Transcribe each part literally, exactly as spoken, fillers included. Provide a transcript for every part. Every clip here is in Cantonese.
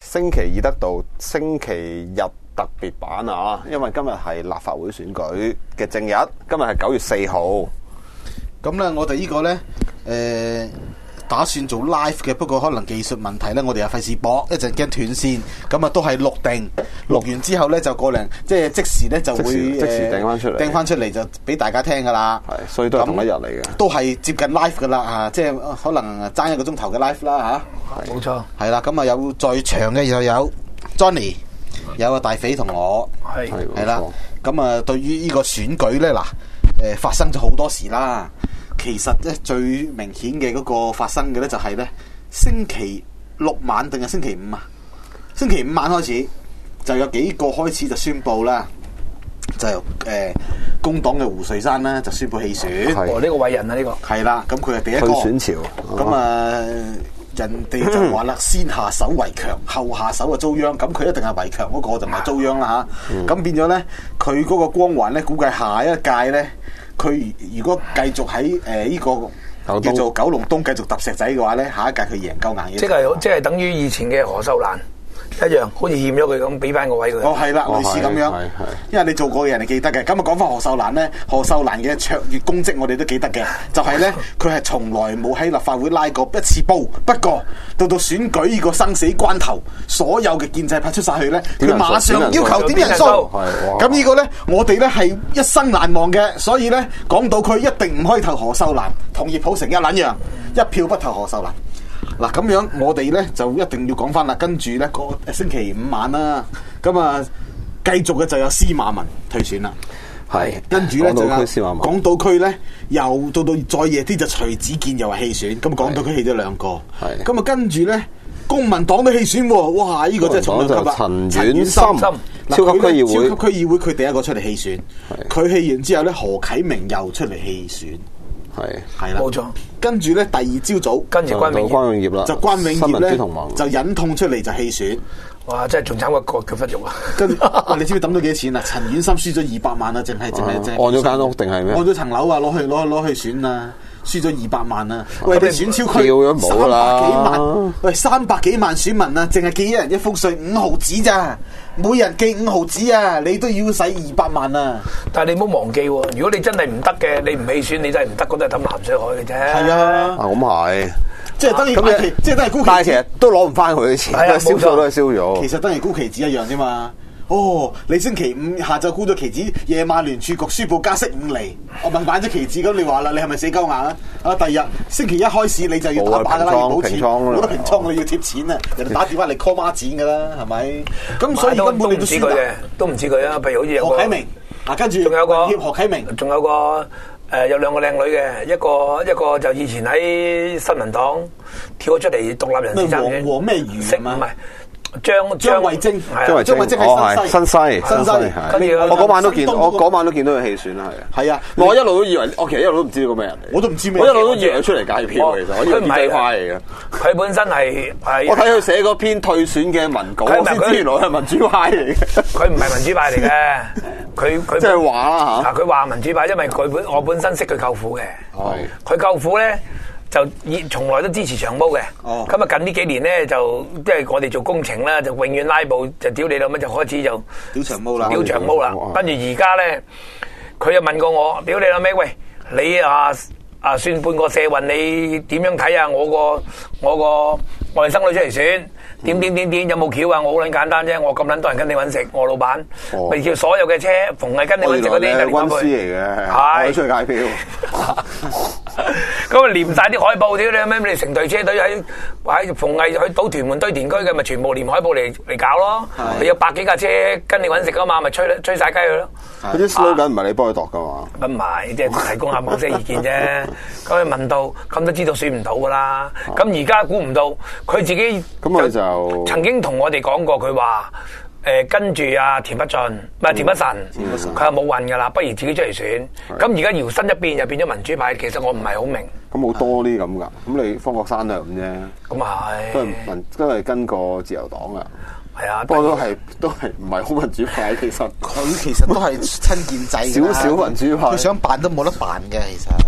星期二得到星期日特別版啊！因為今日係立法會選舉嘅正日，今日係九月四號。 咁咧，我哋呢個咧，誒、呃，打算做 live 嘅，不過可能技術問題咧，我哋又費事播，一陣驚斷線。咁啊，都係錄定，錄完之後咧就過零，即係即時咧就會即時掟翻出嚟， 掟翻出嚟就俾大家聽噶啦。 係，所以都係同一日嚟嘅， 都係接近 live 噶啦啊！即係可能爭一個鐘頭嘅 live 啦吓。 冇錯。 係啦，咁啊有在場嘅又有 Johnny， 有個大肥同我， 係係啦。咁啊，對於呢個選舉咧，嗱，誒發生咗好多事啦。其實咧最明顯嘅嗰個發生嘅咧就係咧星期六晚定係星期五啊？星期五晚開始就有幾個開始就宣布啦，就誒、呃、工黨嘅胡瑞山咧就宣布棄選。 哦，呢、這個偉人啊，呢、這個係啦，咁佢係第一個去選潮。 咁啊，人哋就話啦，先下手為強，後下手啊遭殃。咁佢一定係為強嗰個就唔係遭殃啦吓。咁、嗯、變咗咧，佢嗰個光環咧，估計下一屆咧。佢如果繼續喺誒呢個叫做九龍東繼續揼石仔嘅話咧，下一屆佢贏夠硬嘅。 即係即係等於以前嘅何秀蘭一樣，好似欠咗佢咁，俾翻個位佢。 哦，係啦，類似咁樣。因為你做過嘅人，你記得嘅。咁啊，講翻何秀蘭咧，何秀蘭嘅卓越功績，我哋都記得嘅。就係、是、咧，佢係從來冇喺立法會拉過一次煲。不過到到選舉呢個生死關頭，所有嘅建制派出晒去咧，佢馬上要求點人數。咁呢個咧，我哋咧係一生難忘嘅。所以咧，講到佢一定唔可以投何秀蘭，同葉普成一撚樣，一票不投何秀蘭。嗱，咁樣我哋咧就一定要講翻啦，跟住咧個星期五晚啦，咁啊繼續嘅就有司馬文退選啦，係跟住咧就港島區咧又到到再夜啲就徐子健又話棄選，咁港島區棄咗兩個，係咁啊跟住咧公民黨都棄選喎，哇！呢、這個真係重量級啦，陳婉心超級區議會，超級區議會佢第一個出嚟棄選，佢棄完之後咧何啟明又出嚟棄選。係係啦，冇錯。跟住咧，第二朝早，跟住關永關永業啦，就關永業咧就忍痛出嚟就棄選。哇！真係仲慘過割腳骨肉啊！跟住，你知唔知抌咗幾多錢啊？陳婉心輸咗二百萬啊，淨係淨係淨係按咗間屋定係咩？按咗層樓啊，攞去攞去攞去選啊！輸咗二百萬啊！喂，你選超區三百幾萬，喂三百幾萬選民啊，淨係寄一人一封稅五毫子咋？每人寄五毫子啊，你都要使二百萬啊！但係你唔好忘記，如果你真係唔得嘅，你唔棄選，你真係唔得，嗰都係抌鹹水海嘅啫。係啊，咁係，即係等於咁，即係等於高旗，但係其實都攞唔翻佢啲錢，燒數都係燒咗。其實等於高旗子一樣啫嘛。哦，你星期五下晝沽咗期指，夜晚聯儲局宣布加息五厘，我問買咗期指，咁你話啦，你係咪死鳩硬啊？啊，第二日星期一開始你就要打靶噶啦，要保持冇得平倉，你要貼錢啊！人哋打電話嚟 call 孖展噶啦，係咪？咁所以根本你都輸嘅，都唔知佢啊。譬如好似何啟明啊，跟住仲有個何啟明，仲有個誒、呃、有兩個靚女嘅，一個一個就以前喺新民黨跳咗出嚟獨立人士參選，黃咩魚啊嘛？張張慧晶，張慧晶係新西，新西。我嗰晚都見，我嗰晚都見到佢棄選啦，係啊。係啊，我一路都以為，我其實一路都唔知個咩人嚟。我都唔知咩。我一路都以為佢出嚟解票，其實我以為建制派嚟嘅。佢本身係係。我睇佢寫嗰篇退選嘅文稿，我先知原來係民主派嚟嘅。佢唔係民主派嚟嘅，佢佢即係話啦嚇。佢話民主派，因為佢本我本身識佢舅父嘅。係。佢舅父咧。就以從來都支持長毛嘅，咁啊、哦、近呢幾年咧就即係我哋做工程啦，就永遠拉布就屌你老乜，就開始就屌長毛啦，屌長毛啦，跟住而家咧佢又問過我，屌你老咩？喂，你啊啊算半個社運，你點樣睇啊？我個我個外甥女出嚟選。點點點點有冇橋啊？我好撚簡單啫，我咁撚多人跟你揾食，我老闆咪、哦、叫所有嘅車逢係跟你揾食嗰啲，係溫絲嚟嘅，係出去解票。咁啊連晒啲海報，屌你咩？你成隊車隊喺喺逢係去到屯門堆填區嘅，咪全部連海報嚟嚟搞咯。你有百幾架車跟你揾食噶嘛，咪吹吹曬雞佢咯。嗰啲 slogan 唔係你幫佢度噶嘛？咁唔係，即係提供下某些意見啫。咁你問到咁都知道選唔到噶啦。咁而家估唔到佢自己咁就。曾經同我哋講過，佢話誒跟住阿田北俊，唔係田北辰，佢話冇運噶啦，不如自己出嚟選。咁而家搖身一變，又變咗民主派。其實我唔係好明。咁好多啲咁噶，咁你方國珊都係咁啫。咁啊係，都係民，都係跟過自由黨噶。係啊，不過都係都係唔係好民主派。其實佢其實都係親建制，少少民主派。佢想辦都冇得辦嘅，其實。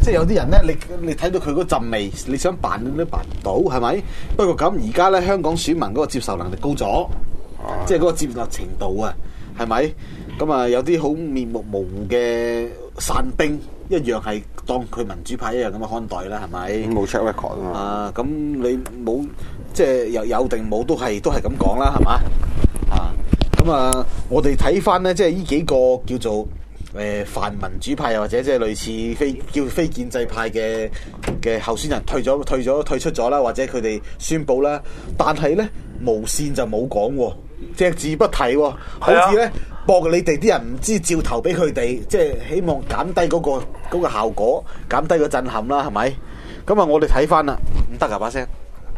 即係有啲人咧，你你睇到佢嗰陣味，你想辦你都辦唔到，係咪？不過咁而家咧，香港選民嗰個接受能力高咗，啊、即係嗰個接納程度啊，係咪？咁啊，有啲好面目模糊嘅散兵，一樣係當佢民主派一樣咁樣看待啦，係咪？ 冇 check record 啊嘛。 啊，咁你冇即係有有定冇都係都係咁講啦，係嘛？啊，咁啊，我哋睇翻咧，即係呢幾個叫做。誒泛民主派又或者即係類似非叫非建制派嘅嘅候選人退咗退咗退出咗啦，或者佢哋宣佈啦，但係咧無線就冇講喎，隻字不提喎，好似咧博你哋啲人唔知照投俾佢哋，即係希望減低嗰個嗰個效果，減低個震撼啦，係咪？咁啊，我哋睇翻啦，唔得啊把聲。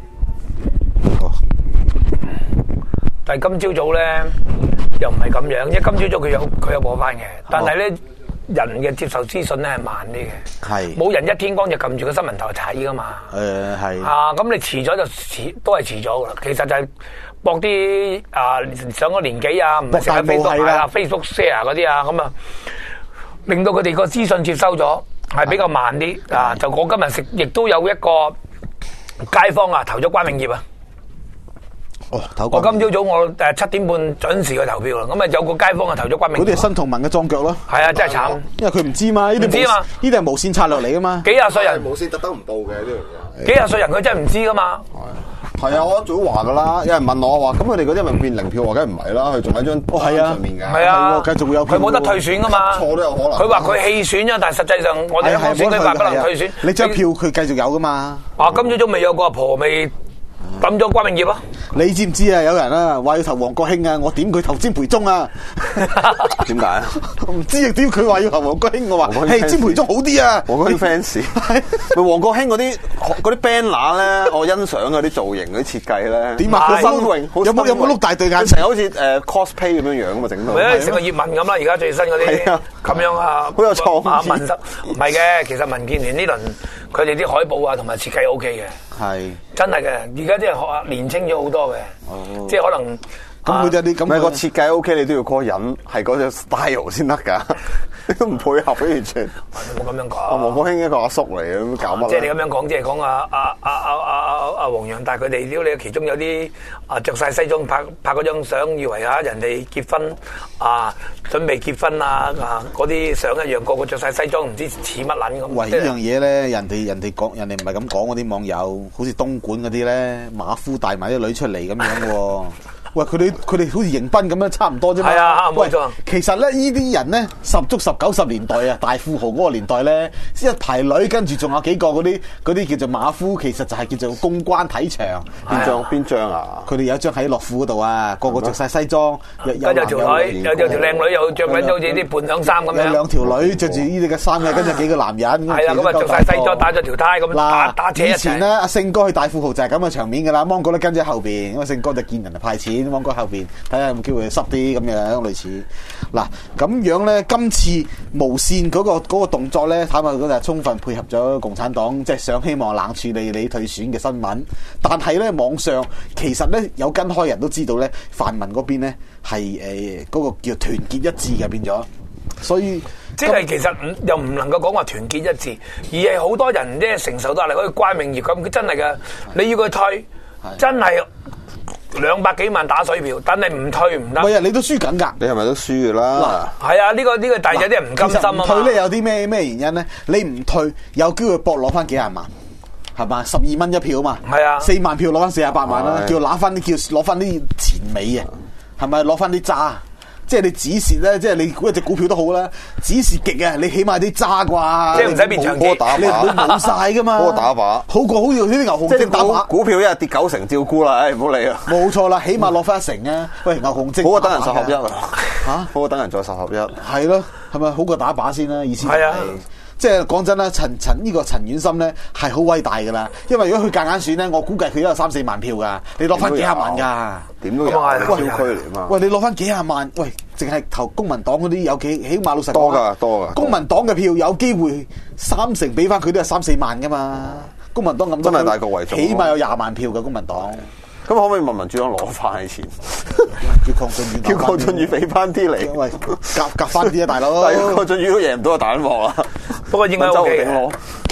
但係今朝早咧又唔係咁樣，因為今朝早佢有佢有播翻嘅，但係咧人嘅接受資訊咧係慢啲嘅，係冇人一天光就撳住個新聞頭睇噶嘛。誒係啊，咁你遲咗就遲，都係遲咗噶啦。其實就係博啲啊上咗年紀啊，唔係成日 Facebook 啊、Facebook share 嗰啲啊，咁啊令到佢哋個資訊接收咗係比較慢啲啊。就我今日食，亦都有一個街坊啊投咗關永業啊。哦、我今朝早我誒七點半準時去投票啦，咁啊有個街坊啊投咗關永業。嗰啲係新同盟嘅裝腳咯。係啊，真係慘，因為佢唔知嘛，呢啲唔知嘛，呢啲係無線策略嚟噶嘛。幾廿歲人無線特登唔報嘅呢樣嘢。 幾廿歲人佢真係唔知噶嘛。 係啊，我早話噶啦，有人問我話，咁佢哋嗰啲咪變零票？我梗係唔係啦，佢仲喺張單上面嘅。係啊，繼續會有。佢冇得退選噶嘛。錯都有可能。佢話佢棄選啫，但係實際上我哋香港選舉法不能退選。你張票佢繼續有噶嘛？啊，今朝早未有個阿婆未抌咗關永業啊！ 你知唔知啊？有人啊話要投黃國興啊，我點佢投詹培忠啊？ 點解啊？ 我唔知啊，點佢話要投黃國興，我話係詹培忠好啲啊！ 黃國興 fans，咪黃國興嗰啲嗰啲 banner 咧，我欣賞嗰啲造型嗰啲設計咧。點啊？新穎，有冇有冇碌大對眼？成日好似誒 cosplay 咁樣樣啊嘛，整到。咪成個葉問咁啦，而家最新嗰啲咁樣啊，好有創意啊！民生唔係嘅，其實民建聯呢輪佢哋啲海報啊同埋設計 O K 嘅。係真係嘅，而家啲人學啊年青咗好多嘅，哦、即係可能咁佢哋啲咁嘅個設計 O K，你都要個人係嗰隻 style 先得㗎，你都唔配合嘅完全。你冇咁樣講。阿黃國興一個阿叔嚟嘅，咁搞乜？即係你咁樣講，即係講阿阿阿阿阿阿黃洋達佢哋，屌你其中有啲啊著曬西裝拍拍嗰張相，以為啊人哋結婚啊準備結婚啊啊嗰啲相一樣，個個著曬西裝，唔知似乜撚咁。喂，呢樣嘢咧，人哋人哋講，人哋唔係咁講嗰啲網友，好似東莞嗰啲咧，馬夫帶埋啲女出嚟咁樣喎。喂，佢哋佢哋好似迎賓咁樣，差唔多啫嘛。係啊，冇錯。其實咧，呢啲人咧，十足十九十年代啊，大富豪嗰個年代咧，一排女跟住仲有幾個嗰啲嗰啲叫做馬夫，其實就係叫做公關睇場。邊張邊張啊？佢哋有一張喺樂富嗰度啊，個個着晒西裝，有有條女，有有條靚女又着緊好似啲伴娘衫咁樣。有兩條女着住呢啲嘅衫嘅，跟住幾個男人。係啊，咁啊着晒西裝，打咗條呔咁打打車一齊。以前咧，阿勝哥去大富豪就係咁嘅場面㗎啦，芒果咧跟住喺後邊，因為勝哥就見人就派錢。望過後邊睇下有冇機會濕啲咁樣類似嗱咁樣咧，今次無線嗰、嗰個嗰、嗰個動作咧，坦白講就係充分配合咗共產黨，即係想希望冷處理你退選嘅新聞。但係咧網上其實咧有跟開人都知道咧，泛民嗰邊咧係誒嗰個叫團結一致嘅變咗，所以即係其實唔又唔能夠講話團結一致，而係好多人咧承受到壓力，好似關永業咁，佢真係嘅，你要佢退，真係。兩百幾萬打水票，但係唔退唔得。喂啊，你都輸緊㗎。你係咪都輸㗎啦？係啊，呢、呢個呢、呢個大隻啲人唔甘心啊嘛。退咧有啲咩咩原因咧？你唔退有機會搏攞翻幾廿萬，係嘛？十二蚊一票啊嘛。係啊，四萬票攞翻四十八萬啦，叫攞翻啲叫攞翻啲錢尾啊，係咪攞翻啲渣？即係你止蝕咧，即係你估一隻股票都好啦，止蝕極啊，你起碼啲渣啩，即係唔使變長期，你唔會冇晒噶嘛。嗰個打靶好過好似啲牛熊證打靶，股票一日跌九成照沽啦，唉唔好理啊。冇錯啦，起碼攞翻一成啊。喂，牛熊證好過等人十合一啊，吓好過等人再十合一。係咯，係咪好過打靶先啦？意思係啊。即係講真啦，陳陳呢個陳婉心咧係好偉大噶啦，因為如果佢夾硬選咧，我估計佢都有三四萬票噶，你攞翻幾廿萬噶，點都有超區嚟嘛。喂，你攞翻幾廿萬，喂，淨係投公民黨嗰啲有幾起碼老實多噶多噶。公民黨嘅票有機會三成俾翻佢都係三四萬噶嘛。公民黨咁真係大局為重，起碼有廿萬票嘅公民黨。咁可唔可以問民主黨攞翻啲錢？叫鄺俊宇，叫鄺俊宇俾翻啲嚟，喂，夾夾翻啲啊，大佬！但係鄺俊宇都贏唔到啊，大鑊啊！不過應該 O K 嘅。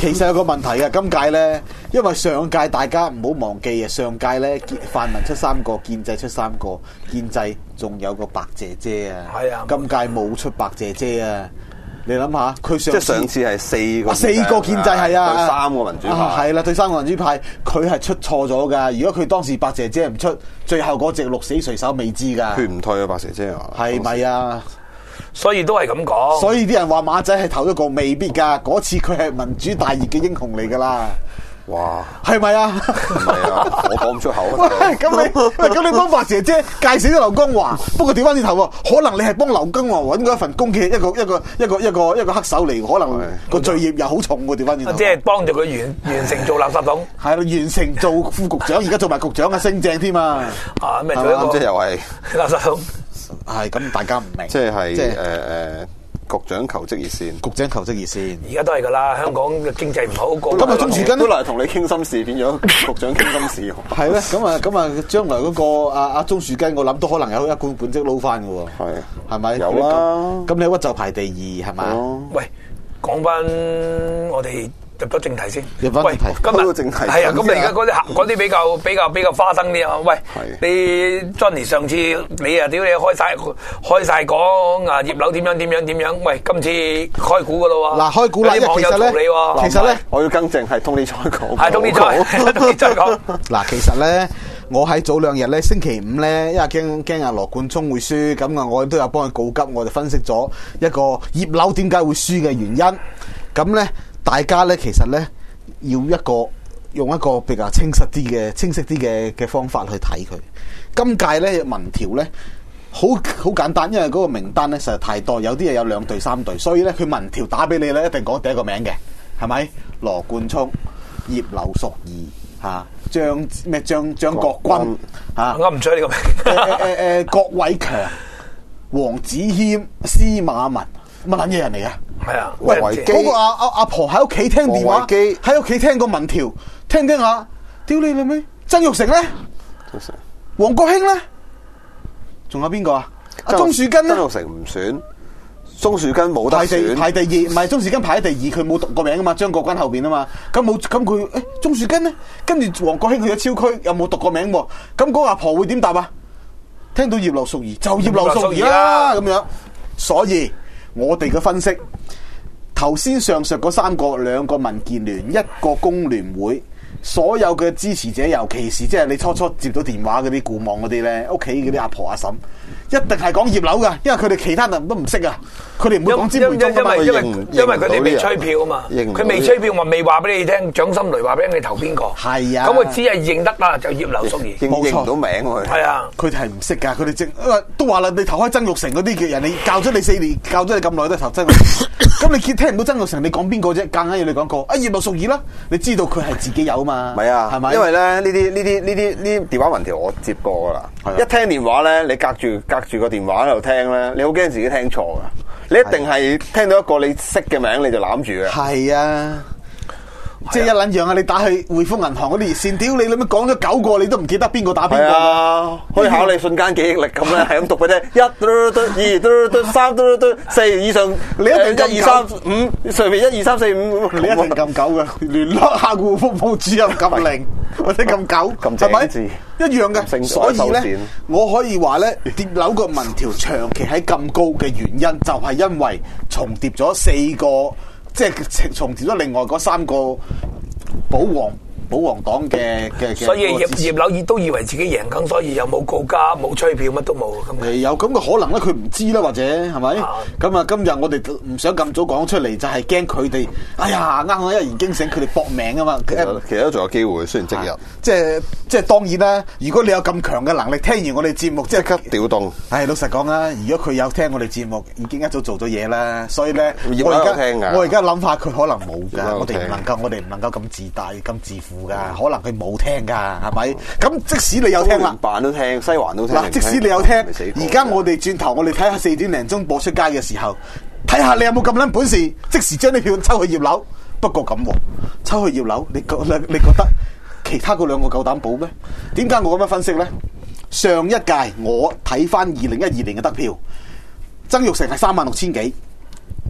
其實有個問題嘅，今屆咧，因為上屆大家唔好忘記啊，上屆咧泛民出三個，建制出三個，建制仲有個白姐姐啊。係啊，今屆冇出白姐姐啊。你諗下，佢上即係上次係四個， 四個建制係啊， 對三個民主派係啦，對三個民主派，佢係出錯咗噶。如果佢當時白姐姐唔出，最後嗰隻鹿死誰手未知噶。 佢唔退啊，白姐姐啊， 係咪啊？ 所以都係咁講。 所以啲人話馬仔係頭一個，未必噶。嗰次佢係民主大熱嘅英雄嚟噶啦。 哇， 係咪啊？ 唔係啊，我講唔出口。 喂，咁你咁你幫白姐姐介死咗劉江華，不過調翻轉頭喎，可能你係幫劉江華揾嗰一份工嘅一個一個一個一個一個黑手嚟，可能個罪孽又好重喎。調翻轉頭， 即係幫助佢完完成做垃圾桶， 係咯，完成做副局長，而家做埋局長啊，升正添啊！ 啊，咩做一個即係又係垃圾桶？ 係咁，大家唔明， 即係即係誒誒。局長求職熱線， 局長求職熱線， 而家都係噶啦，香港嘅經濟唔好，個咁啊，鍾樹根都嚟同你傾心事，變咗局長傾心事。 係咧，咁啊，咁啊，將來嗰個阿阿鍾樹根，我諗都可能有一官半職撈翻嘅喎。係，係咪？ 有啦。 咁你屈就排第二係咪？ 喂，講翻我哋入咗正題先。 入翻正題， 今日正題係啊，咁你而家嗰啲嗰啲比較比較比較花生啲啊。喂，你 Johnny 上次你啊屌你開晒開晒講啊葉劉點樣點樣點樣？喂，今次開估噶咯喎。嗱， 開估啦， 啲網友嘈你喎。 其實咧， 我要更正係Tony再講， 係Tony再，Tony再講。 嗱，其實咧，我喺早兩日咧，星期五咧，因為驚驚阿羅冠聰會輸，咁啊，我都有幫佢告急，我就分析咗一個葉劉點解會輸嘅原因。咁咧。大家咧，其實咧要一個用一個比較清晰啲嘅、清晰啲嘅嘅方法去睇佢。今屆咧民調咧好好簡單，因為嗰個名單咧實在太多，有啲嘢有兩隊、三隊，所以咧佢民調打俾你咧，一定講第一個名嘅，係咪？羅冠聰、葉劉淑儀嚇、張咩張張國軍嚇， 我唔出呢個名。 誒誒誒，郭偉強、黃子謙、司馬文，乜撚嘢人嚟啊？ 係啊， 喂，嗰個阿阿阿婆喺屋企聽電話，喺屋企聽個民調，聽聽下，屌你老味，曾鈺成咧，黃國興咧，仲有邊個啊？阿鍾樹根咧， 曾鈺成唔選，鍾樹根冇得選， 排第二，唔係鍾樹根排喺第二，佢冇讀過名啊嘛，張國軍後邊啊嘛，咁冇咁佢，誒，鍾樹根咧，跟住黃國興去咗超區，又冇讀過名喎，咁嗰個阿婆會點答啊？聽到葉劉淑儀就葉劉淑儀啦，咁樣，所以我哋嘅分析。頭先上述嗰三個，兩個民建聯，一個工聯會，所有嘅支持者，尤其是即係你初初接到電話嗰啲固網嗰啲咧，屋企嗰啲阿婆阿嬸，一定係講葉劉噶，因為佢哋其他人都唔識啊，佢哋唔會講支聯中噶嘛， 因為因為因為佢哋未吹票啊嘛，佢未吹票，我未話俾你聽，蔣心雷話俾你投邊個，係啊，咁佢只係認得啦，就葉劉淑儀， 認認唔到名佢， 係啊， 佢哋係唔識噶，佢哋正都話啦，你投開曾鈺成嗰啲嘅人，你教咗你四年，教咗你咁耐都投曾鈺成，咁你聽唔到曾鈺成，你講邊個啫？夾硬要你講個啊葉劉淑儀啦，你知道佢係自己有嘛？ 係啊，係咪？因為咧呢啲呢啲呢啲呢啲電話民調我接過噶啦，一聽電話咧，你隔住隔住個電話喺度聽咧，你好驚自己聽錯噶，你一定係聽到一個你識嘅名你就攬住嘅。係啊。即係一撚樣啊！你打去匯豐銀行嗰啲熱線，屌你！你咪講咗九個，你都唔記得邊個打邊個啊！可以考你瞬間記憶力咁咧，係咁讀俾你聽，一嘟嘟二嘟嘟三嘟嘟四以上，你一定一二三五上面一二三四五，你一定咁久嘅。聯絡客戶服務主任咁靈或者咁久，係咪一樣嘅？所以咧，我可以話咧，葉劉個民調長期喺咁高嘅原因，就係因為重疊咗四個。即係重疊咗另外嗰三個保皇保皇黨嘅嘅，所以葉葉劉都以為自己贏緊，所以又冇告家冇吹票，乜都冇咁。誒有咁嘅可能咧，佢唔知啦，或者係咪？咁啊，今日我哋唔想咁早講出嚟，就係驚佢哋。哎呀，啱我一言驚醒，佢哋搏命啊嘛。其實其實都仲有機會，雖然即日。即係即係當然啦。如果你有咁強嘅能力，聽完我哋節目即刻調動。係老實講啦，如果佢有聽我哋節目，已經一早做咗嘢啦。所以咧，我而家我而家諗法，佢可能冇㗎。我哋唔能夠，我哋唔能夠咁自大、咁自負㗎。可能佢冇聽噶，係咪？咁即使你有聽啦，辦都聽，西環都聽。嗱，即使你有聽，而家我哋轉頭，我哋睇下四點零鐘播出街嘅時候，睇下你有冇咁撚本事，即時將啲票抽去葉劉。不過咁，抽去葉劉，你覺你你覺得其他嗰兩個夠膽保咩？點解我咁樣分析咧？上一屆我睇翻二零一二年嘅得票，曾鈺成係三萬六千幾，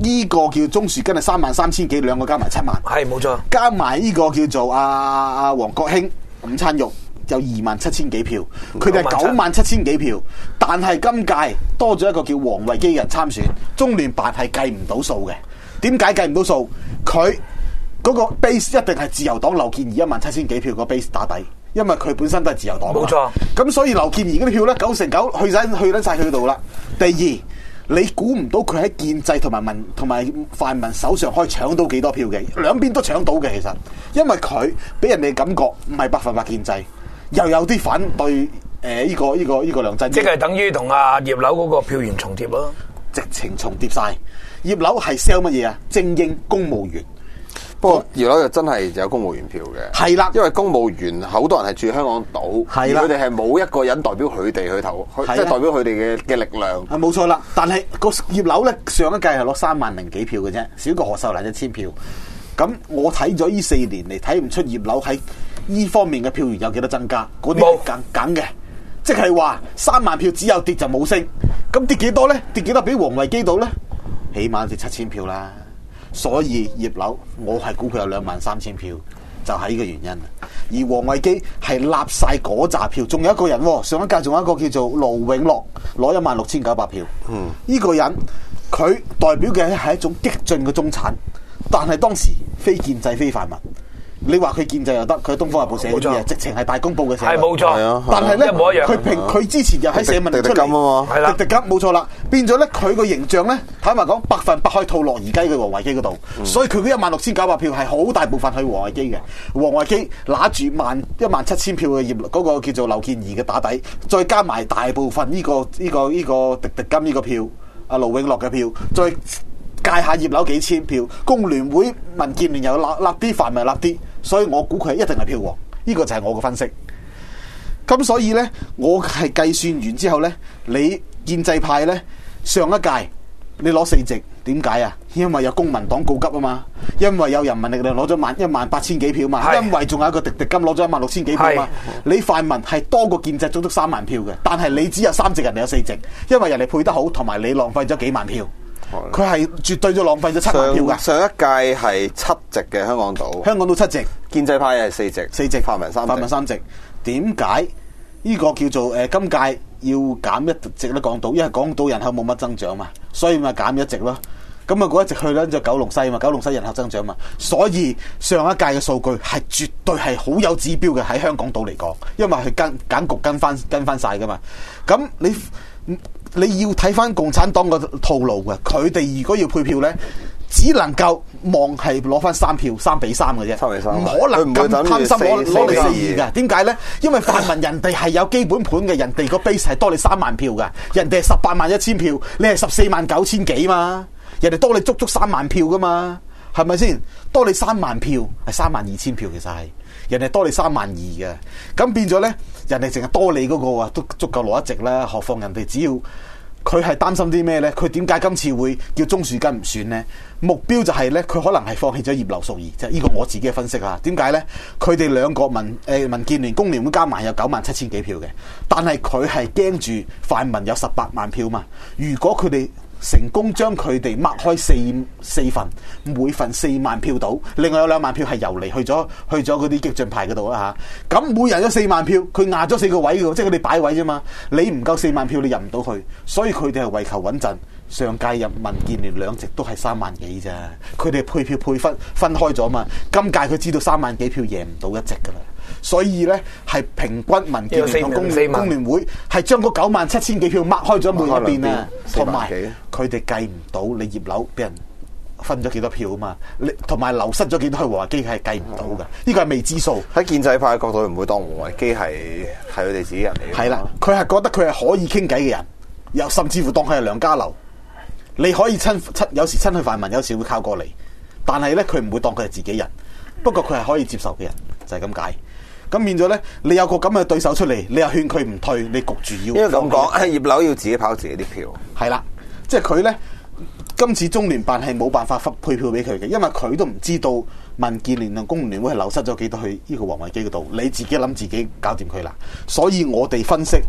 呢個叫鍾樹根係三萬三千幾，兩個加埋七萬， 係冇錯。 加埋呢個叫做阿阿黃國興午餐肉有二萬七千幾票，佢哋係九萬七千幾票，但係今屆多咗一個叫黃維基嘅人參選，中聯辦係計唔到數嘅。點解計唔到數？佢嗰個 base 一定係自由黨劉健儀一萬七千幾票個 base 打底，因為佢本身都係自由黨。冇錯。咁所以劉健儀嗰啲票咧，九成九去晒去得晒佢度啦。第二。你估唔到佢喺建制同埋民同埋泛民手上可以搶到幾多票嘅？兩邊都搶到嘅，其實，因為佢俾人哋感覺唔係百分百建制，又有啲反對誒呢、呃這個呢、這個呢、這個梁振英， 即係等於同阿葉劉嗰個票源重疊咯， 直情重疊晒。葉劉係 sell 乜嘢啊？精英公務員。 不過葉劉就真係有公務員票嘅， 係啦， 因為公務員好多人係住香港島，而佢哋係冇一個人代表佢哋去投，即係代表佢哋嘅嘅力量。 係冇錯啦，但係個葉劉咧上一屆係攞三萬零幾票嘅啫，少過何秀蘭一千票。咁我睇咗呢四年嚟，睇唔出葉劉喺呢方面嘅票源有幾多增加，嗰啲梗梗嘅，即係話三萬票只有跌就冇升，咁跌幾多咧？跌幾多俾黃維基到咧？起碼跌七千票啦。所以葉劉我係估佢有兩萬三千票，就係呢個原因。而黃維基係立晒嗰紮票，仲有一個人，上一屆仲有一個叫做盧永樂，攞一萬六千九百票。嗯，呢個人佢代表嘅係一種激進嘅中產，但係當時非建制非泛民。你話佢建制又得，佢喺《東方日報》寫啲嘢，直情係大公報嘅寫。 係冇錯， 但係咧， 佢評佢之前又喺社民出嚟， 係啦， 滴滴金冇錯啦，變咗咧佢個形象咧，坦白講百分百可以套落而家嘅黃維基嗰度，嗯、所以佢嗰一萬六千九百票係好大部分去黃維基嘅。黃維基拿住萬一萬七千票嘅葉嗰個叫做劉健儀嘅打底，再加埋大部分呢、這個呢、這個呢、這個滴滴金呢個票，阿盧永樂嘅票，再界下葉劉幾千票，工聯會、民建聯又立立啲，泛民立啲。所以我估佢一定係票王，呢、這個就係我嘅分析。咁所以呢，我係計算完之後呢，你建制派呢，上一屆你攞四席，點解啊？因為有公民黨告急啊嘛，因為有人民力量攞咗萬一萬八千幾票嘛，因為仲有一個滴滴金攞咗一萬六千幾票嘛。你泛民係多過建制足足三萬票嘅，但係你只有三席，人哋有四席，因為人哋配得好，同埋你浪費咗幾萬票。佢係絕對就浪費咗七萬票噶。 上一屆係七席嘅香港島， 香港島七席， 建制派係四席， 四席， 泛民三席， 泛民三席。點解呢個叫做誒、呃、今屆要減一席咧？港島，因為港島人口冇乜增長嘛，所以咪減一席咯。咁啊，嗰一席去咧就九龍西嘛，九龍西人口增長嘛，所以上一屆嘅數據係絕對係好有指標嘅喺香港島嚟講，因為佢跟揀局跟翻跟翻晒噶嘛。咁你。你要睇翻共產黨個套路嘅，佢哋如果要配票咧，只能夠望係攞翻三票，三比三嘅啫，三比三，唔可能咁貪心攞攞嚟四二嘅。點解咧？因為泛民人哋係有基本盤嘅，人哋個 base 係多你三萬票噶，人哋係十八萬一千票，你係十四萬九千幾嘛，人哋多你足足三萬票噶嘛，係咪先？多你三萬票係三萬二千票，其實係。人哋多你三萬二嘅，咁變咗咧，人哋淨係多你嗰個啊，都足夠攞一席啦。何況人哋只要佢係擔心啲咩咧？佢點解今次會叫鍾樹根唔選咧？目標就係咧，佢可能係放棄咗葉劉淑儀，即係呢個我自己嘅分析啊。點解咧？佢哋兩個民誒民建聯、工聯會加埋有九萬七千幾票嘅，但係佢係驚住泛民有十八萬票嘛。如果佢哋成功將佢哋擘開四四份，每份四萬票到，另外有兩萬票係游離去咗去咗嗰啲激進派嗰度啦嚇。咁每人有四萬票，佢壓咗四個位嘅，即係佢哋擺位啫嘛。你唔夠四萬票，你入唔到去，所以佢哋係為求穩陣。上屆入民建聯兩席都係三萬幾咋，佢哋配票配分分開咗嘛。今屆佢知道三萬幾票贏唔到一席噶啦，所以咧係平均民建聯同工工聯會係將嗰九萬七千幾票擘開咗每一邊啊，同埋佢哋計唔到你葉劉俾人分咗幾多票啊嘛，你同埋流失咗幾多去黃維基係計唔到噶，呢個係未知數。 喺建制派嘅角度，唔會當黃維基係係佢哋自己人嚟嘅。 係啦，佢係覺得佢係可以傾偈嘅人，又甚至乎當佢係梁家樓。你可以親親有時親去泛民，有時會靠過嚟，但係咧佢唔會當佢係自己人。不過佢係可以接受嘅人，就係咁解。咁變咗咧，你有個咁嘅對手出嚟，你又勸佢唔退，你焗住要。因為咁講， 葉劉要自己跑自己啲票。 係啦，即係佢咧，今次中聯辦係冇辦法配票俾佢嘅，因為佢都唔知道民建聯同工聯會係流失咗幾多去呢個黃維基嗰度。你自己諗自己搞掂佢啦。所以我哋分析。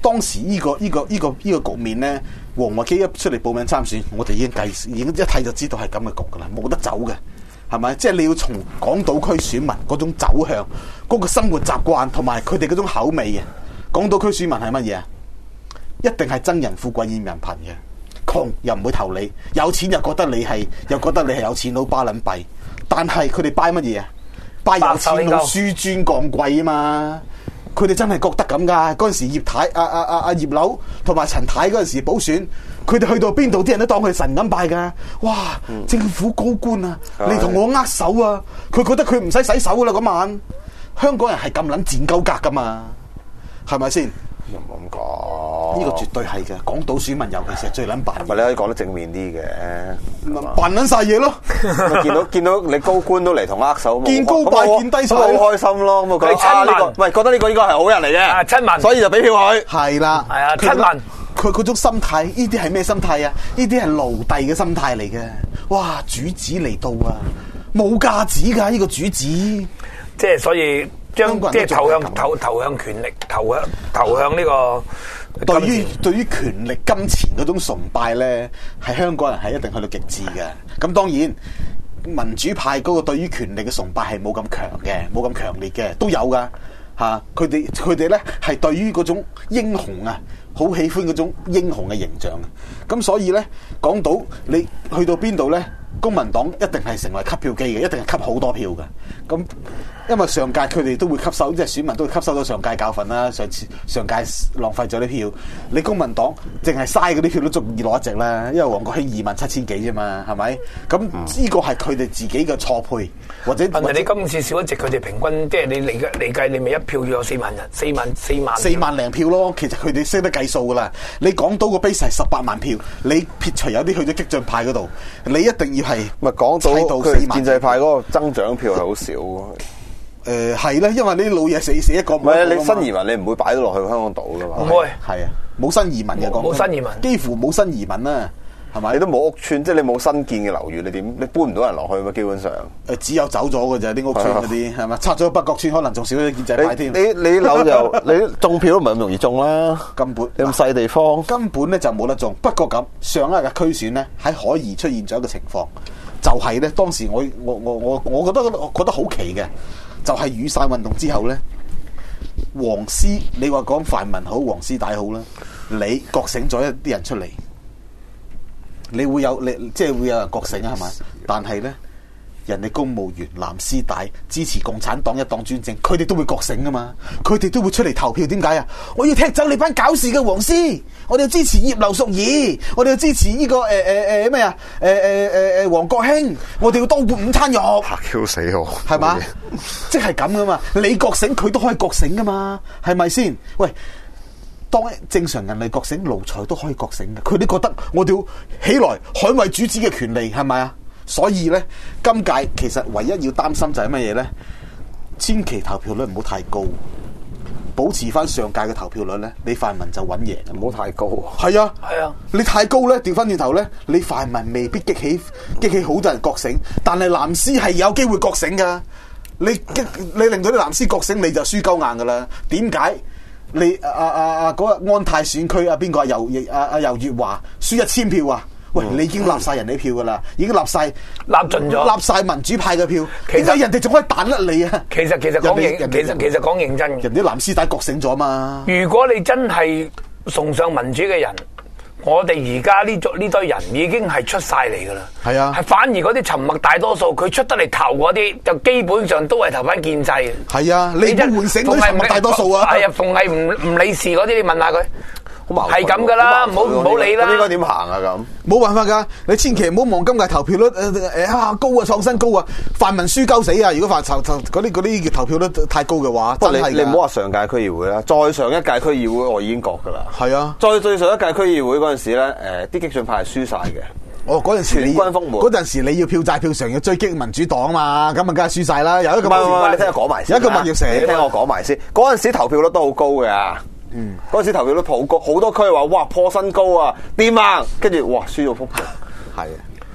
當時呢、這個呢、這個呢、這個呢、這個局面咧，黃維基一出嚟報名參選，我哋已經計已經一睇就知道係咁嘅局噶啦，冇得走嘅，係咪？即係你要從港島區選民嗰種走向，嗰、那個生活習慣同埋佢哋嗰種口味啊！港島區選民係乜嘢啊？一定係憎人富貴厭人貧嘅，窮又唔會投你，有錢又覺得你係又覺得你係有錢佬巴撚閉，但係佢哋拜乜嘢啊？拜有錢佬紆尊降貴啊嘛！佢哋真係覺得咁噶。嗰陣時葉太、阿阿阿阿葉劉同埋陳太嗰陣時補選，佢哋去到邊度啲人都當佢神咁拜噶。哇！嗯、政府高官啊，你同我握手啊！佢覺得佢唔使洗手噶啦嗰晚。香港人係咁撚賤鳩格噶嘛？係咪先？ 唔好咁講， 呢個絕對係嘅。港島選民尤其是係最撚扮， 唔係你可以講得正面啲嘅， 扮撚晒嘢咯。 見到見到你高官都嚟同握手， 見高拜見低手， 好開心咯。咁我覺得啊，呢個唔係覺得呢個應該係好人嚟嘅， 親民， 所以就俾票佢。 係啦， 係啊，親民。 佢嗰種心態，呢啲係咩心態啊？呢啲係奴隸嘅心態嚟嘅。哇！主子嚟到啊，冇架子㗎呢個主子，即係所以。將即係投向投投向權力，投向投向呢、這個。 對於對於權力、金錢嗰種崇拜咧，係香港人係一定去到極致嘅。咁當然民主派嗰個對於權力嘅崇拜係冇咁強嘅，冇咁強烈嘅，都有噶嚇。佢哋佢哋咧係對於嗰種英雄啊，好喜歡嗰種英雄嘅形象。咁所以咧，講到你去到邊度咧？公民黨一定係成為吸票機嘅，一定係吸好多票嘅。咁因為上屆佢哋都會吸收，即係選民都會吸收到上屆教訓啦。上次上屆浪費咗啲票，你公民黨淨係嘥嗰啲票都足以攞一席啦。因為黃國興二萬七千幾啫嘛，係咪？咁呢個係佢哋自己嘅錯配，或者問題你今次少一席，佢哋平均即係你嚟嚟計，你咪一票要有四萬人，四萬四萬四萬零票咯。其實佢哋識得計數噶啦。你港島個 base 係十八萬票，你撇除有啲去咗激進派嗰度，你一定要係。 咪講到佢建制派嗰個增長票係好少喎。 誒係咧，因為呢啲老嘢死死一個。 唔係啊，你新移民你唔會擺到落去香港島噶嘛？ 唔會。 係啊，冇新移民嘅講。 冇新移民， 幾乎冇新移民啦，係咪？ 你都冇屋邨，即係你冇新建嘅樓宇，你點你搬唔到人落去嘛？基本上誒，只有走咗嘅啫，啲屋邨嗰啲係咪？拆咗北角邨，可能仲少咗建制派添。 你你樓就你種票都唔係咁容易種啦，根本咁細地方， 根本咧就冇得種。不過咁上一日嘅區選咧，喺海怡出現咗一個情況。就係咧，當時我我我我我覺得我覺得好奇嘅，就係、是、雨傘運動之後咧，黃絲你話講泛民好，黃絲帶好啦，你覺醒咗一啲人出嚟，你會有你即係會有人覺醒啊，係咪？但係咧，人哋公務員藍絲帶支持共產黨一黨專政，佢哋都會覺醒噶嘛，佢哋都會出嚟投票。點解啊？我要踢走你班搞事嘅黃絲，我哋要支持葉劉淑儀，我哋要支持呢、這個誒誒誒咩啊？誒誒誒誒黃國興，我哋要多撥午餐肉。 嚇 Q 死我， 係嘛？即係咁噶嘛？你覺醒，佢都可以覺醒噶嘛？係咪先？喂，當正常人嚟覺醒，奴才都可以覺醒嘅。佢哋覺得我哋要起來捍衛主子嘅權利，係咪啊？所以咧，今屆其實唯一要擔心就係乜嘢咧？千祈投票率唔好太高，保持翻上屆嘅投票率咧，你泛民就穩贏。 唔好太高。 係啊， 係啊， 你太高咧，調翻轉頭咧，你泛民未必激起激起好多人覺醒，但係藍絲係有機會覺醒噶。你激你令到啲藍絲覺醒，你就輸鳩硬噶啦。點解？你啊啊啊嗰日安泰選區啊，邊個啊游啊啊游月華輸一千票啊？喂，你已經立晒人哋票噶啦，已經立晒立盡咗， 立晒民主派嘅票。其實人哋仲可以彈甩你啊！ 其實其實講認，其實其實講認真， 人哋藍絲帶覺醒咗嘛。 如果你真係崇尚民主嘅人，我哋而家呢組呢堆人已經係出晒嚟噶啦。係啊，係反而嗰啲沉默大多數，佢出得嚟投嗰啲，就基本上都係投翻建制。係啊，你都喚醒嗰啲沉默大多數啊。 係啊，逢係唔唔理事嗰啲，你問下佢。係咁噶啦，唔好唔好理啦。 咁應該點行啊？咁冇辦法噶，你千祈唔好望今屆投票率誒誒啊高啊，創新高啊，泛民輸鳩死啊！如果泛投投嗰啲嗰啲投票率太高嘅話， 不過你你唔好話上屆區議會啦，再上一屆區議會我已經覺噶啦。 係啊， 再最上一屆區議會嗰陣時咧，誒啲激進派係輸晒嘅。 哦，嗰陣時你嗰陣時你要票債票償要追擊民主黨啊嘛，咁啊梗係輸晒啦。有一個唔係你聽我講埋先， 有一個物業社， 你聽我講埋先。嗰陣時投票率都好高嘅。嗯，嗰陣時投票率好高，好多區話哇破新高啊，掂啊，跟住哇輸到撲街，係啊，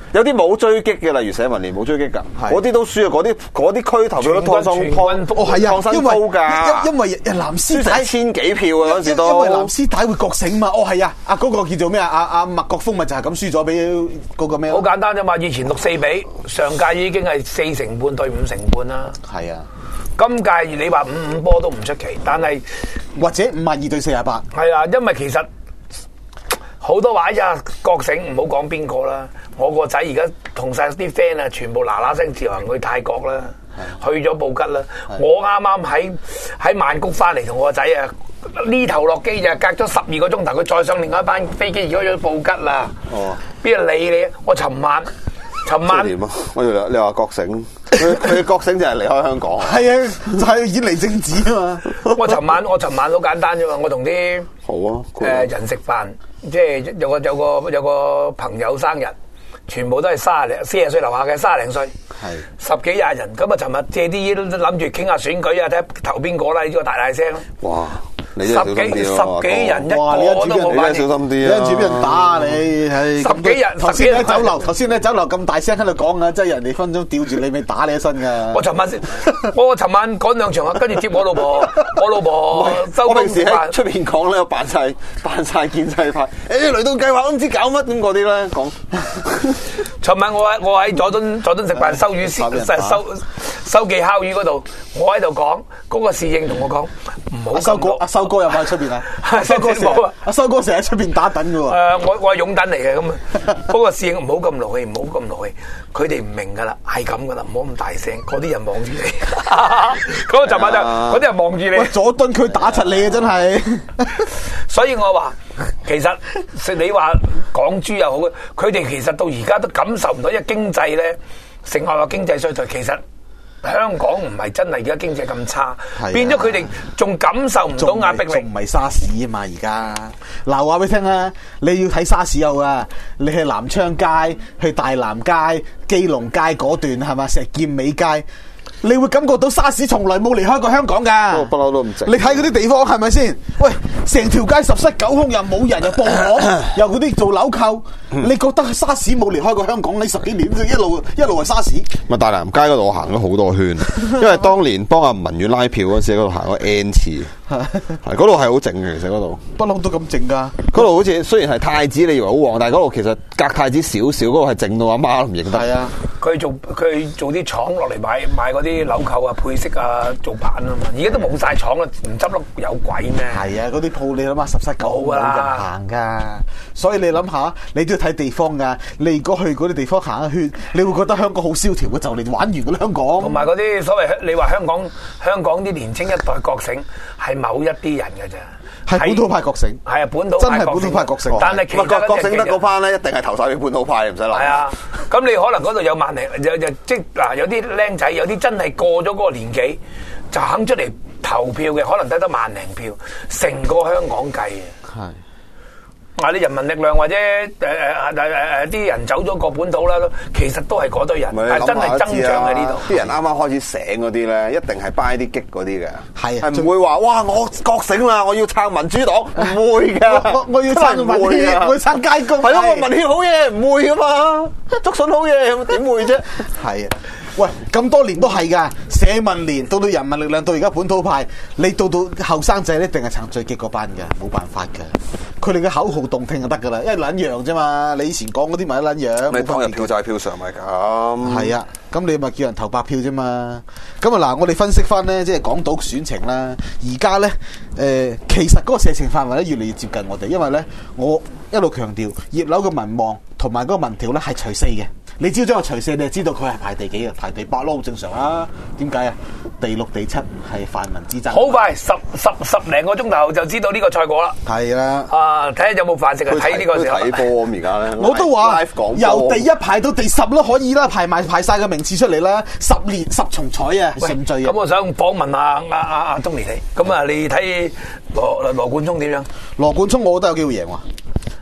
有啲冇追擊嘅，例如社民連冇追擊㗎，嗰啲都輸啊！嗰啲嗰啲區投票都創新高， 哦係啊， 創新高㗎， 因為因為藍絲帶千幾票啊嗰陣時都， 因為藍絲帶會覺醒嘛，哦係啊，啊嗰個叫做咩啊？阿阿麥國鋒咪就係咁輸咗俾嗰個咩？ 好簡單啫嘛，以前六四比，上屆已經係四成半對五成半啦。 係啊。 今屆你話五五波都唔出奇，但係或者五十二對四十八。 係啊，因為其實好多話哎呀覺醒，唔好講邊個啦。我個仔而家同晒啲 friend 啊，全部嗱嗱聲自由行去泰國啦，去咗布吉啦。我啱啱喺喺曼谷翻嚟，同我個仔啊呢頭落機就隔咗十二個鐘頭，佢再上另外一班飛機，而家去咗布吉啦。哦，邊度理你？我尋晚。尋晚點啊？我以為你話覺醒，佢佢覺醒就係離開香港。 係啊，就係演離政治啊嘛。 我尋晚我尋晚好簡單啫嘛，我同啲好啊誒、 呃、人食飯，即係有個有個有個朋友生日，全部都係卅零四十歲樓下嘅卅零歲，係十幾廿人。咁啊，尋日借啲嘢諗住傾下選舉啊，睇下投邊個啦，呢個大大聲。哇！ 你十幾十幾人一個都冇反應， 小心啲啊！跟住俾人打啊你，係十幾人。 頭先喺酒樓，頭先喺酒樓咁大聲喺度講啊，即係人哋分鐘吊住你，咪打你一身噶。 我尋晚先，我尋晚趕兩場啊，跟住接我老婆，我老婆收工食飯出邊講咧，扮晒扮晒建制派，誒雷動計劃都唔知搞乜咁嗰啲咧講。 尋晚我喺我喺佐敦佐敦食飯收魚收收收記烤魚嗰度，我喺度講嗰個侍應同我講唔好收哥阿收哥有冇喺出邊啊？阿收哥成阿收哥成日喺出邊打躉嘅喎。 誒，我我係擁躉嚟嘅咁啊。嗰個侍應唔好咁勞氣，唔好咁勞氣。佢哋唔明㗎啦，係咁㗎啦，唔好咁大聲。嗰啲人望住你，嗰個尋晚就嗰啲人望住你。 佐敦佢打柒你啊！真係。 所以我話其實你話港豬又好，佢哋其實到而家都感受唔到，因為經濟咧，成日話經濟衰退，其實。香港唔係真係而家經濟咁差，啊、變咗佢哋仲感受唔到壓迫力。 仲唔係沙士啊嘛？而家嗱話俾你聽啊，你要睇沙士有啊，你去南昌街、去大南街、基隆街嗰段係嘛？石硤尾街。你會感覺到沙士從來冇離開過香港㗎， 不嬲都唔值。 你睇嗰啲地方係咪先？喂，成條街十室九空，又冇人，又放火，又嗰啲做樓購，嗯、你覺得沙士冇離開過香港？你十幾年一路一路係沙士。 咪大南街嗰度我行咗好多圈，因為當年幫阿文遠拉票嗰時，嗰度行咗 N 次，係嗰度係好靜嘅，其實嗰度不嬲都咁靜㗎。 嗰度好似雖然係太子，你以為好旺，但係嗰度其實隔太子少少，嗰度係靜到阿媽都唔認得。 係啊， 佢做佢做啲廠落嚟買買嗰啲。啲紐扣啊、配飾啊、做板啊嘛，而家都冇晒廠啦，唔執笠有鬼咩？係啊，嗰啲鋪你諗下十室九空冇人行噶，所以你諗下，你都要睇地方噶。你如果去嗰啲地方行一圈，你會覺得香港好蕭條嘅，就嚟玩完㗎啦香港。同埋嗰啲所謂你話香港香港啲年青一代覺醒係某一啲人㗎咋。係本土派覺醒，係啊，本土真係本土派覺醒。但係其他覺醒得嗰班咧，一定係投晒俾本土派，唔使諗。係啊，咁你可能嗰度有萬零，有有即嗱，有啲僆仔，有啲真係過咗嗰個年紀，就肯出嚟投票嘅，可能得得萬零票，成個香港計啊。係。啊！啲人民力量或者誒誒誒誒啲人走咗個本土啦，其實都係嗰堆人，係真係增長喺呢度。啲人啱啱開始醒嗰啲咧，一定係 buy 啲激嗰啲嘅，係係唔會話哇！我覺醒啦，我要撐民主黨，唔會㗎。我我要撐民協，我要撐街工。係咯，我民協好嘢，唔會㗎嘛。竹筍好嘢，點會啫？係啊。喂，咁多年都係噶，社民連到到人民力量到而家本土派，你到到後生仔一定係撐最激嗰班嘅，冇辦法嘅。佢哋嘅口號動聽就得噶啦，因為撚樣啫嘛。你以前講嗰啲咪一撚樣，你當日票債票償咪咁。係啊，咁你咪叫人投白票啫嘛。咁啊嗱，我哋分析翻咧，即係港島選情啦。而家咧，誒、呃，其實嗰個射程範圍咧越嚟越接近我哋，因為咧，我一路強調葉劉嘅民望同埋嗰個民調咧係除四嘅。你只要將個除四，你就知道佢係排第幾嘅，排第八咯，好正常啊。點解啊？第六、第七係泛民之爭。好快，十十十零個鐘頭就知道呢個賽果啦。係啦。啊，睇下有冇飯食啊！睇呢個時候。睇波咁而家咧。我都話由第一排到第十咯，可以啦，排埋排晒個名次出嚟啦。十年十重彩啊，順序啊。咁我想訪問下阿阿阿鍾年你，咁啊，你睇羅羅冠聰點樣？羅冠聰我覺得有機會贏喎。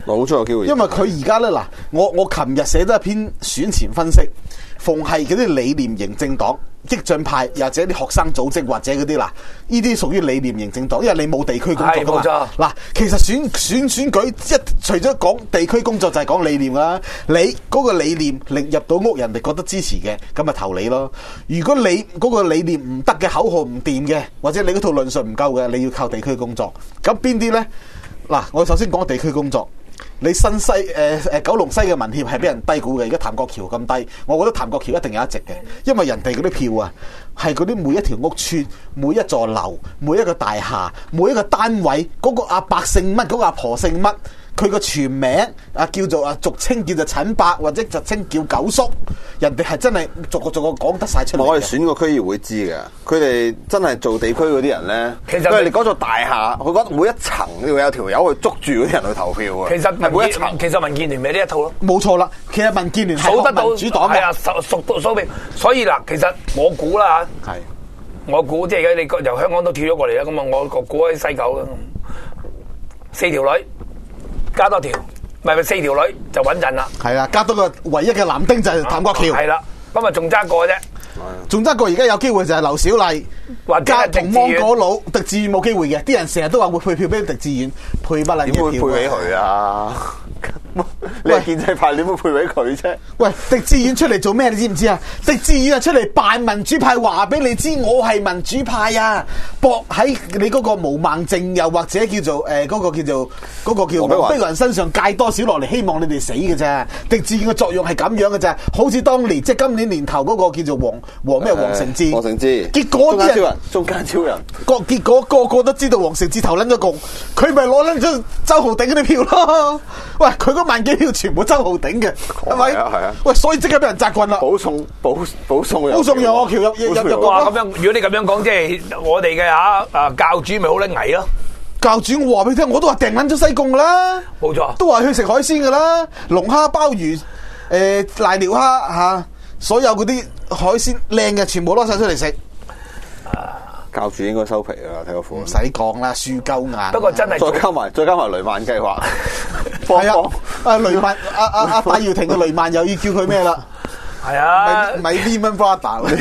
冇錯有機會。 因為佢而家咧嗱，我我琴日寫咗一篇選前分析，逢係嗰啲理念型政黨、激進派，或者啲學生組織或者嗰啲嗱，呢啲屬於理念型政黨，因為你冇地區工作噶嘛。嗱，其實選選選舉一除咗講地區工作就係講理念啦。你嗰個理念令入到屋，人哋覺得支持嘅，咁咪投你咯。如果你嗰個理念唔得嘅，口號唔掂嘅，或者你嗰套論述唔夠嘅，你要靠地區工作。咁邊啲咧？嗱，我首先講地區工作。你新西誒誒、呃、九龍西嘅民協係俾人低估嘅，而家譚國橋咁低，我覺得譚國橋一定有一席嘅，因為人哋嗰啲票啊，係嗰啲每一條屋邨、每一座樓、每一個大廈、每一個單位，嗰、那個阿伯姓乜，嗰、那個阿婆姓乜，佢個全名啊叫做啊俗稱叫做陳伯，或者俗稱叫九叔，人哋係真係逐個逐個講得晒出嚟。 我哋選個區議會知嘅，佢哋真係做地區嗰啲人咧，其實佢哋嗰座大廈，佢覺得每一層都要有條友去捉住嗰啲人去投票啊。其實每一層，其實民建聯咪呢一套咯。 冇錯啦，其實民建聯係學民主黨嘅，係啊，熟熟到數名。所以嗱，其實我估啦嚇，係我估即係你由香港都跳咗過嚟啦，咁啊，我個估喺西九啦，四條女。加多條，咪咪四條女就穩陣啦。係啊，加多個唯一嘅男丁就係譚國橋。係啦，咁啊仲爭個啫，仲爭個而家有機會就係劉小麗，或者同芒果佬狄志遠冇機會嘅。啲人成日都話會配票俾狄志遠，配乜撚嘢票？點會配俾佢啊？你係建制派，點會配俾佢啫？喂，狄志遠出嚟做咩？你知唔知啊？狄志遠啊出嚟扮民主派，話俾你知我係民主派啊！搏喺你嗰個毛孟靜，又或者叫做誒嗰、呃那個叫做嗰、那個叫黃碧雲身上戒多少落嚟，希望你哋死嘅咋？狄志遠嘅作用係咁樣嘅咋？好似當年即係今年年頭嗰個叫做黃黃咩黃成智，黃成智，結果啲人中間超人，個結果個個都知道黃成智投撚咗共，佢咪攞撚咗周浩鼎嗰啲票咯？喂，佢嗰萬幾票全部周浩鼎嘅，係咪？係啊，係啊。喂，所以即刻俾人責棍啦。保送保保送保送楊岳橋入入入話咁樣，如果你咁樣講，即係我哋嘅嚇啊教主咪好撚危咯。教主，我話俾你聽，我都話訂撚咗西貢噶啦，冇錯，都話去食海鮮噶啦，龍蝦、鮑魚、誒瀨尿蝦嚇，所有嗰啲海鮮靚嘅全部攞晒出嚟食。教主應該收皮啦，睇個款。唔使講啦，輸鳩硬。不過真係再加埋，再加埋雷曼計劃。係啊，阿雷曼，阿阿阿戴耀廷嘅雷曼又要叫佢咩啦？係啊，咪 Lehman Brothers。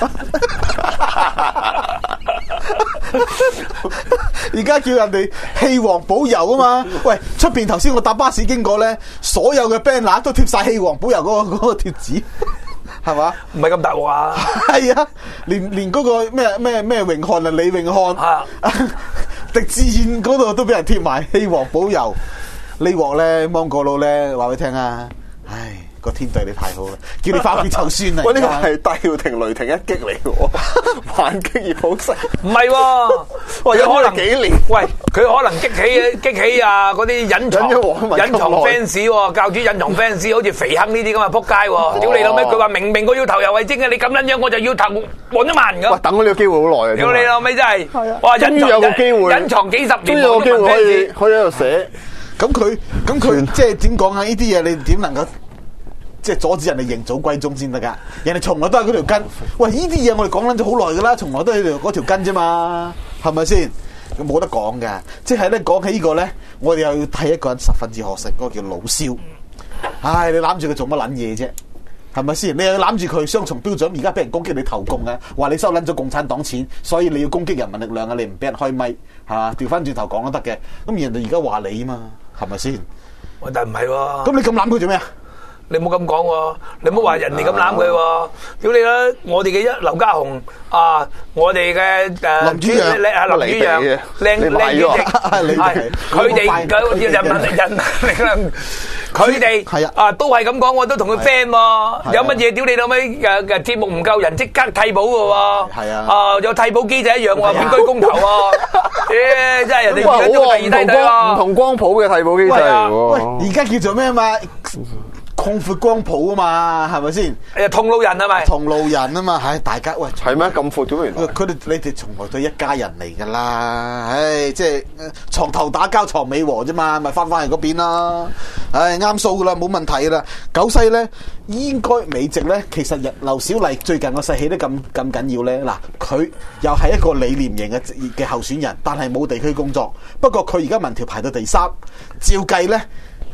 而家叫人哋棄黃保油啊嘛！喂，出邊頭先我搭巴士經過咧，所有嘅 banner 都貼晒棄黃保油嗰個嗰個貼紙。係嘛？唔係咁大鑊啊！係啊，連連嗰個咩咩咩永漢啊，李永漢啊，狄志遠嗰度都俾人貼埋棄黃保油。呢鑊咧，芒果佬咧話俾你聽啊！唉，個天對你太好啦，叫你翻屋企湊孫啊！喂，呢個係戴耀廷雷霆一擊嚟嘅，反擊而好勢。唔係喎，喂，有可能幾年？喂，佢可能激起激起啊嗰啲隱藏隱藏 fans 喎，教主隱藏 fans， 好似肥亨呢啲咁啊，撲街喎！屌你老味，佢話明明我要投游蕙禎嘅，你咁撚樣我就要投黃一萬咁。哇，等咗呢個機會好耐啊！屌你老味真係，哇！終於有個機會，隱藏幾十年，終於有個機會可以可以喺度寫。咁佢咁佢即係點講啊？呢啲嘢你點能夠即係阻止人哋認祖歸宗先得噶？人哋從來都係嗰條根。喂，呢啲嘢我哋講緊咗好耐噶啦，從來都係條嗰條根啫嘛，係咪先？冇得講噶。即係咧講起呢個咧，我哋又要睇一個人十分之可惜，嗰個叫老蕭。唉，你攬住佢做乜撚嘢啫？係咪先？你又攬住佢雙重標準，而家俾人攻擊你投共啊，話你收撚咗共產黨錢，所以你要攻擊人民力量啊！你唔俾人開咪，係嘛？調翻轉頭講都得嘅。咁人哋而家話你嘛，係咪先？喂，但係唔係喎。咁你咁攬佢做咩啊？你唔好咁講喎，你唔好話人哋咁攬佢喎。屌你啦！我哋嘅一劉家雄啊，我哋嘅誒林主任，阿林主任，靚靚主席，係佢哋嘅人民人民力量。佢哋係啊，啊都係咁講，我都同佢 friend 喎。有乜嘢屌你老味誒誒節目唔夠人，即刻替補嘅喎。係啊，啊有替補機制一樣喎，免居公投喎。誒真係人哋而家做第二梯隊喎，唔同光譜嘅替補機制嚟喎。喂，而家叫做咩嘛？擴闊光譜啊嘛，係咪先？誒，同路人係咪？同路人啊嘛，唉，大家喂，係咩咁闊咗？原來佢哋你哋從來都係一家人嚟噶啦，唉，即係床頭打交床尾和啫嘛，咪翻翻嚟嗰邊啦，唉，啱數噶啦，冇問題啦。九西咧，應該美籍咧，其實劉小麗最近個勢起得咁咁緊要咧，嗱，佢又係一個理念型嘅嘅候選人，但係冇地區工作。不過佢而家民調排到第三，照計咧。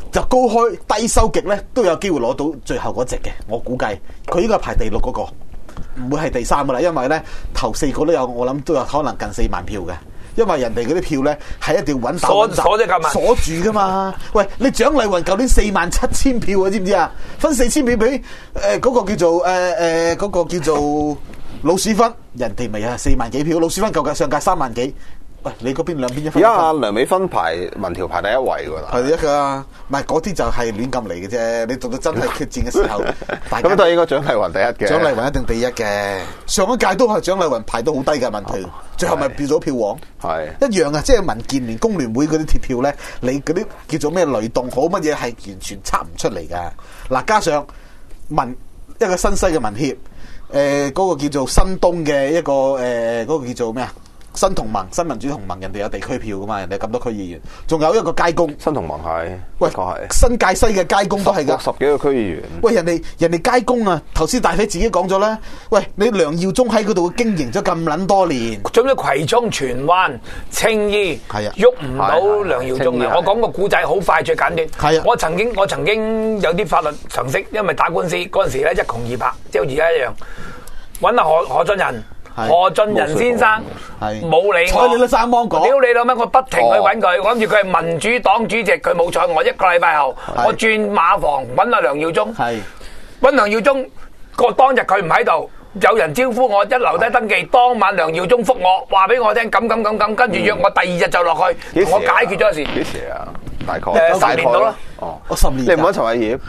就高開低收極咧，都有機會攞到最後嗰隻嘅。我估計佢應該排第六嗰個，唔會係第三噶啦，因為咧頭四個都有，我諗都有可能近四萬票嘅。因為人哋嗰啲票咧係一定要穩打穩紮鎖咗鎖住噶嘛。喂，你蔣麗芸舊年四萬七千票啊，知唔知啊？分四千票俾誒嗰個叫做誒誒嗰個叫做老鼠分，人哋咪啊四萬幾票，老鼠分舊屆上屆三萬幾。喂，你嗰邊兩邊一分？ 而家阿梁美芬排民調排第一位㗎啦， 係一噶，唔係嗰啲就係亂咁嚟嘅啫。你到到真係決戰嘅時候， 咁都係應該蔣麗芸第一嘅。 蔣麗芸一定第一嘅。上一屆都係蔣麗芸排到好低嘅問題，哦、最後咪變咗票王。係一樣啊，即係民建聯、工聯會嗰啲鐵票咧，你嗰啲叫做咩雷動好乜嘢係完全測唔出嚟㗎。嗱，加上民一個新西嘅民協，誒、呃、嗰、那個叫做新東嘅一個誒嗰、呃那個叫做咩啊？新同盟、新民主同盟，人哋有地區票噶嘛？人哋咁多區議員，仲有一個街工。 新同盟係， 喂，新界西嘅街工都係噶， 十幾個區議員。 喂，人哋人哋街工啊，頭先大飛自己講咗啦。喂，你梁耀忠喺嗰度經營咗咁撚多年， 總之葵涌、荃灣、青衣，係啊，喐唔到梁耀忠啊！我講個古仔好快最簡短。係啊，我曾經我曾經有啲法律常識，因為打官司嗰陣時咧一窮二白，即係而家一樣，揾阿何何俊仁。何俊仁先生冇理我， 睬你都生芒果。 屌你老乜！我不停去揾佢，我諗住佢係民主黨主席，佢冇睬我。一個禮拜後，我轉馬房揾阿梁耀忠，揾梁耀忠個當日佢唔喺度，有人招呼我，一留低登記。當晚梁耀忠覆我，話俾我聽咁咁咁咁，跟住約我第二日就落去，同我解決咗事。 幾時啊？大概誒十年到啦。 哦，我十年。 你唔揾陳偉業？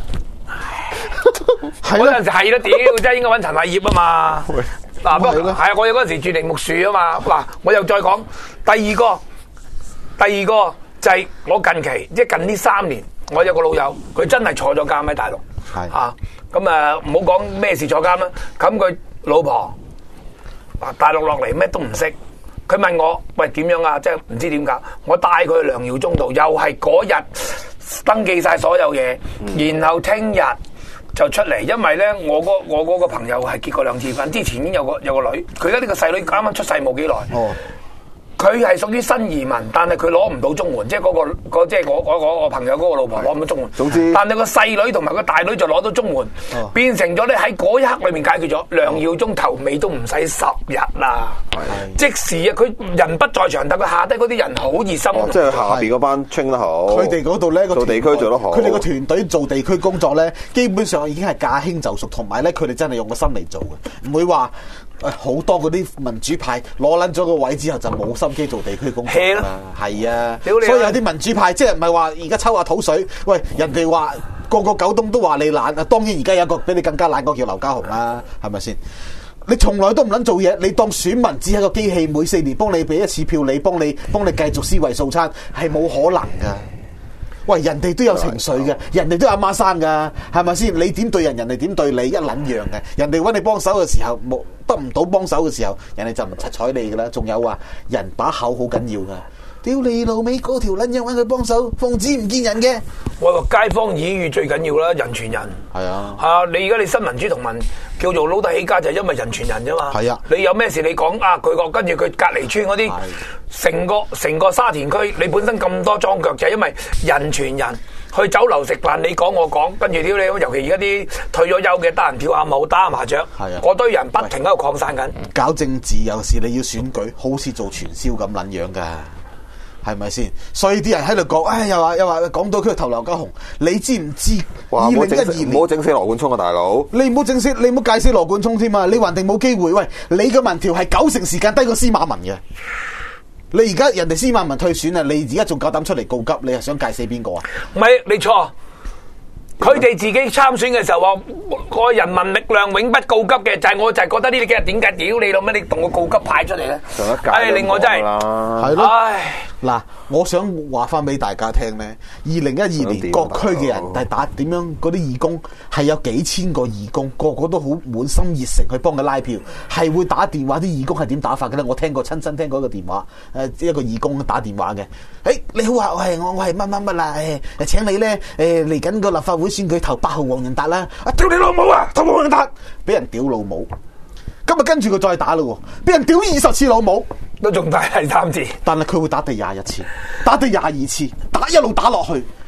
嗰陣時係啦，屌真係應該揾陳偉業啊嘛。嗱，不過係啊，我有嗰陣時住鈴木樹啊嘛。嗱，我又再講第二個，第二個就係我近期即係近呢三年，我有個老友，佢真係坐咗監喺大陸。係啊，咁啊唔好講咩事坐監啦。咁佢老婆啊，大陸落嚟咩都唔識，佢問我喂點樣啊？即係唔知點搞。我帶佢去梁耀忠度，又係嗰日登記晒所有嘢，嗯、然後聽日就出嚟，因為咧，我嗰我嗰個朋友係結過兩次婚，之前已經有個有個女，佢而家呢個細女啱啱出世冇幾耐。哦，佢係屬於新移民，但係佢攞唔到綜援，即係嗰個嗰即係我我我朋友嗰個老婆攞唔到綜援。總之，但係個細女同埋個大女就攞到綜援，哦、變成咗咧喺嗰一刻裏面解決咗。梁耀忠頭尾都唔使十日啦，哦、即時啊！佢人不在場，但佢下低嗰啲人好熱心。 哦、即係下邊嗰班 train 得好， 佢哋嗰度咧做地區做得好， 佢哋個團隊做地區工作咧，基本上已經係駕輕就熟，同埋咧佢哋真係用個心嚟做嘅，唔會話。好多嗰啲民主派攞撚咗個位之後就冇心機做地區工作啦，係啊，所以有啲民主派即係唔係話而家抽下土水，喂人哋話個個九東都話你懶啊，當然而家有一個比你更加懶個叫劉家雄啦，係咪先？你從來都唔撚做嘢，你當選民只係個機器，每四年幫你俾一次票，你幫你幫你繼續思維素餐，係冇可能噶。喂，人哋都有情緒嘅，人哋都有阿媽生噶，係咪先？你點對人，人哋點對你，一撚樣嘅。人哋揾你幫手嘅時候，冇得唔到幫手嘅時候，人哋就唔柒睬你噶啦。仲有話，人把口好緊要噶。屌你老味，嗰條撚樣揾佢幫手，奉旨唔見人嘅。 我話街坊耳語最緊要啦，人傳人。係啊，係啊，你而家你新民主同盟叫做撈得起家，就係因為人傳人啫嘛。係啊，你有咩事你講啊，佢個跟住佢隔離村嗰啲，成個成個沙田區，你本身咁多莊腳，就係因為人傳人。去酒樓食飯，你講我講，跟住屌你，尤其而家啲退咗休嘅，得閒跳下舞、打下麻雀，嗰堆人不停喺度擴散緊。 搞政治有時你要選舉，好似做傳銷咁撚樣噶。係咪先？所以啲人喺度講，唉，又話又話港島區投劉家雄，你知唔知？二零一二年唔好整死羅冠聰啊，大佬！ 你唔好整死，你唔好介死羅冠聰添啊！你還定冇機會？喂，你嘅民調係九成時間低過司馬文嘅。你而家人哋司馬文退選啊，你而家仲夠膽出嚟告急？你係想介死邊個啊？ 唔係，你錯。佢哋自己參選嘅時候話個人民力量永不告急嘅，就係、是、我就係覺得呢啲幾日點解屌你老咩？你同我告急派出嚟咧？唉，令我真係係咯。唉，嗱，我想話翻俾大家聽咧，二零一二年各區嘅人係打點樣嗰啲義工係有幾千個義工，個個都好滿心熱誠去幫佢拉票，係會打電話。啲義工係點打法嘅咧？我聽過親身聽過一個電話，誒一個義工打電話嘅。誒、欸、你好啊，我係我我係乜乜乜啦，誒請你咧誒嚟緊個立法會選舉投八號黃仁達啦！啊屌你老母啊！投黃仁達，俾人屌老母。今日跟住佢再打咯，俾人屌二十次老母， 都仲打第三次。 但係佢會打第廿一次，打第廿二次，打一路打落去。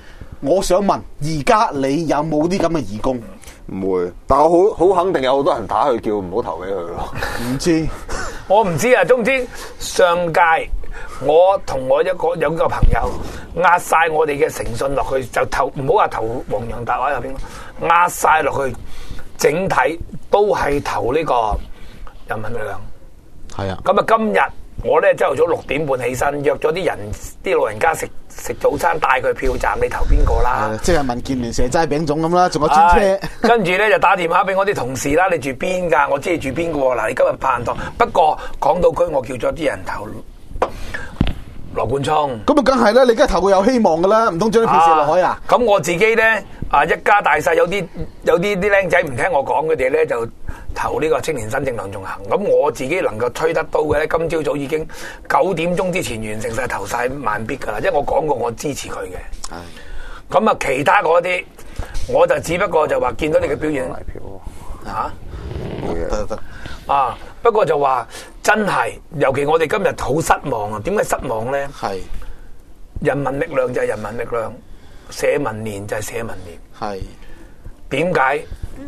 我想問，而家你有冇啲咁嘅義工？ 唔會，但我好好肯定有好多人打佢叫唔好投俾佢咯。 唔知， 我唔知啊。總之上屆我同我一個有個朋友壓晒我哋嘅誠信落去，就投唔好話投黃洋達喺入邊，壓晒落去，整體都係投呢個人民力量。 係啊， 咁啊今日我咧朝頭早六點半起身，約咗啲人啲老人家食食早餐，帶佢票站，你投邊個啦？ 即係民建聯蛇齋餅種咁啦，仲有專車。 跟住咧就打電話俾我啲同事啦，你住邊㗎？我知你住邊個喎？嗱，你今日拍唔到。不過港島區我叫咗啲人投羅冠聰。 咁啊，梗係啦，你梗係投佢有希望㗎啦，唔通將啲票射落海啊？ 咁、啊、我自己咧啊，一家大細有啲有啲啲僆仔唔聽我講，佢哋咧就投呢個青年新政梁頌恆。咁我自己能夠推得到嘅咧，今朝早已經九點鐘之前完成晒投晒萬必㗎啦，因為我講過我支持佢嘅。係。咁啊，其他嗰啲我就只不過就話見到你嘅表現。買票嚇。得得。啊！不過就話真係，尤其我哋今日好失望啊！點解失望咧？係人民力量就係人民力量，社民連就係社民連。係點解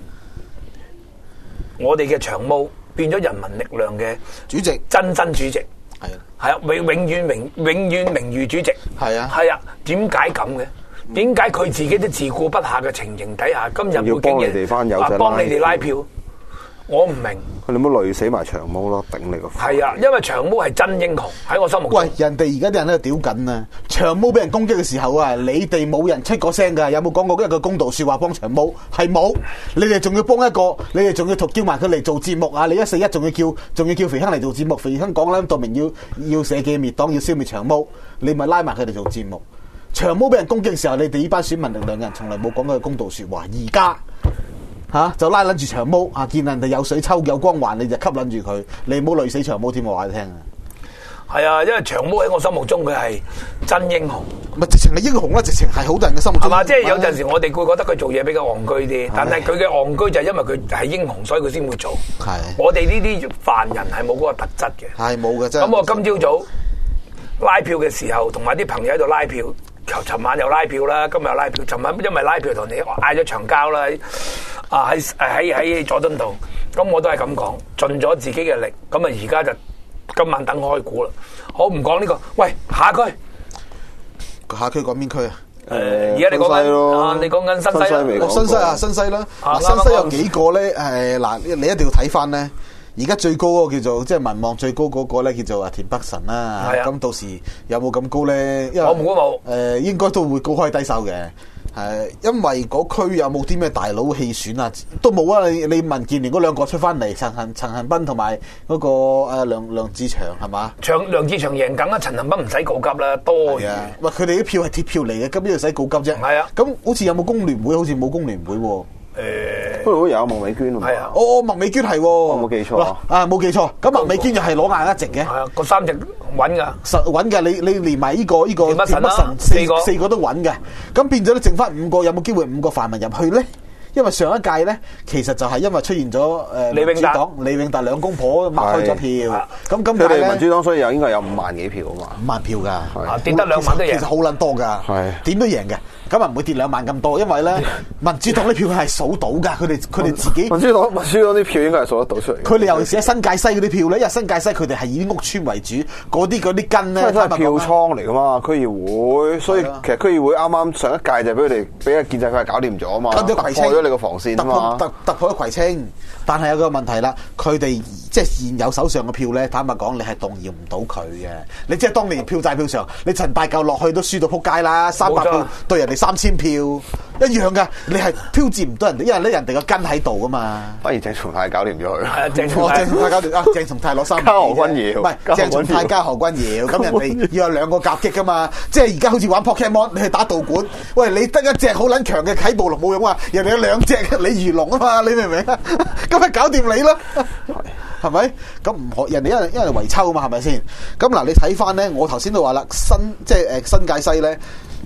我哋嘅長毛變咗人民力量嘅主席、 真真主席？係啊，係啊，永永遠名永遠名譽主席。係啊，係啊，點解咁嘅？點解佢自己都自顧不下嘅情形底下，今日會竟然啊幫你哋拉票？我唔明， 佢哋冇累死埋長毛咯，頂你個！ 係啊，因為長毛係真英雄喺我心目中。 喂，人哋而家啲人喺度屌緊啊！長毛俾人攻擊嘅時候啊，你哋冇人出過聲噶，有冇講過一個公道說話幫長毛？係冇，你哋仲要幫一個，你哋仲要叫埋佢嚟做節目啊！你一四一仲要叫，仲要叫肥亨嚟做節目，肥亨講啦，道明要要社記滅黨，要消滅長毛，你咪拉埋佢哋做節目。長毛俾人攻擊嘅時候，你哋呢班選民力量人從來冇講過公道說話，而家。吓、啊、就拉捻住長毛啊！見人哋有水抽有光環，你就吸捻住佢，你唔好累死長毛添。我話你聽啊， 係啊，因為長毛喺我心目中佢係真英雄， 咪直情係英雄啦，直情係好多人嘅心目中。係嘛， 即係有陣時我哋會覺得佢做嘢比較戇居啲，但係佢嘅戇居就係因為佢係英雄，所以佢先會做。係我哋呢啲凡人係冇嗰個特質嘅，係冇嘅。真咁我今朝早拉票嘅時候，同埋啲朋友喺度拉票。尋晚又拉票啦，今日又拉票。尋晚因為拉票同你嗌咗長交啦，啊喺喺喺佐敦道，咁我都係咁講，盡咗自己嘅力。咁啊而家就今晚等開估啦。好，唔講呢個，喂下區， 下區講邊區啊？ 誒，而家你講緊啊，你講緊新西啦， 新西啊，新西啦。嗱，新西有幾個咧？誒，嗱，你一定要睇翻咧。而家最高嗰個叫做即係民望最高嗰個咧，叫做啊田北辰啦。係啊，咁到時有冇咁高咧？因為我唔估冇。誒，應該都會高開低收嘅。係，因為嗰區有冇啲咩大佬棄選啊？都冇啊！你你民建聯嗰兩個出翻嚟，陳恒陳恒鑌同埋嗰個誒梁梁志祥係嘛？長梁志祥贏緊啊！陳恒鑌唔使告急啦，多嘅。 喂，佢哋啲票係鐵票嚟嘅，咁邊度使告急啫？係啊。咁好似有冇工聯會？好似冇工聯會喎。誒，不過有麥美娟係啊，哦，麥美娟係，我冇記錯啊，冇記錯。咁麥美娟又係攞硬一席嘅，係啊，個三隻穩噶，實穩嘅。你你連埋呢個呢個田北辰四個四個都穩嘅，咁變咗咧剩翻五個，有冇機會五個泛民入去咧？因為上一屆咧，其實就係因為出現咗誒民主黨李永達兩公婆擘開咗票，咁今屆咧民主黨所以又應該有五萬幾票啊嘛，五萬票㗎，跌得兩萬都贏，其實好撚多㗎，點都贏嘅。咁啊唔會跌兩萬咁多，因為咧民主黨啲票係數到噶，佢哋佢哋自己民主黨民主黨啲票應該係數得到出嚟。佢哋尤其是喺新界西嗰啲票咧，因為新界西佢哋係以屋邨為主，嗰啲嗰啲根咧都係票倉嚟噶嘛，區議會，所以其實區議會啱啱上一屆就俾佢哋俾個建制派搞掂咗啊嘛，突破咗你個防線啊嘛，突突破咗葵青，但係有個問題啦，佢哋即係現有手上嘅票咧，坦白講你係動搖唔到佢嘅，你即係當年票債票上，你陳大嚿落去都輸到撲街啦，三百票對人哋三千票一樣噶，你係挑戰唔到人哋，因為咧人哋個根喺度噶嘛。反而鄭松泰搞掂咗佢。係啊，鄭松泰，鄭松泰搞掂啊！鄭松泰攞三，加何君堯，唔係鄭松泰加何君堯，咁人哋要有兩個夾擊噶嘛。即係而家好似玩 Pokemon，你去打道館，喂，你得一隻好撚強嘅啟暴龍冇用啊，人哋有兩隻鯉魚龍啊嘛，你明唔明啊？咁咪搞掂你咯，係咪？咁唔可人哋因為因為圍抽啊嘛，係咪先？咁嗱，你睇翻咧，我頭先都話啦，新即係誒新界西咧。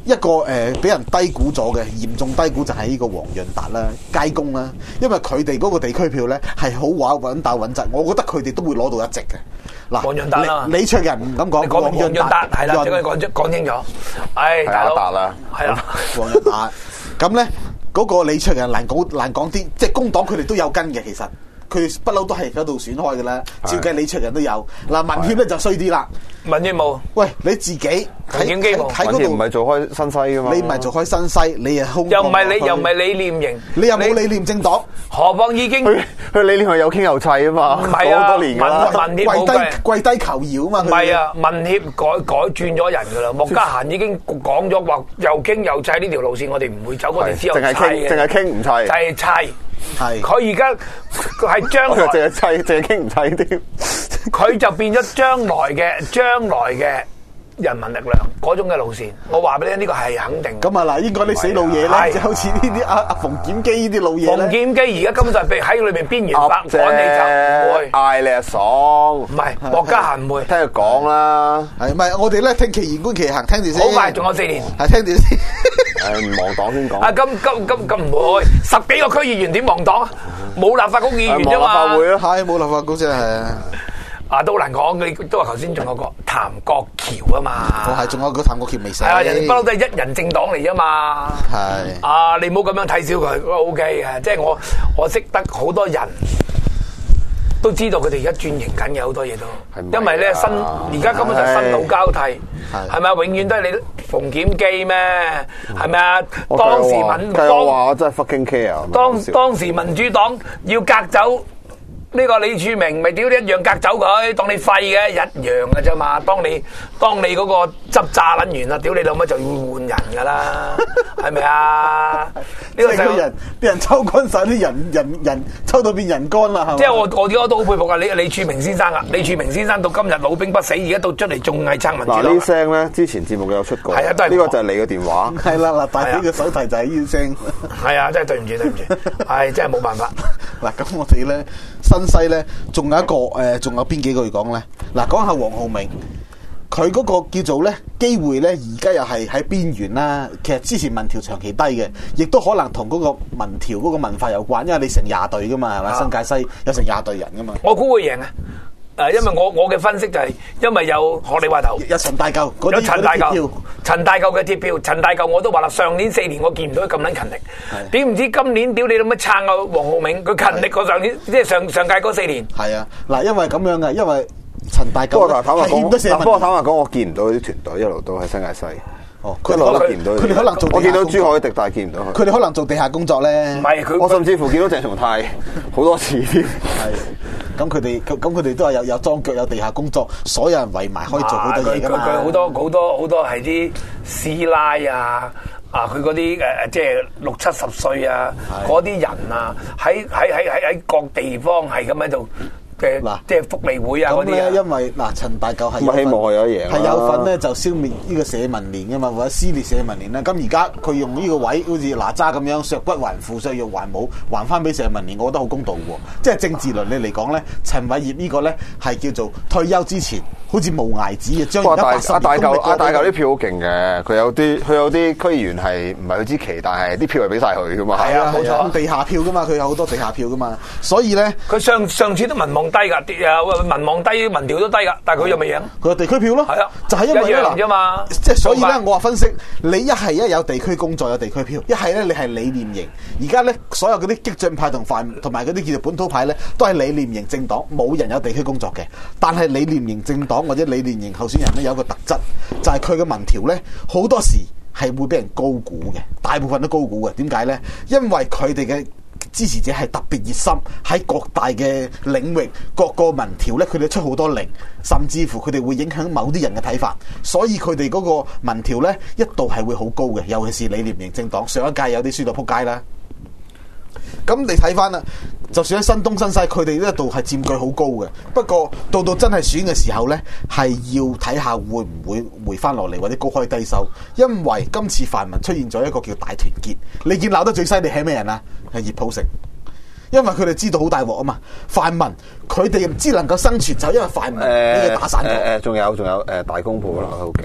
一個誒俾、呃、人低估咗嘅嚴重低估就係呢個黃潤達啦、街工啦，因為佢哋嗰個地區票咧係好話穩打穩紮，我覺得佢哋都會攞到一席嘅。嗱， 黃潤達啦， 李卓人唔敢講， 黃潤達係啦，應該講講清楚。唉，大佬啦， 係啦， 黃潤達咁咧嗰個李卓人難講難講啲，即係工黨佢哋都有跟嘅，其實。佢不嬲都係喺度選開嘅啦，照計李卓人都有。嗱，民協咧就衰啲啦， 民協冇。喂， 你自己喺喺嗰度唔係做開新西噶嘛？ 你唔係做開新西，你係空。 又唔係你，又唔係理念型， 你又冇理念政黨， 何況已經佢佢理念係有傾有砌啊嘛， 唔係啊， 好多年㗎啦， 民協跪低跪低求饒啊嘛。 唔係啊，民協改改轉咗人㗎啦，莫家嫻已經講咗話又傾又砌呢條路線，我哋唔會走嗰條只有砌嘅， 淨係傾，淨係傾唔砌， 就係砌。 係佢而家係將來， 淨係砌，淨係傾唔砌添。 佢就變咗將來嘅將來嘅人民力量嗰種嘅路線。我話俾你聽，呢個係肯定。 咁啊嗱，應該啲死老嘢咧，就好似呢啲阿阿馮檢基呢啲老嘢咧。 馮檢基而家根本就係喺裏邊邊緣化，趕你走，唔會嗌你阿爽。唔係莫家嫻唔會。 聽佢講啦。 係咪？我哋咧聽其言觀其行，聽住先。 好快，仲有四年。 係聽住先。 誒，唔望黨先講。 啊，咁咁咁咁唔會，十幾個區議員點望黨啊？冇立法局議員啫嘛。 立法會咯， 係冇立法局啫，係啊。 啊，都難講，你都話頭先仲有個譚國僑啊嘛。 我係仲有個譚國僑未死。係啊，人哋不嬲都係一人政黨嚟啫嘛。 係。 啊，你唔好咁樣睇小佢，O K 嘅，即係我我識得好多人。都知道佢哋而家轉型緊嘅好多嘢都，因為咧新而家根本就新老交替，係咪啊？永遠都係你馮檢基咩？係咪啊？當時民當話我真係 fucking care。 當當時民主黨要革走呢個李柱銘，咪屌你一樣革走佢，當你廢嘅一樣嘅啫嘛。當你當你嗰個執炸撚完啦，屌你老母就要換人噶啦，係咪啊？呢個啲人啲人抽乾晒啲人人人抽到變人乾啦，係嘛？ 即係我我而家都好佩服啊！李李柱銘先生啊，李柱銘先生到今日老兵不死，而家到出嚟仲係撐民主黨。 嗱呢聲咧，之前節目有出過，係啊，都係呢個就係你嘅電話。 係啦嗱，大飛嘅手提就係呢聲。 係啊，真係對唔住對唔住，係真係冇辦法。 嗱咁我哋咧新西咧，仲有一個誒，仲有邊幾個要講咧？嗱，講下黃浩銘。佢嗰個叫做咧機會咧，而家又係喺邊緣啦。其實之前民調長期低嘅，亦都可能同嗰個民調嗰個文化有關，因為你成廿隊噶嘛，係咪？新界西有成廿隊人噶嘛。 我估會贏啊！誒，因為我我嘅分析就係，因為有學你話頭， 有陳大舊， 有陳大舊，陳大舊嘅鐵票，陳大舊我都話啦，上年四年我見唔到佢咁撚勤力，點唔知今年屌你老乜撐啊黃浩銘，佢勤力過上年，即係上上屆嗰四年。 係啊，嗱，因為咁樣嘅，因為。陳大舊係欠咗社民。 不過坦白講，我見唔到啲團隊一路都喺新界西。 哦，佢哋可能見唔到，佢哋可能做。 我見到朱凱迪，但係見唔到佢。 佢哋可能做地下工作咧。 唔係佢， 我甚至乎見到鄭松泰好多次添。 係，咁佢哋咁佢哋都係有有裝腳有地下工作，所有人圍埋可以做好多嘢㗎嘛。 佢好多好多好多係啲師奶啊！啊！佢嗰啲誒即係六七十歲啊，嗰啲人啊，喺喺喺喺喺各地方係咁喺度。嗱，即係福利會啊嗰啲啊， 因為嗱陳大舊係希望佢有贏， 係有份咧就消滅呢個社民連噶嘛，或者撕裂社民連啦。咁而家佢用呢個位好似哪吒咁樣削骨還父，削肉還母，還翻俾社民連，我覺得好公道喎。即係政治倫理嚟講咧，陳偉業呢個咧係叫做退休之前好似無涯子嘅，將而家八十年功力。阿大舊阿大舊啲票好勁嘅，佢有啲佢有啲區議員係唔係佢支旗，但係啲票係俾晒佢噶嘛。 係啊，冇錯，地下票噶嘛，佢有好多地下票噶嘛，所以咧佢上上次都民望低噶，誒民望低，民調都低噶，但係佢又未贏。 佢有地區票咯，係啊，就係因為咧啫嘛。 即係所以咧，我話分析，你一係一有地區工作有地區票，一係咧你係理念型。而家咧所有嗰啲激進派同泛同埋嗰啲叫做本土派咧，都係理念型政黨，冇人有地區工作嘅。但係理念型政黨或者理念型候選人咧有一個特質，就係佢嘅民調咧好多時係會俾人高估嘅，大部分都高估嘅。點解咧？因為佢哋嘅支持者係特別熱心，喺各大嘅領域各個民調咧，佢哋出好多力，甚至乎佢哋會影響某啲人嘅睇法，所以佢哋嗰個民調咧一度係會好高嘅，尤其是理念型政黨，上一屆有啲輸到撲街啦。咁你睇翻啦，就算喺新東新西，佢哋呢度係佔據好高嘅。不過到到真係選嘅時候呢，係要睇下會唔會回翻落嚟，或者高開低收。因為今次泛民出現咗一個叫大團結，你見鬧得最犀利係咩人啊？係葉普成，因為佢哋知道好大鑊啊嘛。泛民佢哋唔知能夠生存，就因為泛民呢個打散咗。 誒誒，仲有仲有誒大公報啦，好勁。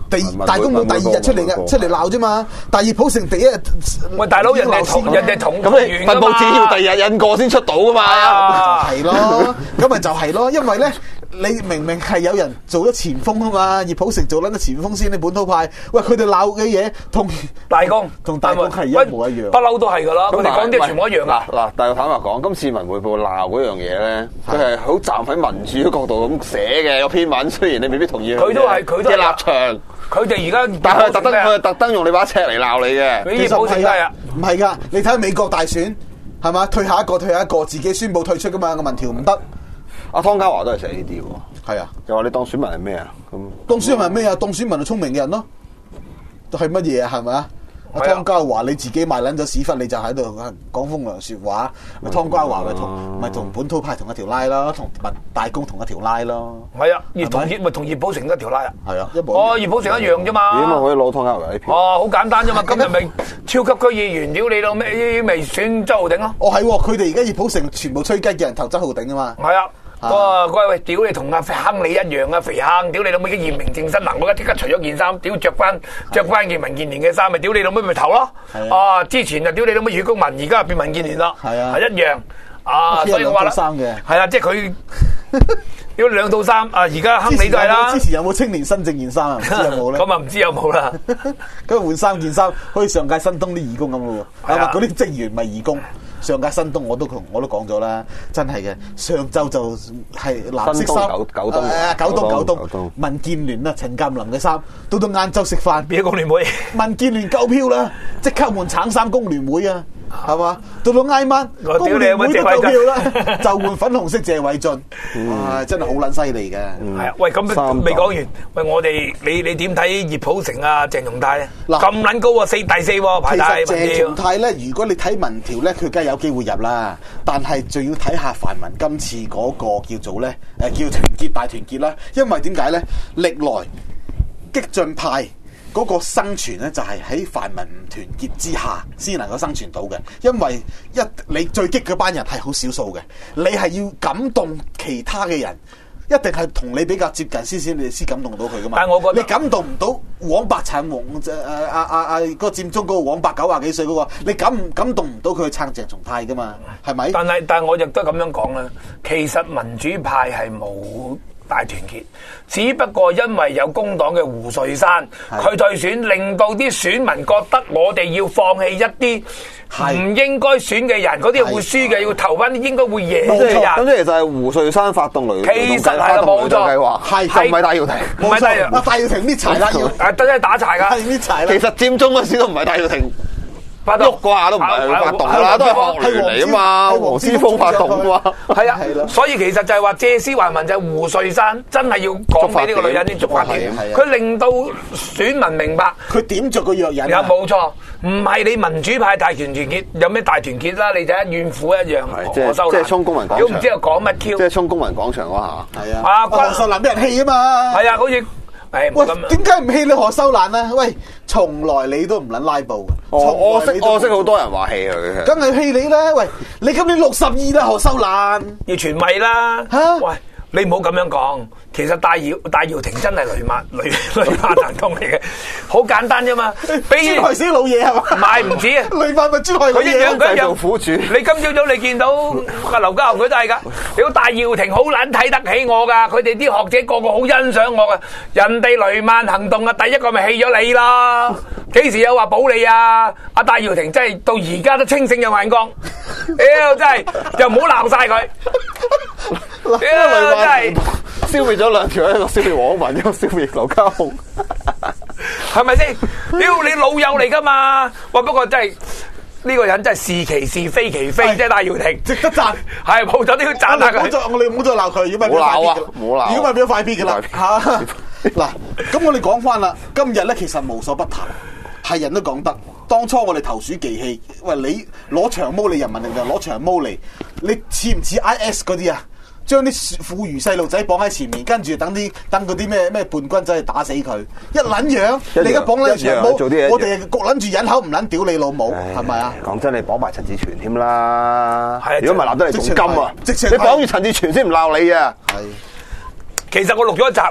第大公報第二日出嚟嘅，出嚟鬧啫嘛。但係葉普成第一日， 喂大佬，人哋同人哋同咁你份報紙要第二日印過先出到噶嘛？ 係咯，咁咪就係咯，因為咧。你明明係有人做咗前鋒啊嘛，葉普成做撚咗前鋒先，你本土派，喂佢哋鬧嘅嘢同大公同大公係一模一樣， 不嬲都係噶啦，佢哋講啲全部一樣嗱嗱，但係坦白講，今次文匯報鬧嗰樣嘢咧，佢係好站喺民主嘅角度咁寫嘅個篇文，雖然你未必同意佢都係佢都係立場， 佢哋而家但係特登佢係特登用你把尺嚟鬧你嘅， 其實唔係㗎，唔係㗎，你睇下美國大選係嘛，退下一個退下一個，自己宣佈退出㗎嘛，個民調唔得。阿湯家驊都係寫呢啲喎， 係啊， 又話你當選民係咩啊？咁當選民係咩啊？當選民係聰明嘅人咯，係乜嘢啊？係咪啊？阿湯家驊你自己賣撚咗屎忽，你就喺度講風涼説話。咪湯家驊咪同咪同本土派同一條拉咯，同大公同一條拉咯。 係啊，葉同葉咪同葉寶成一條拉啊。 係啊， 哦，葉寶成一樣啫嘛。 點啊可以攞湯家驊呢票？ 哦，好簡單啫嘛。今日咪超級區議員屌你老咩？未選周浩鼎咯。 哦係，佢哋而家葉寶成全部吹雞嘅人投周浩鼎啊嘛。 係啊。哇！喂喂，屌你同阿亨利一樣啊，肥坑！屌你老母嘅驗明正身嗱，我而家即刻除咗件衫，屌着翻着翻件民建聯嘅衫，咪屌你老母咪投咯！啊，之前就屌你老母與公民，而家變民建聯啦，係啊，係一樣啊，所以我話啦，係啊，即係佢屌兩套衫啊，而家亨利都係啦。 之前有冇青年新政件衫啊？唔知有冇咧？ 咁啊，唔知有冇啦。 咁換三件衫，好似上屆新東啲義工咁咯喎，係嘛？嗰啲職員咪義工。上屆新東我都同我都講咗啦，真係嘅。上晝就係藍色衫， 九九東， 誒九東九東，民建聯啊，陳鑑林嘅衫，到到晏晝食飯， 變咗工聯會， 民建聯夠票啦，即刻換橙衫工聯會啊，係嘛？到到挨晚，工聯會都夠票啦，就換粉紅色謝偉俊，哇！真係好撚犀利嘅。 係啊，喂，咁未講完，喂，我哋你你點睇葉普成啊、鄭松泰咧？嗱，咁撚高啊，四第四喎，排大民調。 其實鄭松泰咧，如果你睇民調咧，佢梗係有機會入啦，但係仲要睇下泛民今次嗰個叫做咧，誒叫團結大團結啦。因為點解咧？歷來激進派嗰個生存咧，就係喺泛民唔團結之下先能夠生存到嘅。因為一你最激嗰班人係好少數嘅，你係要感動其他嘅人，一定係同你比較接近先先，你先感動到佢噶嘛。 但係我覺得你感動唔到黃伯撐黃誒誒阿阿阿嗰個佔中嗰個黃伯九廿幾歲嗰個，你感唔感動唔到佢去撐鄭松泰噶嘛？係咪？ 但係但係我亦都咁樣講啦，其實民主派係冇大團結，只不過因為有工黨嘅胡瑞山佢退選，令到啲選民覺得我哋要放棄一啲唔應該選嘅人，嗰啲會輸嘅，要投翻啲應該會贏嘅人。 咁即係其實係胡瑞山發動雷， 其實係冇錯計劃，係就唔係戴耀廷， 唔係戴耀廷，戴耀廷搣柴啦要， 啊真係打柴㗎， 係搣柴啦。 其實佔中嗰時都唔係戴耀廷。喐嗰下都唔係佢發動啦，都係學聯嚟啊嘛，黃之鋒發動啊嘛， 係啊，所以其實就係話借屍還民就係胡瑞山真係要講俾呢個女人啲觸發點，佢令到選民明白佢點着個藥引啊，冇錯，唔係你民主派大團團結，有咩大團結啦？你就一怨婦一樣，何秀蘭即係衝公民廣場， 如果唔知又講乜 Q， 即係衝公民廣場嗰下， 係啊，何秀蘭俾人氣啊嘛， 係啊，好似。 喂，點解唔氣你何秀蘭啊？喂，從來你都唔撚拉布嘅。 我我識我識好多人話氣佢嘅， 梗係氣你啦！喂，你今年六十二啦，何秀蘭要傳位啦嚇！喂，你唔好咁樣講。其實戴耀戴耀廷真係雷曼雷雷曼行通嚟嘅，好簡單啫嘛。俾珠海死老嘢係嘛？ 唔係唔止啊！ 雷曼咪珠海老嘢， 佢一樣佢一樣苦主。 你今朝早你見到阿劉家豪佢都係㗎。屌戴耀廷好撚睇得起我㗎，佢哋啲學者個個好欣賞我㗎。人哋雷曼行動啊，第一個咪棄咗你啦。幾時有話保你啊？阿戴耀廷真係到而家都清醒有眼光。屌真係又唔好鬧曬佢。屌真係。 消滅咗兩條，一個消滅黃文，一個消滅劉家雄， 係咪先？屌你老友嚟噶嘛？喂，不過真係呢個人真係是其是非其非，即係戴耀廷， 值得讚。係冇咗都要讚下佢。 我哋唔好再鬧佢，如果唔係冇鬧啊，冇鬧。 如果唔係變咗快必噶啦嚇。嗱，咁我哋講翻啦，今日咧其實無所不談，係人都講得。當初我哋投鼠忌器，喂你攞長毛嚟人民力量攞長毛嚟，你似唔似 I S 嗰啲啊？將啲婦孺細路仔綁喺前面，跟住等啲等嗰啲咩咩叛軍仔去打死佢，一撚樣。你而家綁撚長毛，我哋焗撚住忍口唔撚屌你老母，係咪啊？ 講真，你綁埋陳志全添啦，如果唔係鬧得嚟仲金啊！ 直情你綁住陳志全先唔鬧你啊！ 係， 其實我錄咗一集，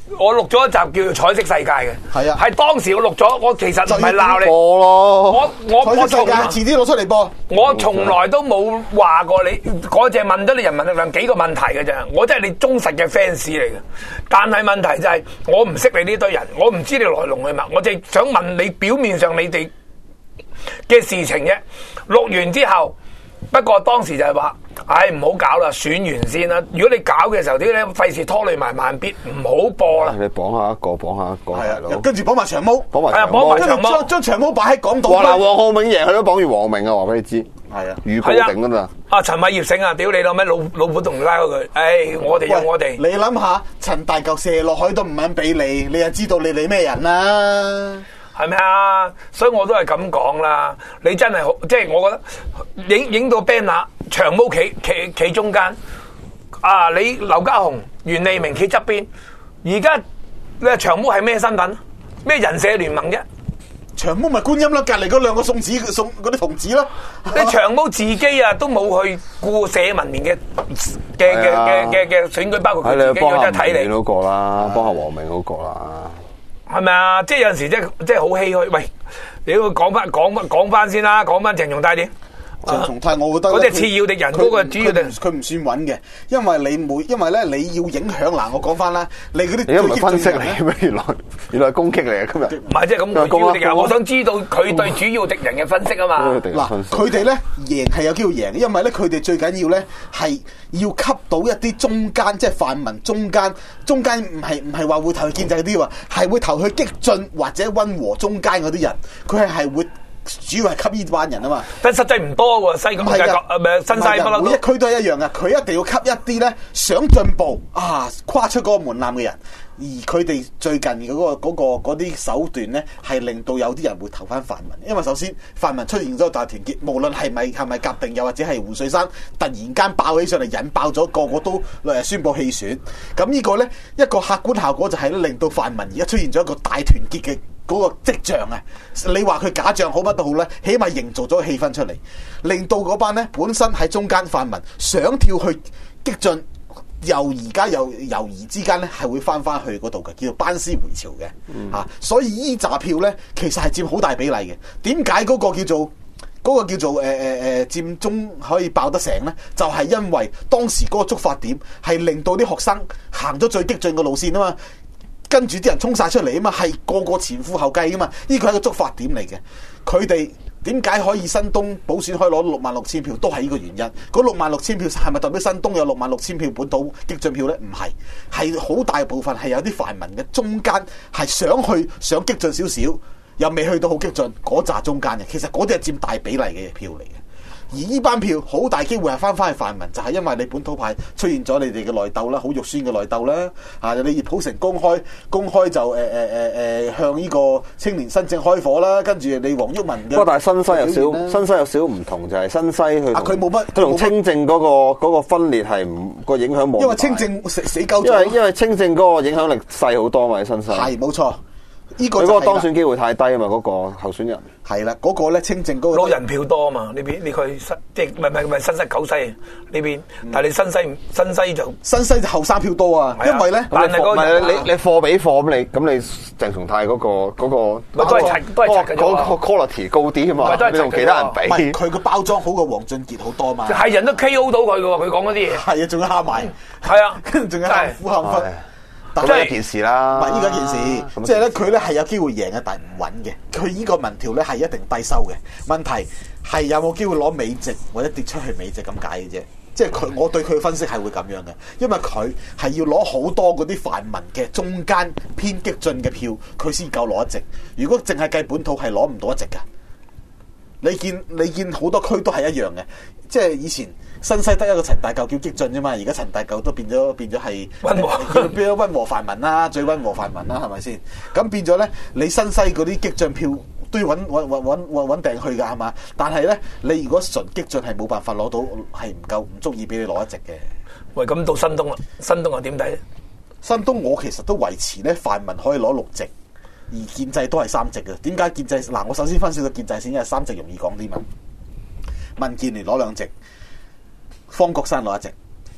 我錄咗一集叫做《彩色世界》嘅， 係啊， 係當時我錄咗，我其實唔係鬧你， 播咯， 我我我從遲啲攞出嚟播， 我從來都冇話過你嗰隻問咗你人民力量幾個問題嘅啫，我真係你忠實嘅 fans 嚟嘅，但係問題就係我唔識你呢堆人，我唔知你來龍去脈，我淨係想問你表面上你哋嘅事情啫，錄完之後。不過當時就係話，唉唔好搞啦，選完先啦。如果你搞嘅時候，啲咧費事拖累埋慢必，唔好播啦。 你綁下一個，綁下一個，係啊，跟住綁埋長毛， 綁埋， 係啊，綁埋長毛， 將將長毛擺喺港島。 哇！嗱，黃浩銘贏，佢都綁住黃明啊，話俾你知。 係啊， 預告定㗎嘛。 啊，陳偉業醒啊，屌你老咩老老虎同拉開佢，唉，我哋有我哋。 你諗下，陳大嚿射落海都唔肯俾你，你又知道你哋咩人啦？ 係咪啊？所以我都係咁講啦。你真係好，即係我覺得影影到 banner 長毛企企企中間，啊你劉家雄、袁利明企側邊。而家你話長毛係咩身份？咩人社聯盟啫？ 長毛咪觀音咯，隔籬嗰兩個送子送嗰啲童子咯。 你長毛自己啊都冇去顧社民連嘅嘅嘅嘅嘅嘅選舉，包括佢自己，我真係睇你嗰個啦，幫下黃明嗰個啦。 係咪啊？即係有陣時即係即係好唏噓。喂，你要講翻講翻講翻先啦，講翻鄭松泰點？ 鄭松泰，我覺得嗰隻次要敵人嗰個主要敵人， 佢唔算穩嘅，因為你每因為咧你要影響嗱，我講翻啦，你嗰啲你唔係分析嚟咩？原來原來係攻擊嚟嘅今日。 唔係即係咁主要敵人，我想知道佢對主要敵人嘅分析啊嘛。 嗱，佢哋咧贏係有機會贏，因為咧佢哋最緊要咧係要吸到一啲中間，即係泛民中間，中間唔係唔係話會投去建制嗰啲喎，係會投去激進或者溫和中間嗰啲人，佢係係會。主要係吸呢班人啊嘛， 但實際唔多喎，西咁嘅誒咩新西不嬲， 每一區都係一樣嘅，佢一定要吸一啲咧想進步啊，跨出嗰個門檻嘅人，而佢哋最近嗰、嗰個嗰、嗰個嗰啲手段咧，係令到有啲人會投翻泛民，因為首先泛民出現咗大團結，無論係咪係咪夾定，又或者係胡瑞山突然間爆起上嚟，引爆咗個個都誒宣佈棄選，咁呢個咧一個客觀效果就係咧令到泛民而家出現咗一個大團結嘅。嗰個跡象啊，你話佢假象好乜都好咧，起碼營造咗個氣氛出嚟，令到嗰班咧本身喺中間泛民想跳去激進，由而家又猶豫之間咧係會翻翻去嗰度嘅，叫做班師回朝嘅嚇、嗯啊。所以依紮票咧其實係佔好大比例嘅。點解嗰個叫做嗰、嗰個叫做誒誒誒佔中可以爆得成咧？就係、是、因為當時嗰個觸發點係令到啲學生行咗最激進嘅路線啊嘛。跟住啲人衝晒出嚟啊嘛，係個個前赴後繼啊嘛，呢個係一個觸發點嚟嘅。佢哋點解可以新東補選可以攞六萬六千票，都係呢個原因。嗰六萬六千票係咪代表新東有六萬六千票本土激進票呢？唔係，係好大部分係有啲泛民嘅中間係想去想激進少少，又未去到好激進嗰紮中間嘅。其實嗰啲係佔大比例嘅票嚟嘅。而呢班票好大機會係翻翻去泛民，就係、是、因為你本土派出現咗你哋嘅內鬥啦，好肉酸嘅內鬥啦。啊，你葉普成公開公開就誒誒誒誒向呢個青年新政開火啦，跟住你黃毓民嘅。不過但係新西有少新西有少唔同，就係、是、新西佢佢冇乜，佢同清正嗰、那個那個分裂係唔個影響冇。 因為清正死死鳩咗。 因為因為清正嗰個影響力細好多嘛，新西係冇錯。呢個佢嗰個當選機會太低啊嘛，嗰、那個候選人係啦，嗰、那個咧清正嗰個老人票多啊嘛，呢邊你佢新即係唔係唔係唔係新西九西呢邊，嗯、但係你新西新西就新西就後生票多啊，因為咧， 但係嗰個你你貨比貨咁你咁你鄭松泰嗰、那個嗰、那個咪都係拆都係拆嘅啫嘛， 嗰個 quality 高啲啊嘛，你同其他人比， 佢個包裝好過黃俊傑好多嘛， 係人都 K O 到佢嘅喎，佢講嗰啲嘢係啊，仲要蝦埋， 係啊， 跟住仲要喊苦喊忽。 咁係一件事啦， 唔係依家件事，即係咧佢咧係有機會贏嘅，但係唔穩嘅。佢依個民調咧係一定低收嘅。問題係有冇機會攞美籍或者跌出去美籍咁解嘅啫。即係佢，我對佢嘅分析係會咁樣嘅，因為佢係要攞好多嗰啲泛民嘅中間偏激進嘅票，佢先夠攞一席。如果淨係計本土係攞唔到一席㗎。你見你見好多區都係一樣嘅，即係以前新西得一個陳大舊叫激進啫嘛，而家陳大舊都變咗變咗係溫和， 變咗溫和泛民啦，最溫和泛民啦，係咪先？咁變咗咧，你新西嗰啲激進票都要揾揾揾揾揾定去㗎，係嘛？但係咧，你如果純激進係冇辦法攞到，係唔夠唔足以俾你攞一席嘅。 喂，咁到新東啦，新東又點睇咧？新東我其實都維持咧，泛民可以攞六席。而建制都係三席嘅，點解建制？嗱，我首先分析個建制先，因為三席容易講啲嘛。民建聯攞兩席，方國珊攞一席，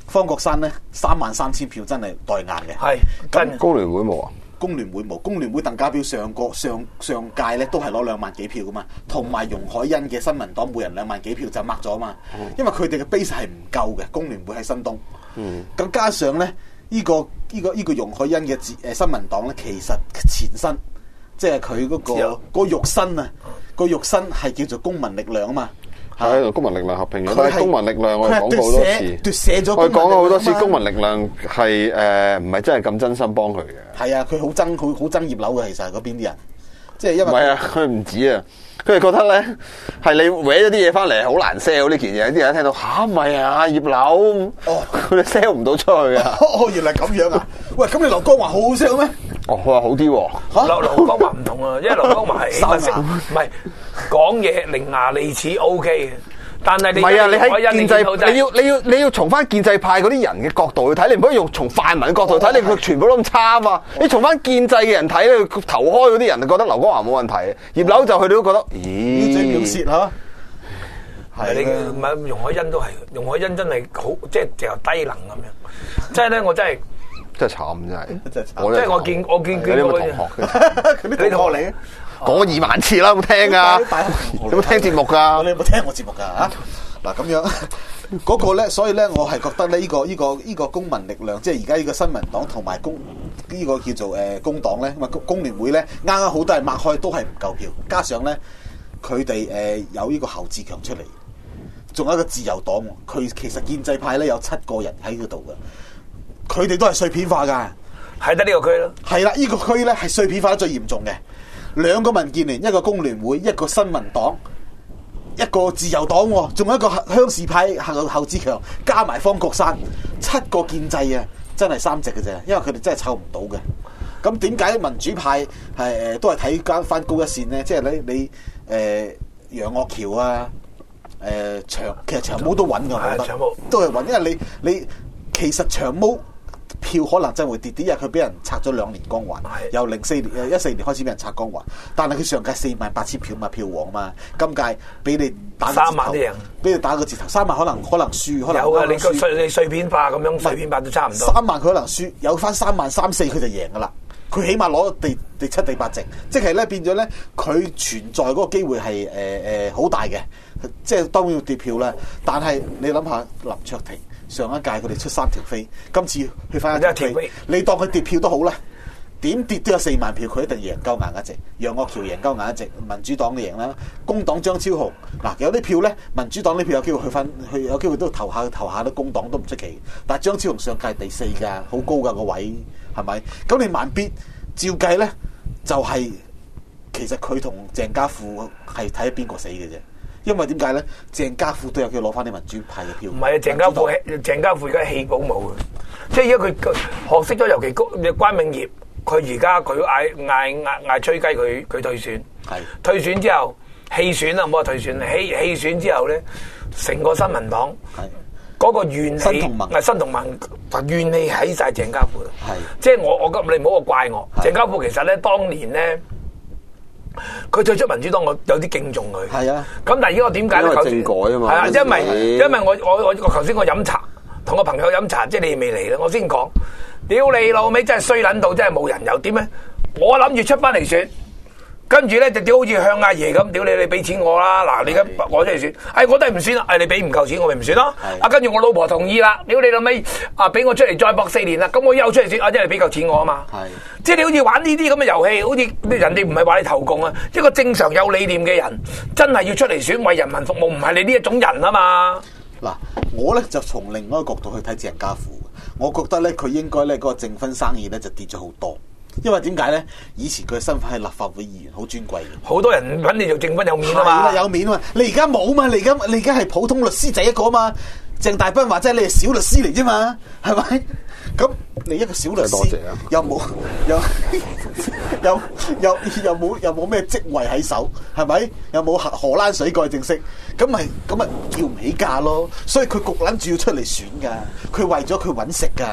方國珊咧三萬三千票真係代硬嘅。 係咁工聯會冇啊？ 工聯會冇，工聯會鄧家彪上個上上屆咧都係攞兩萬幾票噶嘛，同埋容海恩嘅新民黨每人兩萬幾票就掹咗啊嘛，嗯、因為佢哋嘅 base 係唔夠嘅，工聯會喺新東，嗯，咁加上咧呢、這個呢、這個呢、這個容海恩嘅誒新民黨咧，其實前身即係佢嗰個有個肉身啊，個肉身係叫做公民力量啊嘛。 係公民力量合併咗，但係公民力量我哋講過好多次， 奪寫咗。 我哋講過好多次，公民力量係誒唔係真係咁真心幫佢嘅。 係啊，佢好憎佢好憎葉劉嘅，其實嗰邊啲人，即係因為唔係啊，佢唔止啊，佢哋覺得咧係你搲咗啲嘢翻嚟好難 sell 呢件嘢，啲人聽到吓唔係啊葉劉，哦，佢哋 sell 唔到出去啊。 哦，原來咁樣啊！喂，咁你劉江華好好 sell 咩？ 哦，佢話好啲喎。 劉劉江華唔同啊，因為劉江華係唔係講嘢伶牙俐齒 O K 嘅，但係你唔係啊！你喺建制，你要你要你要從翻建制派嗰啲人嘅角度去睇，你唔可以用從泛民嘅角度睇，你佢全部都咁差啊嘛！你從翻建制嘅人睇，佢投開嗰啲人就覺得劉江華冇問題，葉劉就去到都覺得，咦？ 嘴表舌嚇， 係你唔係容海恩都係，容海恩真係好，即係淨係低能咁樣，即係咧我真係。 真係慘，真係， 即係我見我見見過同學嘅， 佢啲同學嚟嘅， 講咗二萬次啦，有冇聽啊？有冇聽節目㗎？ 你有冇聽我節目㗎？嚇嗱咁樣嗰個咧，所以咧，我係覺得咧，呢個呢個呢個公民力量，即係而家呢個新民黨同埋公呢個叫做誒工黨咧，咁啊工聯會咧，啱啱好都係擘開，都係唔夠票，加上咧佢哋誒有呢個侯志強出嚟，仲有一個自由黨，佢其實建制派咧有七個人喺嗰度嘅。佢哋都係碎片化噶， 係得呢個區咯。係啦，呢、這個區咧係碎片化得最嚴重嘅。兩個民建聯，一個工聯會，一個新民黨，一個自由黨，仲有一個鄉事派侯侯志強，加埋方國珊，七個建制啊，真係三席嘅啫。因為佢哋真係湊唔到嘅。咁點解民主派係誒、呃、都係睇間翻高一線咧？即係你你誒楊岳橋啊，誒、呃、長其實長毛都穩㗎，我覺得長毛都係穩，因為你你其實長毛。票可能真會跌啲，因為佢俾人拆咗兩年光環，由零四年誒一四年開始俾人拆光環，但係佢上屆四萬八千票嘛，票王嘛，今屆俾你打三萬啲人， 俾你打個折頭，三萬可能可能輸，可能有啊，你個碎你碎片化咁樣，碎片化都差唔多。 三萬佢可能輸，有翻三萬三四佢就贏噶啦，佢起碼攞第第七第八席，即係咧變咗咧，佢存在嗰個機會係誒誒好大嘅，即係當然要跌票啦。但係你諗下林卓廷。上一屆佢哋出三條飛，今次去翻一條飛，你當佢跌票都好啦，點跌都有四萬票，佢一定贏鳩硬一席。楊岳橋贏鳩硬一席，民主黨嘅贏啦，工黨張超雄嗱有啲票咧，民主黨呢票有機會去翻，去有機會都投下投下啲工黨都唔出奇。但係張超雄上屆第四㗎，好高㗎個位，係咪？咁你萬必照計咧，就係、是、其實佢同鄭家富係睇邊個死嘅啫。因為點解咧？鄭家富都有叫攞翻啲民主派嘅票。唔係啊， 鄭家富鄭家富而家棄保冇啊，即係而家佢學識咗，尤其關永業，佢而家佢嗌嗌嗌嗌吹雞，佢佢退選。係退選之後棄選啦，唔好話退選，棄棄選之後咧，成個新民黨嗰個怨氣，係新同盟怨氣喺晒鄭家富度。係即係我我咁你唔好話怪我，鄭家富其實咧當年咧。佢退出民主黨，我有啲敬重佢。係啊，咁但係而家我點解咧？ 政改啊嘛。 係啊，因為因為我我我我頭先我飲茶，同個朋友飲茶，即係你未嚟咧，我先講。屌你老味，真係衰撚到，真係冇人有點咧？我諗住出翻嚟選。跟住咧就屌好似向阿爺咁，屌你你俾錢我啦！嗱，你而家我出嚟選，哎我都係唔選啦，哎你俾唔夠錢我咪唔選咯。啊跟住我老婆同意啦，屌你老味啊俾我出嚟再搏四年啦，咁我又出嚟選，啊即係俾夠錢我啊嘛。係，即係你好似玩呢啲咁嘅遊戲，好似人哋唔係話你投共啊，一個正常有理念嘅人，真係要出嚟選為人民服務，唔係你呢一種人啊嘛。 嗱，我咧就從另外一個角度去睇鄭家富，我覺得咧佢應該咧嗰個證婚生意咧就跌咗好多。因為點解咧？以前佢嘅身份係立法會議員，好尊貴嘅。 好多人揾你做證婚有面啊嘛， 有面啊嘛。你而家冇嘛？你而家你而家係普通律師仔一個啊嘛。鄭大斌話即係你係小律師嚟啫嘛，係咪？咁你一個小律師，多謝啊、又冇又又又又冇又冇咩職位喺手，係咪？又冇荷荷蘭水蓋正式，咁咪咁咪叫唔起價咯。所以佢焗撚住要出嚟選噶，佢為咗佢揾食噶。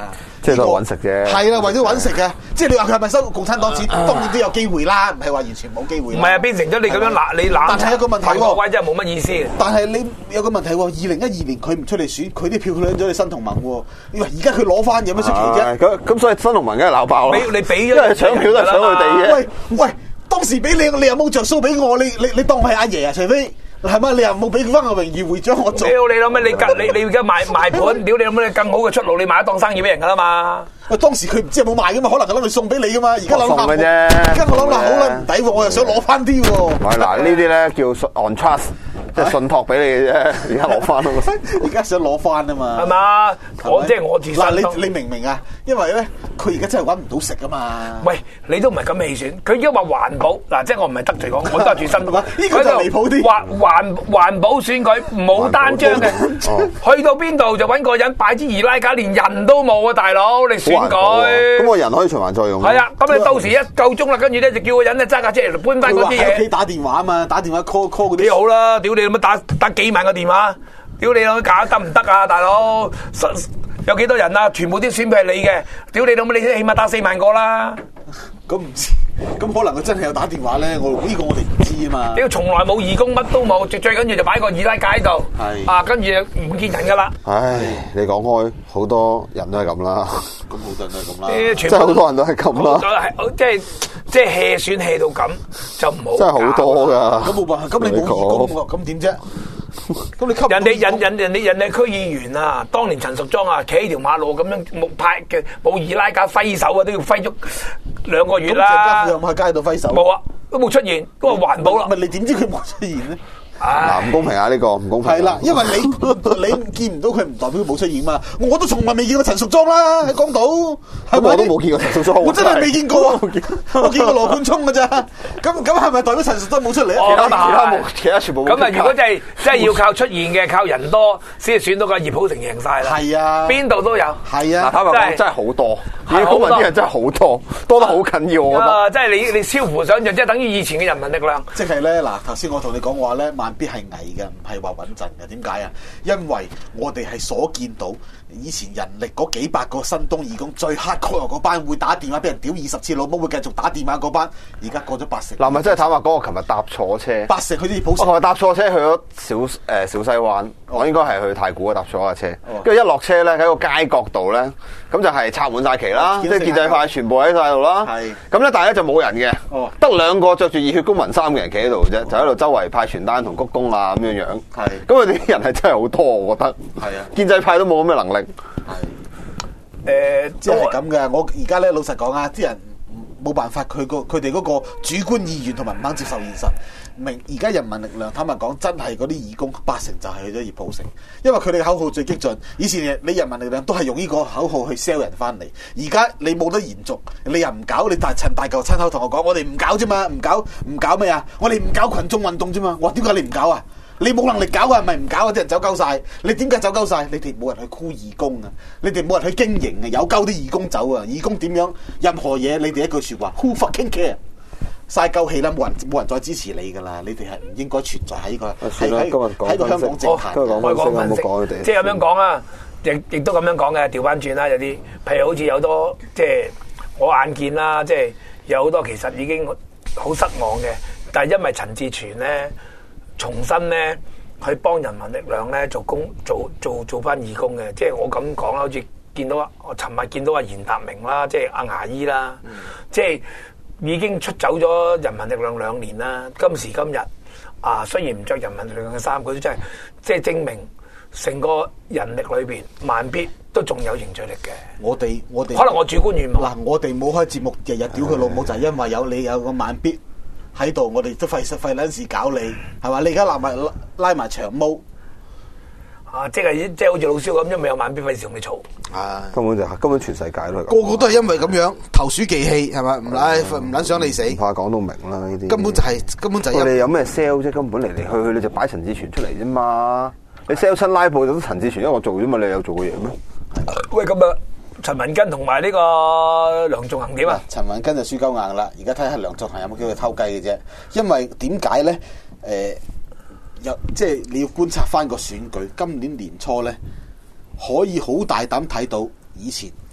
即係都係揾食啫。 係啦，為咗揾食嘅，即係你話佢係咪收共產黨錢？當然都有機會啦，唔係話完全冇機會。 唔係啊，變成咗你咁樣攬你攬。 但係有個問題喎， 位真係冇乜意思。 但係你有個問題喎，二零一二年佢唔出嚟選，佢啲票佢攞咗你新同盟喎。喂，而家佢攞翻有乜出奇啫？ 咁咁所以新同盟梗係鬧爆啦。 你你俾咗， 因為搶票都係搶佢哋嘅。 喂喂，當時俾你，你又冇着數俾我，你你你當我係阿爺啊？除非。係咪？你又冇俾翻個榮譽會長我做？ 屌你諗咩？你你你而家賣賣盤，屌你諗咩？更好嘅出路，你賣一檔生意俾人噶啦嘛！ 喂，當時佢唔知有冇賣噶嘛？可能佢諗住送俾你噶嘛？而家諗送嘅啫。 而家我諗啦，好啦，唔抵喎，我又想攞翻啲喎。 唔係嗱，呢啲咧叫 on trust，即係信託俾你嘅啫。而家攞翻咯， 而家想攞翻啊嘛。 係嘛？我即係我自身。 嗱，你你明唔明啊？因為咧，佢而家真係揾唔到食啊嘛。 喂，你都唔係咁棄選，佢而家話環保嗱，即係我唔係得罪講，我都係住新。 呢個就離譜啲。 環環環保選舉冇單張嘅，去到邊度就揾個人擺支易拉架，連人都冇啊！大佬，你選舉咁個人可以循環再用。 係啊，咁你到時一夠鐘啦，跟住咧就叫個人咧揸架車嚟搬翻嗰啲嘢。 喺屋企打電話啊嘛，打電話 call call 嗰啲。 幾好啦！屌你咁樣打打幾萬個電話，屌你老母搞得唔得啊，大佬？有幾多人啊？全部啲選票係你嘅，屌你老母！你起碼打四萬個啦。 咁唔知，咁可能佢真係有打電話咧。我呢個我哋唔知啊嘛。屌， 從來冇義工，乜都冇，最最緊要就擺個二拉架喺度。係啊，跟住唔見人噶啦。 唉，你講開，好多人都係咁啦。 咁好多人都係咁啦。 即係好多人都係咁啦。 即係即係 hea 選 hea 到咁，就唔好。 真係好多噶。 咁冇辦法，咁你冇義工喎，咁點啫？咁你人哋人人人哋人哋區議員啊，當年陳淑莊啊，企喺條馬路咁樣木派嘅冇二拉架揮手啊，都要揮足兩個月啦。 咁有冇喺街度揮手？ 冇啊，都冇出現，都話環保啦。 咪你點知佢冇出現咧？ 嗱，唔公平啊！呢個唔公平。 係啦，因為你你見唔到佢，唔代表佢冇出現嘛。我都從來未見過陳淑莊啦，喺港島。 咁我都冇見過陳淑莊。 我真係未見過啊！我見過羅冠聰㗎咋。咁咁係咪代表陳淑莊冇出嚟啊？ 其他其他冇，其他全部冇。 咁啊，如果真係真係要靠出現嘅，靠人多先選到個葉普成贏晒啦。係啊，邊度都有。係啊， 坦白講真係好多。啲公民啲人真係好多，多得好緊要，我覺得。 即係你你超乎想象，即係等於以前嘅人民力量。 即係咧，嗱，頭先我同你講話咧，萬必係危嘅，唔係話穩陣嘅。點解啊？因為我哋係所見到以前人力嗰幾百個新東義工最黑 core 嗰班會打電話俾人屌二十次老母，會繼續打電話嗰班，而家過咗八成。 嗱，咪真係坦白講，我琴日搭錯車， 八成佢啲普。 我琴日搭錯車去咗小誒、呃、小西灣，哦、我應該係去太古啊，搭錯架車。跟住、哦、一落車咧，喺個街角度咧，咁就係插滿晒旗啦，即係建制派全部喺晒度啦。係咁咧，但係咧就冇人嘅，得、哦、兩個着住熱血公民衫嘅人企喺度啫，哦、就喺度周圍派傳單同鞠躬啊咁樣樣。係咁佢哋啲人係真係好多，我覺得。係啊，建制派都冇咁嘅能力。 係誒，即係咁嘅。我而家咧老實講啊，啲人冇辦法，佢個佢哋嗰個主觀意願同埋唔肯接受現實。明而家人民力量坦白講，真係嗰啲義工八成就係去咗葉普成，因為佢哋嘅口號最激進。以前你人民力量都係用呢個口號去 sell 人翻嚟，而家你冇得延續，你又唔搞，你大陳大嚿親口同我講，我哋唔搞啫嘛，唔搞唔搞咩啊？我哋唔搞群眾運動啫嘛。我話點解你唔搞啊？你冇能力搞啊，咪唔搞啊！啲人走鳩晒，你點解走鳩晒？你哋冇人去箍義工啊，你哋冇人去經營啊，有鳩啲義工走啊，義工點樣？任何嘢你哋一句說話，Who fucking care？嘥鳩氣啦，冇人冇人再支持你噶啦，你哋係唔應該存在喺個喺喺喺個香港政壇。 我講分析，即係咁樣講啊，亦亦都咁樣講嘅，調翻轉啦，有啲譬如好似有多即係我眼見啦，即係有好多其實已經好失望嘅，但係因為陳志全咧重新咧去幫人民力量咧做工做做做翻義工嘅，即係我咁講啦，好似見到啊，我尋日見到阿嚴達明啦，即係阿牙醫啦，嗯、即係。已經出走咗人民力量兩年啦，今時今日啊，雖然唔着人民力量嘅衫，佢都真係即係證明成個人力裏邊萬必都仲有凝聚力嘅。 我哋我哋可能我主觀願望嗱，我哋冇開節目日日屌佢老母，就係因為有你有個萬必喺度，我哋都費事費撚事搞你，係嘛？你而家拉埋拉埋長毛。 啊！即係即係好似老蕭咁，因為有萬必費事同你嘈。 啊！根本就根本全世界都係個個都係因為咁樣投鼠忌器，係咪？唔撚唔撚想你死。唔怕講到明啦，呢啲根本就係、是、根本就係。我哋有咩 sell 啫？根本嚟嚟去去你就擺陳志全出嚟啫嘛。你 sell 親拉布就都陳志全因為我做啫嘛，你有做過嘢咩？ 喂，咁啊，陳文根同埋呢個梁頌恆點啊？ 陳文根就輸鳩硬啦，而家睇下梁頌恆有冇機會偷雞嘅啫。因為點解咧？誒、呃。有即係你要觀察翻個選舉，今年年初咧可以好大膽睇到以前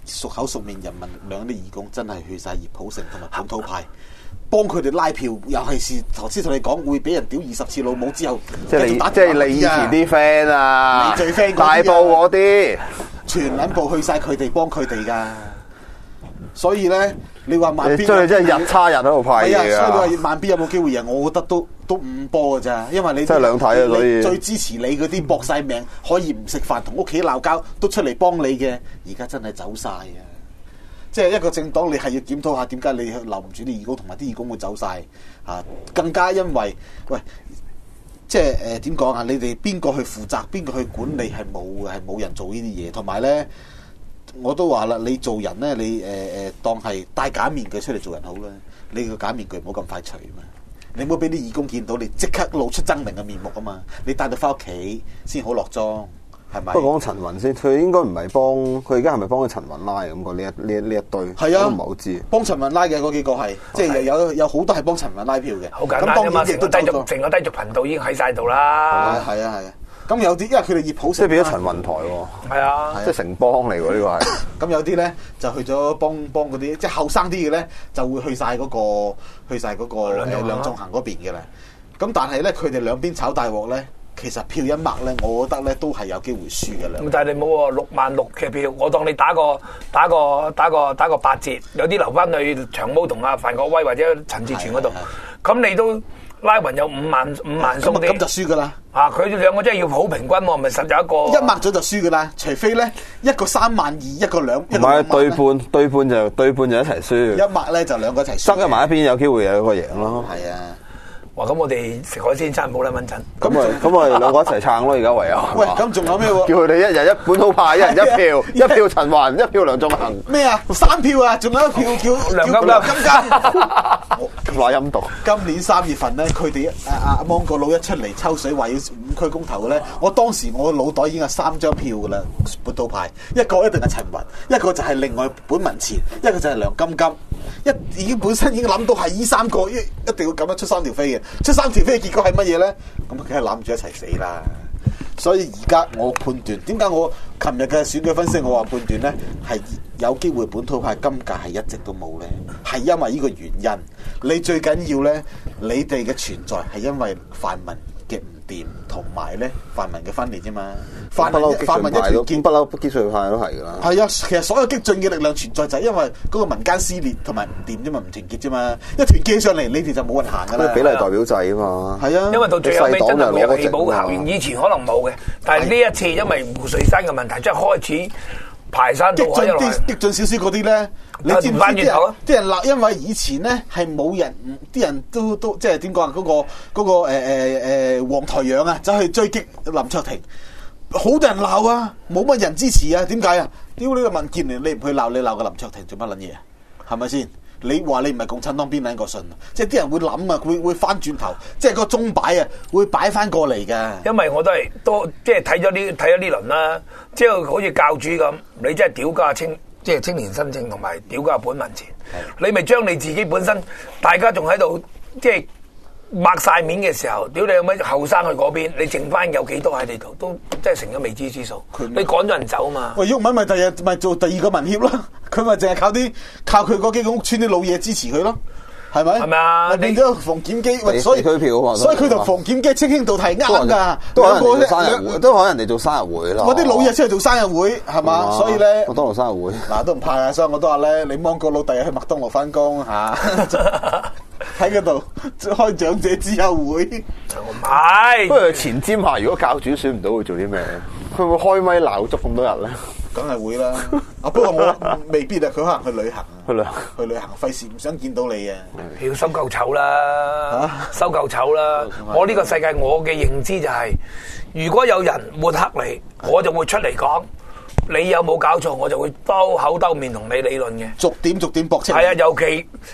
熟口熟面人民兩啲義工真係去晒葉普城同埋本土派。幫佢哋拉票，尤其是頭先同你講會俾人屌二十次老母之後， 即係你即係你以前啲 friend 啊， 你最 friend 大埔嗰啲， 全撚部去晒佢哋幫佢哋噶。所以咧，你話萬邊， 即係真係日差日喺度派嘢啊！ 所以你話萬邊有冇機會贏？我覺得都都五波㗎咋，因為你真係兩睇啊！所以最支持你嗰啲搏晒命，可以唔食飯同屋企鬧交，都出嚟幫你嘅，而家真係走晒啊！即係一個政黨，你係要檢討下點解你留唔住啲義工，同埋啲義工會走晒啊！更加因為喂，即係誒點講啊？你哋邊個去負責，邊個去管理係冇嘅，係冇人做呢啲嘢。同埋咧，我都話啦，你做人咧，你誒誒、呃、當係戴假面具出嚟做人好啦。你個假面具唔好咁快除嘛，你唔好俾啲義工見到你即刻露出猙獰嘅面目啊嘛！你帶到翻屋企先好落妝。不過講陳雲先，佢應該唔係幫佢，而家係咪幫佢陳雲拉咁個呢一呢呢一堆？ 係啊， 都唔係好知。 幫陳雲拉嘅嗰幾個係，即係有有好多係幫陳雲拉票嘅。 好簡單啫嘛，成個低俗成個低俗頻道已經喺晒度啦。 係啊係啊，咁有啲因為佢哋葉普即係變咗陳雲台喎。 係啊， 即係城邦嚟喎呢個係。 咁有啲咧就去咗幫幫嗰啲即係後生啲嘅咧，就會去晒嗰個去晒嗰個誒梁頌恆嗰邊嘅啦。咁但係咧，佢哋兩邊炒大鑊咧。其實票一擘咧，我覺得咧都係有機會輸嘅啦。 咁但係你冇喎，六萬六嘅票，我當你打個打個打個打個八折，有啲留翻去長毛同阿范國威或者陳志全嗰度，咁你都拉勻有五萬五萬鬆啲， 咁就輸噶啦。 啊，佢哋兩個真係要好平均喎，咪實有一個一擘咗就輸噶啦，除非咧一個三萬二，一個兩，唔係對半對半就對半就一齊輸。 一擘咧就兩個一齊輸， 塞埋一邊有機會有一個贏咯。 係啊。 哇！咁我哋食海鮮餐冇啦，穩陣。 咁咪咁咪兩個一齊撐咯，而家唯有。 喂，咁仲有咩喎？ 叫佢哋一人一本土派，一人一票，一票陳雲，一票梁頌恆。 咩啊？三票啊！仲有一票叫梁金梁金金。 咁話陰毒。 今年三月份咧，佢哋阿阿芒果佬一出嚟抽水，話要五區公投咧，我當時我腦袋已經有三張票噶啦，本土派，一個一定係陳雲，一個就係另外本民前，一個就係梁金金。一已經本身已經諗到係呢三個一一定要咁樣出三條飛嘅，出三條飛嘅結果係乜嘢咧？咁梗係攬住一齊死啦！所以而家我判斷，點解我琴日嘅選舉分析，我話判斷咧係有機會本土派今屆係一直都冇咧，係因為呢個原因。你最緊要咧，你哋嘅存在係因為泛民嘅唔掂，同埋咧泛民嘅分裂啫嘛。泛民泛民一團結， 不嬲激進派都係噶啦。 係啊，其實所有激進嘅力量存在就係因為嗰個民間撕裂同埋唔掂啫嘛，唔團結啫嘛。一團結上嚟，你哋就冇人行噶啦。 比例代表制啊嘛。 係啊， 因為到最後尾真係會有棄保效應，以前可能冇嘅，但係呢一次因為胡瑞山嘅問題，即係開始排山倒海一來。 激進少少嗰啲咧，你知唔知啲人啲人鬧？因為以前咧係冇人，啲人都都即係點講啊？嗰個嗰個誒誒誒黃台仰啊，走去追擊林卓廷。好多人鬧啊，冇乜人支持啊，點解啊？屌你個民建聯，你唔去鬧，你鬧個林卓廷做乜撚嘢啊？係咪先？你話你唔係共產黨邊撚個信啊？即係啲人會諗啊，會會翻轉頭，即係個鐘擺啊，會擺翻過嚟㗎。因為我都係多即係睇咗呢睇咗呢輪啦，即係好似教主咁，你真係屌家青，即係青年新政同埋屌家本民前，你咪將你自己本身，大家仲喺度即係。擘晒面嘅時候，屌你有乜後生去嗰邊？你剩翻有幾多喺你度？都即係成咗未知之數。你趕咗人走嘛？ 喂，毓民咪第日咪做第二個民協咯？佢咪淨係靠啲靠佢嗰幾個屋村啲老嘢支持佢咯？係咪？ 係咪啊？ 變咗馮檢基，喂，所以區票啊嘛， 所以佢同馮檢基稱兄道弟係啱㗎。 都可能生日會，都可能人哋做生日會啦。 我啲老嘢出嚟做生日會係嘛？所以咧， 麥當勞生日會嗱都唔怕啊！所以我都話咧，你芒果佬第日去麥當勞翻工嚇。喺嗰度開長者之友會， 唔係。 不過前瞻下，如果教主選唔到，會做啲咩？佢會開咪鬧足咁多日咧？ 梗係會啦。啊，不過我未必啊，佢可能去旅行。 去旅行， 去旅行，費事唔想見到你啊！ 要收夠醜啦，收夠醜啦！我呢個世界，我嘅認知就係、是，如果有人抹黑你，我就會出嚟講。你有冇搞錯？我就會兜口兜面同你理論嘅。 逐點逐點駁斥。 係啊，尤其。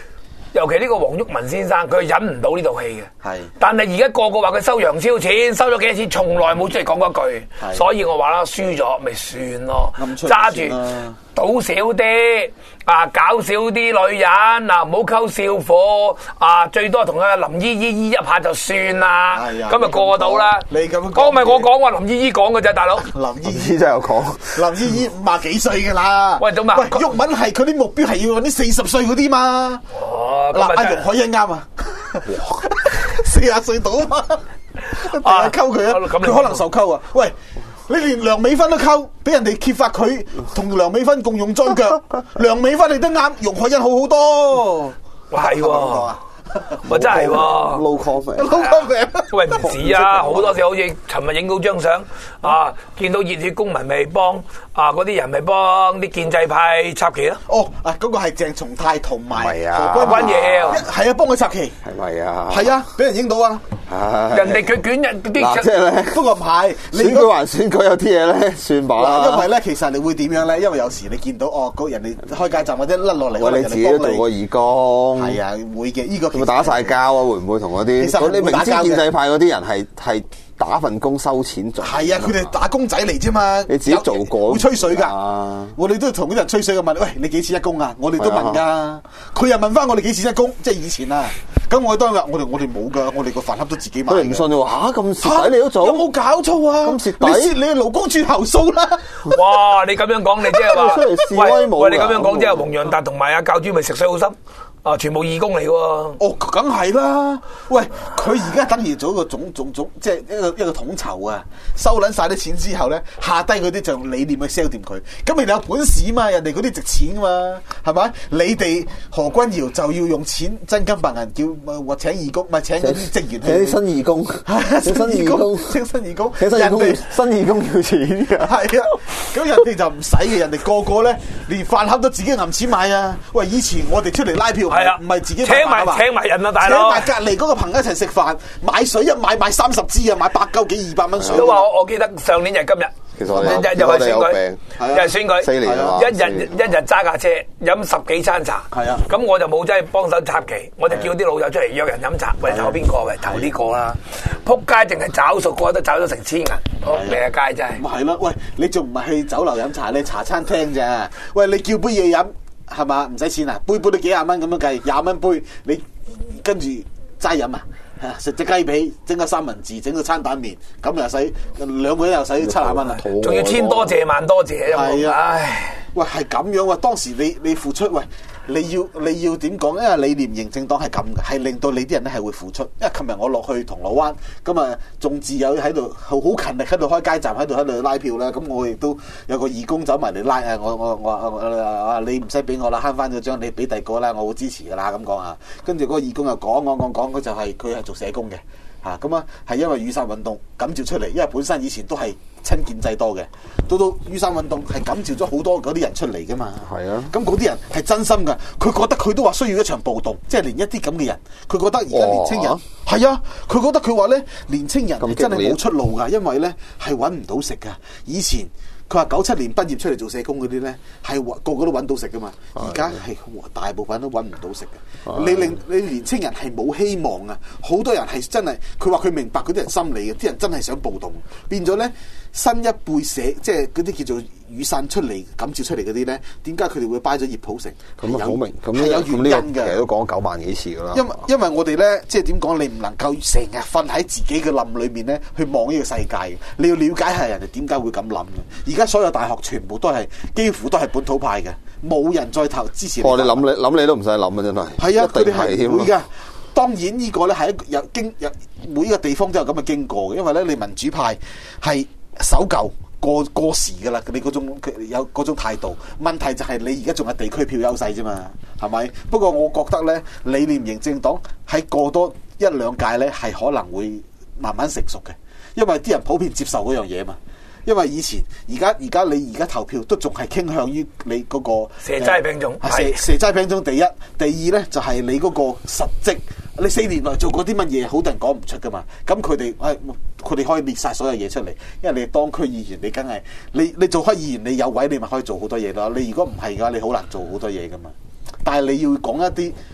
尤其呢個黃毓民先生，佢忍唔到呢套戲嘅。 係。但係而家個個話佢收楊超錢，收咗幾多錢，從來冇出嚟講過句。所以我話啦，輸咗咪算咯，揸住賭少啲，啊搞少啲女人，嗱唔好溝少婦，啊最多同阿林姨姨依一下就算啦。咁咪過到啦。 你咁講， 嗰唔係我講話，林姨姨講嘅啫，大佬。 林姨姨真係有講， 林姨姨五廿幾歲㗎啦。 喂，咁啊， 喂，毓民係佢啲目標係要揾啲四十歲嗰啲嘛。 哦， 嗱，阿容海恩啱啊，四十歲到啊嘛，定係溝佢啊？佢可能受溝啊。喂，你連梁美芬都溝，俾人哋揭發佢同梁美芬共用裝腳，梁美芬你都啱，容海恩好好多。 係喎。咪真係喎 ，low comment，low comment， 喂唔止啊，好多時好似尋日影到張相啊，見到熱血公民咪幫啊嗰啲人咪幫啲建制派插旗咯。 哦，啊嗰個係鄭松泰同埋何君堯， 係啊，幫佢插旗， 係咪啊？ 係啊，俾人影到啊！ 人哋佢捲人啲， 嗱即係咧， 不過唔係選舉還選舉有啲嘢咧，算吧啦。 因為咧，其實你會點樣咧？因為有時你見到哦，嗰人哋開街站或者甩落嚟， 喂，你自己都做過義工， 係啊，會嘅。呢個會打晒交啊？會唔會同嗰啲？ 其實你明知建制派嗰啲人係係打份工收錢做， 係啊，佢哋打工仔嚟啫嘛。 你自己做過， 會吹水㗎。我哋都同啲人吹水嘅問，喂，你幾錢一工啊？我哋都問㗎。佢又問翻我哋幾錢一工，即係以前啊。咁我當日我哋我哋冇㗎，我哋個飯盒都自己買。 佢唔信喎，嚇咁蝕底你都做？ 有冇搞錯啊？ 咁蝕底， 你勞工處投訴啦！ 哇！你咁樣講，你即係話， 出嚟示威冇？ 喂，你咁樣講，即係黃洋達同埋阿教主咪食水好深？啊！全部義工嚟喎。 哦，梗係啦。喂，佢而家等於做一個總總總，即係一個一個統籌啊！收撚晒啲錢之後咧，下低嗰啲就用理念去 sell 掂佢。咁人哋有本事嘛，人哋嗰啲值錢嘛，係咪？你哋何君堯就要用錢真金白銀叫或請義工，唔係請嗰啲職員去。 請新義工， 新義工，請新義工， 請新義工，新義工要錢㗎。 係啊，咁人哋就唔使嘅，人哋個個咧連飯盒都自己揞錢買啊！喂，以前我哋出嚟拉票。係啊，唔係自己請埋請埋人啊，大佬！ 請埋隔離嗰個朋友一齊食飯，買水一買買三十支啊，買百鳩幾二百蚊水。 都話我我記得上年就係今日， 其實我哋又係選舉，又係選舉， 四年啊， 一日一日揸架車飲十幾餐茶。 係啊， 咁我就冇真係幫手插旗，我就叫啲老友出嚟約人飲茶，喂投邊個？喂投呢個啦！撲街淨係找數，個都找咗成千銀，撲你個街真係。 咪係咯，喂，你仲唔係去酒樓飲茶？你茶餐廳咋？喂，你叫杯嘢飲。係嘛？唔使錢啊！杯杯都幾廿蚊咁樣計，廿蚊杯，你跟住齋飲啊！食隻雞髀，整個三文治，整個餐蛋麵，咁又使兩個人又使七廿蚊啊！ 仲要千多謝萬多謝， 係啊！ 唉， 喂，係咁樣喎！當時你你付出，喂，你要你要點講？因為理念型政黨係咁嘅，係令到你啲人咧係會付出。因為琴日我落去銅鑼灣，咁啊眾志友喺度好好勤力喺度開街站，喺度喺度拉票啦。咁我亦都有個義工走埋嚟拉啊！我我我啊你唔使俾我啦，慳翻咗張，你俾第個啦，我好支持噶啦咁講啊！跟住嗰個義工又講講講講，佢就係佢係做社工嘅。嚇咁啊，係因為雨傘運動感召出嚟，因為本身以前都係親建制多嘅，到到雨傘運動係感召咗好多嗰啲人出嚟噶嘛。係啊，咁嗰啲人係真心噶，佢覺得佢都話需要一場暴動，即係連一啲咁嘅人，佢覺得而家年青人係啊，佢覺得佢話咧年青人係真係冇出路噶，因為咧係揾唔到食噶，以前。佢話九七年畢業出嚟做社工嗰啲咧，係個個都揾到食噶嘛。而家係大部分都揾唔到食嘅。你令你年青人係冇希望啊！好多人係真係，佢話佢明白嗰啲人心理嘅，啲人真係想暴動，變咗咧新一輩社，即係嗰啲叫做雨傘出嚟感召出嚟嗰啲咧，點解佢哋會拜咗葉普成？ 咁啊好明，咁係有原因嘅。 其實都講咗九萬幾次噶啦。 因為因為我哋咧，即係點講？你唔能夠成日瞓喺自己嘅冧裏面咧，去望呢個世界。你要了解下人哋點解會咁諗嘅。而家所有大學全部都係幾乎都係本土派嘅，冇人再投支持你。 哦，你諗你諗你都唔使諗啊！真係係啊，佢哋係會㗎。當然呢個咧係一有經有每一個地方都有咁嘅經過嘅，因為咧你民主派係守舊過過時㗎啦，你嗰種有嗰種態度。問題就係你而家仲係地區票優勢啫嘛，係咪？不過我覺得咧，理念型政黨喺過多一兩屆咧係可能會慢慢成熟嘅，因為啲人普遍接受嗰樣嘢嘛。因為以前而家而家你而家投票都仲係傾向於你嗰個蛇齋餅糭， 蛇蛇齋餅糭第一，第二咧就係、是、你嗰個實績，你四年內做過啲乜嘢，好多人講唔出噶嘛。咁佢哋誒，佢哋可以列晒所有嘢出嚟，因為你係當區議員，你梗係你你做開議員，你有位你咪可以做好多嘢咯。你如果唔係嘅話，你好難做好多嘢噶嘛。但係你要講一啲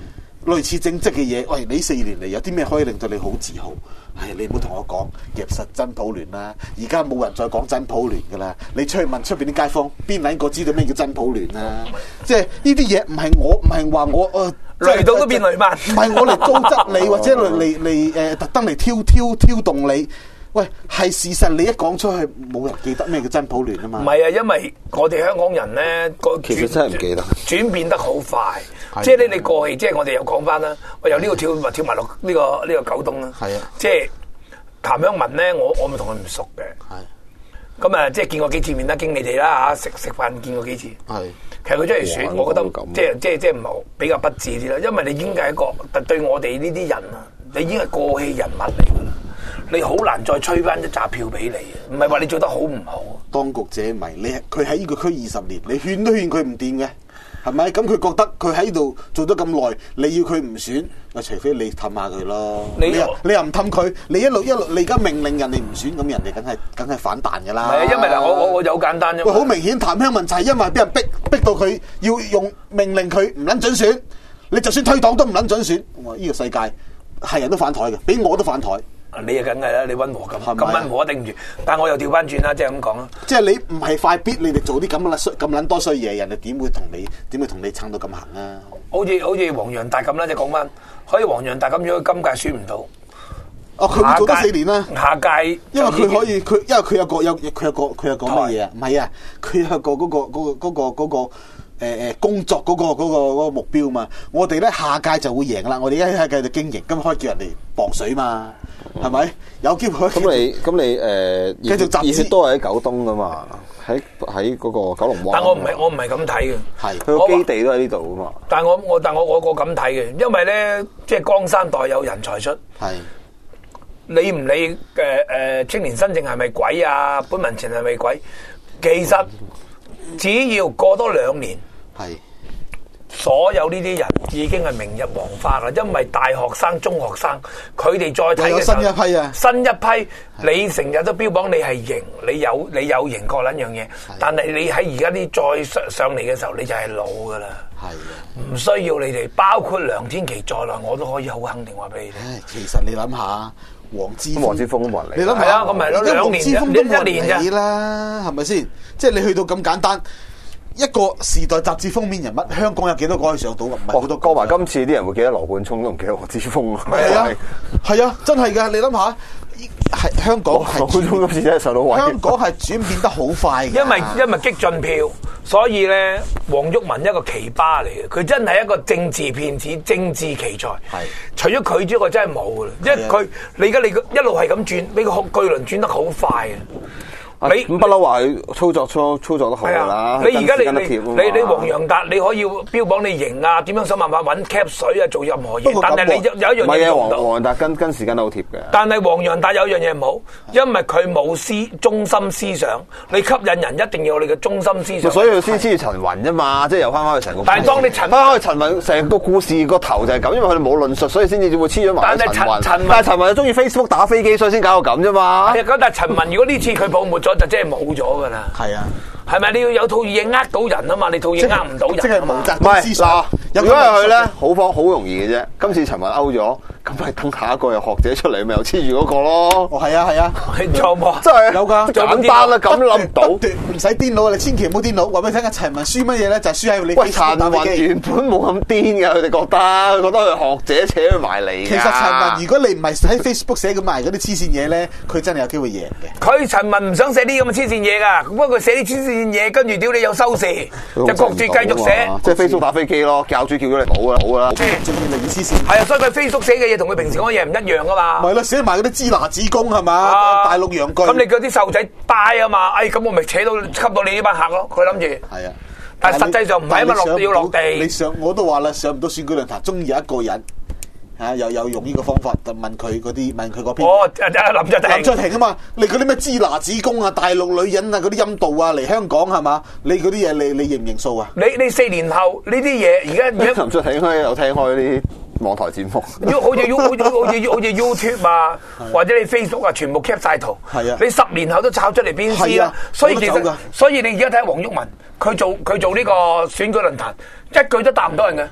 類似政績嘅嘢，喂，你四年嚟有啲咩可以令到你好自豪？唉，你唔好同我講夾實真普聯啦，而家冇人再講真普聯噶啦。你出去問出邊啲街坊，邊撚個知道咩叫真普聯啊？即係呢啲嘢唔係我唔係話我誒雷到都變雷曼， 唔係我嚟高質你或者嚟嚟嚟誒特登嚟挑挑挑動你。喂，係事實，你一講出去，冇人記得咩叫真普聯啊嘛？ 唔係啊，因為我哋香港人咧個其實真係唔記得， 轉變得好快。即係你你過去，即係我哋又講翻啦。我由呢個跳跳埋落呢個呢個九東啦。係啊，即係譚香文咧，我我咪同佢唔熟嘅。係咁啊，即係見過幾次面啦，經你哋啦嚇，食食飯見過幾次。係其實佢出嚟選，我覺得即係即係即係唔係比較不智啲啦。因為你已經係一個對我哋呢啲人啊，你已經係過氣人物嚟㗎啦。你好難再吹翻一紮票俾你，唔係話你做得好唔好。當局者迷，你佢喺呢個區二十年，你勸都勸佢唔掂嘅，係咪？咁佢覺得佢喺度做咗咁耐，你要佢唔選，啊，除非你氹下佢咯。你又你又唔氹佢，你一路一路，你而家命令人哋唔選，咁人哋梗係梗係反彈噶啦。係啊，因為嗱，我我我有好簡單啫。喂，好明顯，譚香文就係因為俾人逼逼到佢要用命令佢唔撚準選，你就算退黨都唔撚準選。我呢個世界係人都反台嘅，俾我都反台。你啊，梗係啦！你溫和咁，咁溫和頂唔住。但係我又調翻轉啦，即係咁講啦。即係你唔係快必，你哋做啲咁嘅衰咁撚多衰嘢，人哋點會同你點會同你撐到咁行啊？好似好似黃洋達咁啦，即係講翻，可以黃洋達咁樣，今屆選唔到。哦，佢會做多四年啦。下屆，因為佢可以，佢因為佢有個有佢有個佢有個乜嘢啊？唔係啊，佢有個嗰個嗰個嗰個嗰個。誒誒，工作嗰個嗰個嗰個目標嘛，我哋咧下屆就會贏啦。我哋一下繼續經營，咁可以叫人哋磅水嘛，係咪？有機會。咁你咁你誒，繼續集資都係喺九東噶嘛，喺喺嗰個九龍灣。但我唔係我唔係咁睇嘅，係佢個基地都喺呢度啊嘛。但係我我但係我我我咁睇嘅，因為咧即係江山代有人才出，係理唔理誒誒青年新政係咪鬼啊？本民前係咪鬼？其實只要過多兩年。係，所有呢啲人已經係明日黃花啦，因為大學生、中學生佢哋再睇嘅時候，新一批啊，新一批，你成日都標榜你係型，你有你有型過撚樣嘢，但係你喺而家啲再上上嚟嘅時候，你就係老噶啦，係唔需要你哋，包括梁天琦在內，我都可以好肯定話俾你聽。其實你諗下，黃之黃之鋒都冇人嚟，你諗下，咁咪咯，兩年啫，一年啫啦，係咪先？即係你去到咁簡單。一個時代雜誌封面人物，香港有幾多個可以上到？唔係好多。過埋今次啲人會記得羅冠聰，都唔記得黃之鋒。係啊，係啊，真係㗎！你諗下，係香港係羅冠聰今次真係上到位。香港係轉變得好快嘅。因為因為激進票，所以咧，黃毓民一個奇葩嚟嘅，佢真係一個政治騙子、政治奇才。係。除咗佢之外，真係冇㗎啦。因為佢你而家你一路係咁轉，你個巨輪轉得好快嘅。你不嬲話佢操作操操作得好啦，你而家你你你你黃洋達你可以標榜你型啊，點樣想辦法揾 cap 水啊，做任何嘢。但係你有有一樣嘢唔到。黃洋達跟跟時間都好貼嘅。但係黃洋達有一樣嘢唔好，因為佢冇思中心思想。你吸引人一定要有你嘅中心思想。所以佢先黐住陳雲啫嘛，即係又翻返去成個。但係當你陳翻返去陳雲，成個故事個頭就係咁，因為佢哋冇論述，所以先至會黐咗埋陳雲。但係陳雲又中意 Facebook 打飛機，所以先搞到咁啫嘛。係啊，咁但係陳雲如果呢次佢泡沫咗。就即係冇咗噶啦，係啊，係咪你要有套嘢呃到人啊嘛？你套嘢呃唔到人，即係無責思想。如果係佢咧，好方好容易嘅啫。今次陳雲勾咗，咁咪等下一個有學者出嚟，咪又黐住嗰個咯。哦，係啊，係啊，錯喎，真係有噶，簡單啦，咁諗到，唔使癲佬啊！你千祈唔好癲佬。話俾你聽啊，陳雲輸乜嘢咧？就係輸喺你。喂，陳雲原本冇咁癲嘅，佢哋覺得，佢覺得佢學者扯佢埋嚟。其實陳雲，如果你唔係喺 Facebook 寫咁埋嗰啲黐線嘢咧，佢真係有機會贏嘅。佢陳雲唔想寫啲咁嘅黐線嘢噶，不過佢寫啲黐線嘢，跟住屌你有收視，就焗住繼續寫。即係 Facebook 打飛機咯，教主叫咗你好啦，好啦。即係仲要零黐線。係啊，所以佢 Facebook 寫嘅嘢同佢平時講嘅嘢唔一樣噶嘛。咪咯，寫埋嗰啲支那子公係嘛，大陸洋句。咁你嗰啲細路仔拜啊嘛，哎咁我咪扯到吸到你呢班客咯。佢諗住。係啊，但係實際上唔係，因為落要落地。你上我都話啦，上唔到選舉論壇，中意一個人。吓、啊、又有用呢個方法，就問佢嗰啲問佢嗰篇。哦，林卓廷。林卓廷啊嘛，你嗰啲咩支那子宮啊、大陸女人啊、嗰啲陰道啊嚟香港係嘛？你嗰啲嘢你你認唔認數啊？你你四年後呢啲嘢而家而家林卓廷開有聽開啲網台節目。好似 U 好似好似 YouTube 啊，或者你 Facebook 啊，全部 cap 晒圖。係啊。你十年後都炒出嚟邊知啦？所以其實所以你而家睇黃毓民，佢做佢做呢個選舉論壇，一句都答唔到人嘅。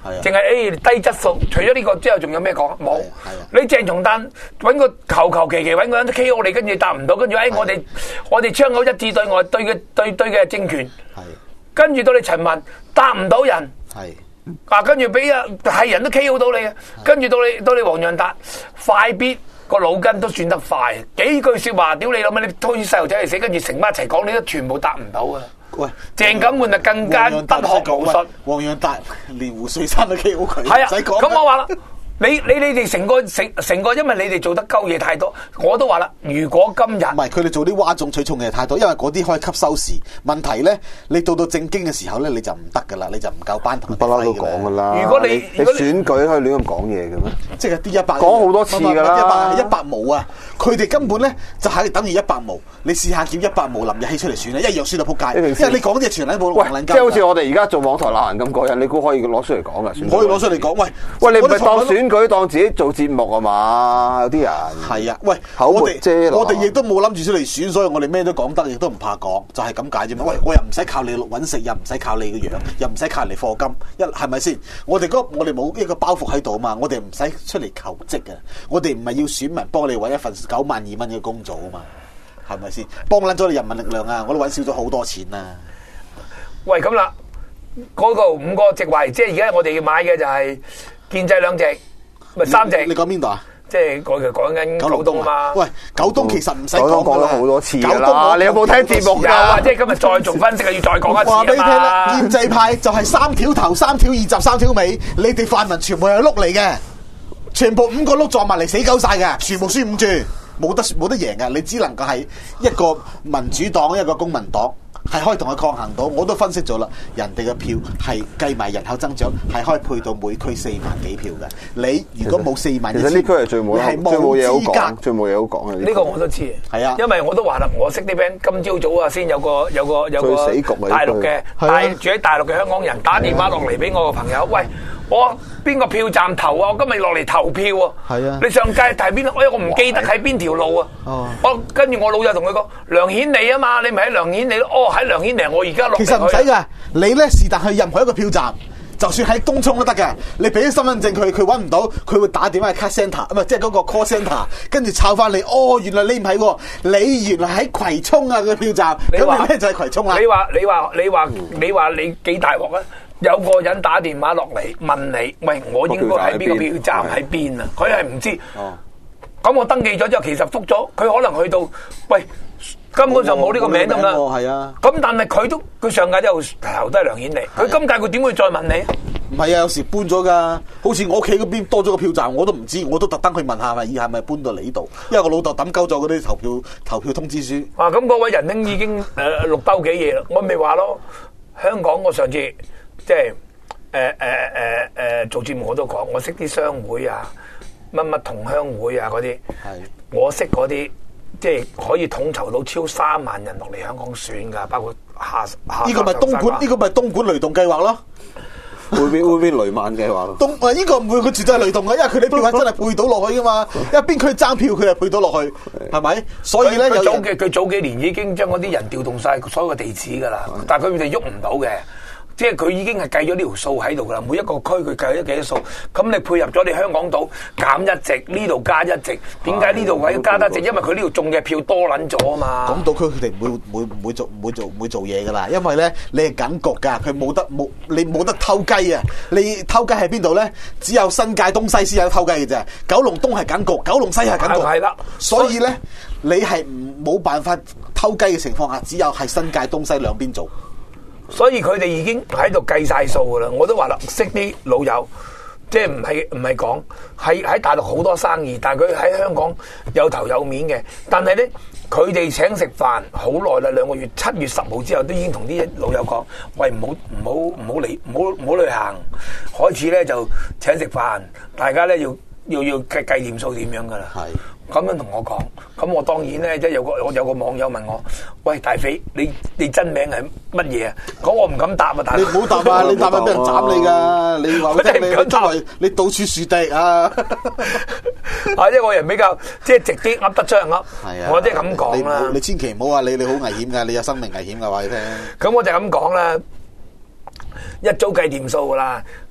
淨係誒低質素。除咗呢個之後，仲有咩講？冇。你鄭松泰揾個求求其其揾個人都 K O 你，跟住答唔到，跟住誒我哋我哋槍口一致對外對嘅對對嘅政權。跟住到你陳文答唔到人。啊，跟住俾啊係人都 K O 到你啊！跟住到你到你黃洋達快必個腦筋都算得快，幾句説話屌你老味，你推細路仔嚟死，跟住成班一齊講，你都全部答唔到啊！喂，鄭錦滿就更加不學無術。 黃洋達連胡瑞山都 K O 佢， 係啊，咁我話啦。你你你哋成個成成個，因為你哋做得鳩嘢太多，我都話啦。如果今日唔係佢哋做啲嘩眾取寵嘅嘢太多，因為嗰啲可以吸收視。問題咧，你到到正經嘅時候咧，你就唔得噶啦，你就唔夠班同不嬲都講噶啦。 如果你你選舉可以亂咁講嘢嘅咩？ 即係啲一百講好多次噶啦， 一百一百毛啊！佢哋根本咧就係等於一百毛。你試下叫一百毛林日曦出嚟選咧，一樣輸到撲街。因為你講啲嘢全喺冇能能。即係好似我哋而家做網台鬧人咁過癮，你估可以攞出嚟講噶？ 唔可以攞出嚟講。喂喂，你唔係當選舉當自己做節目啊嘛？有啲人係啊，喂， 口沒遮攔， 我哋亦都冇諗住出嚟選，所以我哋咩都講得，亦都唔怕講，就係咁解啫嘛。喂，我又唔使靠你揾食，又唔使靠你嘅樣，又唔使靠人哋課金，一係咪先？我哋嗰我哋冇一個包袱喺度啊嘛，我哋唔使出嚟求職啊，我哋唔係要選民幫你揾一份九萬二蚊嘅工做啊嘛，係咪先？幫撚咗你人民力量啊，我都揾少咗好多錢啊。 喂，咁啦，嗰個五個席位，即係而家我哋要買嘅就係建制兩席。咪三隻， 你講邊度啊？ 即係我其實講緊九龍東啊嘛。 喂，九東其實唔使講講咗好多次啦。你有冇聽節目㗎？ 即係今日再做分析啊，要再講一次啊嘛。 話俾你聽啦，建制派就係三條頭、三條二集、三條尾，你哋泛民全部係碌嚟嘅，全部五個碌撞埋嚟死鳩晒嘅，全部輸五注，冇得冇得贏嘅，你只能夠係一個民主黨，一個公民黨。係可以同佢抗衡到，我都分析咗啦。人哋嘅票係計埋人口增長，係可以配到每區四萬幾票嘅。你如果冇四萬， 其實呢區係最冇最冇嘢好講，最冇嘢好講嘅。 呢個我都知， 係啊， 因為我都話啦，我識啲 friend，今朝早啊先有個有個有個大陸嘅大住喺大陸嘅香港人打電話落嚟俾我個朋友，喂，我邊個票站投啊？我今日落嚟投票啊！係啊，你上屆睇邊？哎，我唔記得喺邊條路啊！哦，我跟住我老友同佢講，梁顯利啊嘛，你咪喺梁顯利咯。哦，喺梁顯利，我而家落。 其實唔使噶，你咧是但去任何一個票站，就算喺東涌都得嘅。你俾啲身份證佢，佢揾唔到，佢會打電話去 call center，唔係即係嗰個 call center，跟住抄翻你。哦，原來你唔係喎，你原來喺葵涌啊個票站。咁你咧就係葵涌啦。 你話你話你話你話你幾大鑊啊？有個人打電話落嚟問你，喂，我應該喺邊個票站喺邊啊？佢係唔知。哦。咁我登記咗之後，其實覆咗，佢可能去到，喂，根本就冇呢個名咁啦。 係啊。 咁但係佢都，佢上屆都頭都係梁顯利，佢今屆佢點會再問你？ 唔係啊，有時搬咗噶，好似我屋企嗰邊多咗個票站，我都唔知，我都特登去問下，咪係咪搬到你呢度？因為我老豆抌鳩咗嗰啲投票投票通知書。 啊，咁嗰位仁兄已經誒六兜幾嘢啦，我咪話咯，香港我上次。即係誒誒誒誒做節目我都講，我識啲商會啊，乜乜同鄉會啊嗰啲，我識嗰啲，即係可以統籌到超三萬人落嚟香港選㗎，包括下下。呢個咪東莞，呢個咪東莞雷動計劃咯。 會變會變雷曼計劃咯。 東誒呢個唔會，佢絕對係雷動嘅，因為佢啲票係真係配到落去㗎嘛。一邊區爭票，佢係配到落去，係咪？所以咧，有早嘅佢早幾年已經將嗰啲人調動晒所有嘅地址㗎啦，但係佢哋喐唔到嘅。即係佢已經係計咗呢條數喺度噶啦，每一個區佢計咗幾多數，咁你配合咗你香港島減一席，呢度加一席，點解呢度位加得席？因為佢呢度中嘅票多撚咗啊嘛。 港島區佢哋唔會唔會唔會做唔會做唔會做嘢噶啦，因為咧你係緊局㗎，佢冇得冇你冇得偷雞啊！你偷雞喺邊度咧？只有新界東西先有得偷雞嘅啫，九龍東係緊局，九龍西係緊局。係啦，所以咧你係唔冇辦法偷雞嘅情況下，只有係新界東西兩邊做。 所以佢哋已經喺度計晒數噶啦，我都話啦，識啲老友，即係唔係唔係講，喺喺大陸好多生意，但係佢喺香港有頭有面嘅。但係咧，佢哋請食飯好耐啦，兩個月，七月十號之後都已經同啲老友講，喂，唔好唔好唔好嚟唔好唔好旅行，開始咧就請食飯，大家咧要要要計計掂數點樣噶啦。係。咁樣同我講，咁我當然咧，即係有個我有個網友問我，喂，大肥，你你真名係乜嘢啊？咁我唔敢答啊，大佬。 你唔好答啊！你答啊，俾人斬你噶！你話我聽你你周圍你到處樹敵啊！ 啊，即係我人比較即係直啲噏得出噏，我即係咁講啦。 你千祈唔好話你你好危險噶，你有生命危險噶話你聽。 咁我就咁講啦。一早計掂數噶啦，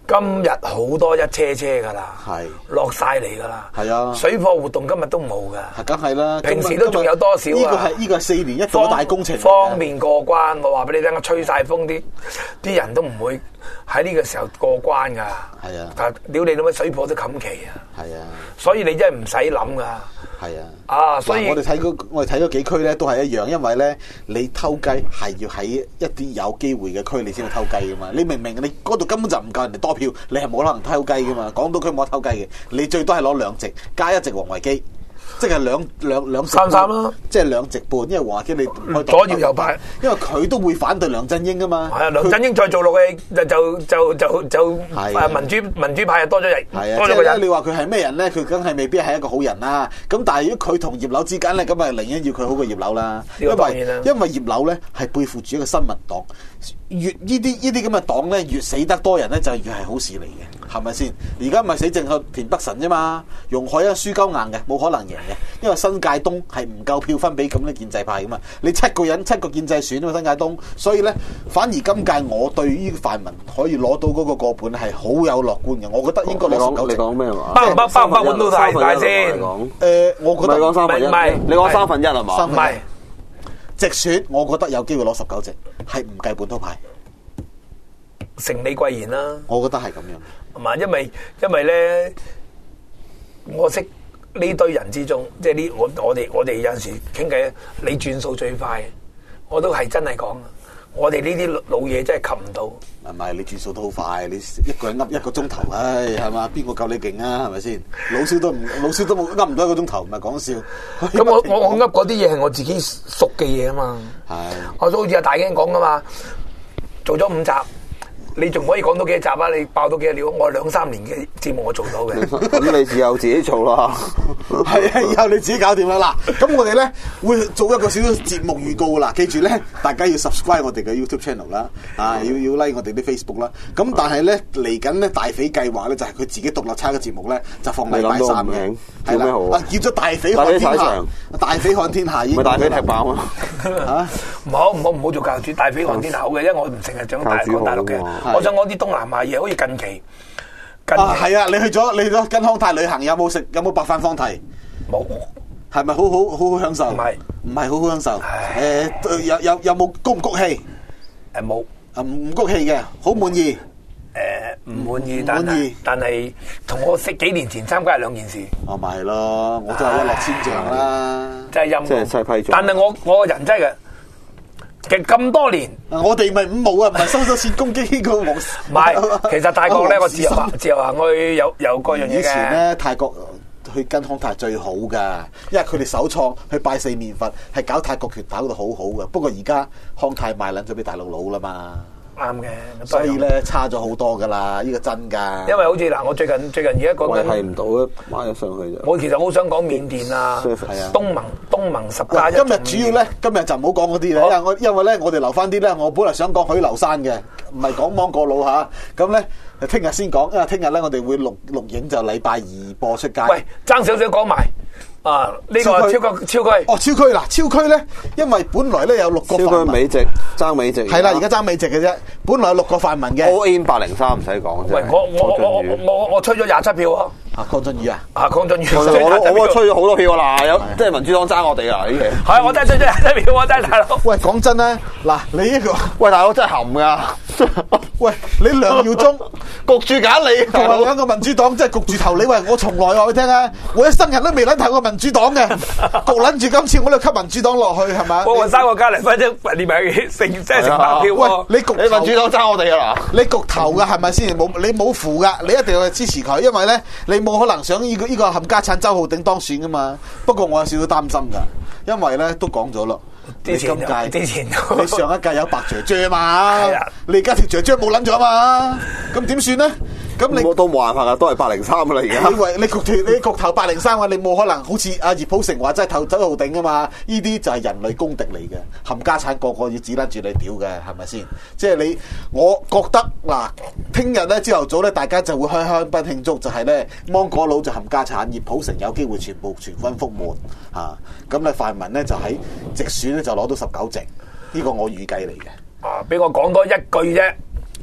今日好多一車車噶啦， 係落晒嚟噶啦， 係啊， 水貨活動今日都冇噶， 係梗係啦， 平時都仲有多少啊？ 呢個係呢個係四年一度嘅大工程， 方便過關。我話俾你聽，吹晒風啲啲人都唔會喺呢個時候過關噶。 係啊， 但屌你老味水貨都冚旗啊！ 係啊， 所以你真係唔使諗噶。 係啊， 啊，所以我哋睇嗰我哋睇嗰幾區咧都係一樣，因為咧你偷雞係要喺一啲有機會嘅區你先去偷雞噶嘛。你明明你嗰度根本就唔夠人哋多票，你係冇可能偷雞噶嘛。港島區冇得偷雞嘅，你最多係攞兩席加一席黃維基。即係兩兩兩三三啦， 即係兩席半，因為黃維基你左搖右擺， 因為佢都會反對梁振英噶嘛。 係啊，梁振英再做落去就就就就就民主民主派又多咗人， 係啊， 多咗個人。 即係你話佢係咩人咧？佢梗係未必係一個好人啦。咁但係如果佢同葉劉之間咧，咁啊寧願要佢好過葉劉啦。因為因為葉劉咧係背負住一個新民黨，越呢啲呢啲咁嘅黨咧，越死得多人咧，就越係好事嚟嘅，係咪先？而家咪死淨係田北辰啫嘛，容海恩輸鳩硬嘅，冇可能贏嘅，因為新界東係唔夠票分俾咁嘅建制派噶嘛。你七個人七個建制選啊嘛，新界東，所以咧反而今屆我對於泛民可以攞到嗰個過半係好有樂觀嘅，我覺得應該攞十九席。 你講咩話？ 包唔包包唔包半都太大先？ 誒，我覺得唔係講三分一， 唔係你講三分一係嘛？ 唔係直選，我覺得有機會攞十九席，係唔計本土派。 成李貴賢啦， 我覺得係咁樣， 係嘛？因為因為咧，我識呢堆人之中，即係呢我我哋我哋有陣時傾偈，你轉數最快，我都係真係講，我哋呢啲老嘢真係及唔到。 唔係你轉數都好快，你一個人噏一個鐘頭，唉，係嘛？邊個夠你勁啊？係咪先？老少都唔老少都冇噏唔到一個鐘頭，唔係講笑。 咁我我我噏嗰啲嘢係我自己熟嘅嘢啊嘛。係，我都好似阿大英講噶嘛，做咗五集。你仲可以講到幾多集啊？你爆到幾多料？我兩三年嘅節目我做到嘅。 咁你以後自己做啦。 係啊，以後你自己搞掂啦。嗱，咁我哋咧會做一個少少節目預告啦。記住咧，大家要 subscribe 我哋嘅 YouTube channel 啦，啊，要要 like 我哋啲 Facebook 啦。咁但係咧嚟緊咧大匪計劃咧就係佢自己獨立參嘅節目咧，就放禮拜三嘅。 叫咩好啊？ 叫咗大匪看天下。大匪看天下。 咪大匪踢爆啊！ 嚇，唔好唔好唔好做教主，大匪看天下好嘅，因為我唔成日講大講大陸嘅。我想講啲東南亞嘢，好似近期，近期啊係啊！你去咗你去咗跟康泰旅行，有冇食有冇白飯放題？ 冇， 係咪好好好好享受？唔係，唔係好好享受。誒，有有有冇谷唔谷氣？ 誒冇， 啊唔谷氣嘅，好滿意。 誒唔滿意，但係但係同我識幾年前參加係兩件事。 我咪係咯，我都係一落千丈啦。 真係陰， 即係西批咗。 但係我我個人真係嘅。其實咁多年， 我哋咪五毛啊，唔係收咗錢攻擊呢個黃。 唔係，其實泰國咧，我自由行自由行去有有嗰樣嘢嘅。 以前咧，泰國去跟康泰最好噶，因為佢哋首創去拜四面佛，係搞泰國拳打嗰度好好噶。不過而家康泰賣撚咗俾大陸佬啦嘛。 啱嘅， 所以咧差咗好多噶啦，呢個真噶。 因為好似嗱，我最近最近而家講緊係唔到啊，買咗上去啫。 我其實好想講緬甸啊，東盟東盟十加一。 今日主要咧，今日就唔好講嗰啲咧，因為我因為咧，我哋留翻啲咧，我本來想講許留山嘅，唔係講芒果佬吓。咁咧，聽日先講，因為聽日咧我哋會錄錄影，就禮拜二播出街。 喂，爭少少講埋。啊！呢、這個超區超區哦，超區嗱，超區咧，因為本來咧有六個超區美籍爭美籍， 係啦，而家爭美籍嘅啫。本來有六個泛民嘅 ，all in 八零三唔使講。 喂，我我我我我吹咗廿七票啊！ 啊，鄺俊宇啊， 啊，鄺俊宇， 我我我吹咗好多票啊！嗱，有即係民主黨爭我哋啊！呢期係我真係吹咗廿七票啊！真係大佬。 喂，講真咧，嗱，你呢個喂大佬真係含噶。 喂，你梁耀忠焗住揀你， 同埋兩個民主黨，即係焗住投你。喂，我從來話俾你聽啊，我一生人都未撚投過民主黨嘅，焗撚住今次我都吸民主黨落去，係咪？ 我話三個加零分啫，你咪成即係成百票。 喂，你焗你民主黨爭我哋噶啦， 你焗投嘅係咪先？冇你冇符噶，你一定要去支持佢，因為咧你冇可能想呢個呢個冚家產周浩鼎當選噶嘛。不過我有少少擔心噶，因為咧都講咗咯。 之前你今屆之前你上一屆有白姐姐嘛？你而家條姐姐冇撚咗嘛？咁點算咧？咁你我都冇辦法噶，都係八零三噶啦而家。 你為你焗條你焗頭八零三啊，你冇可能好似阿葉普成話真係投周浩鼎啊嘛？呢啲就係人類公敵嚟嘅，冚家產個個要指撚住你屌嘅，係咪先？即係你，我覺得嗱，聽日咧朝頭早咧，大家就會開香檳慶祝，就係咧芒果佬就冚家產，葉普成有機會全部全軍覆沒嚇。咁咧泛民咧就喺直選咧就攞到十九席，呢個我預計嚟嘅。 啊，俾我講多一句啫。 係。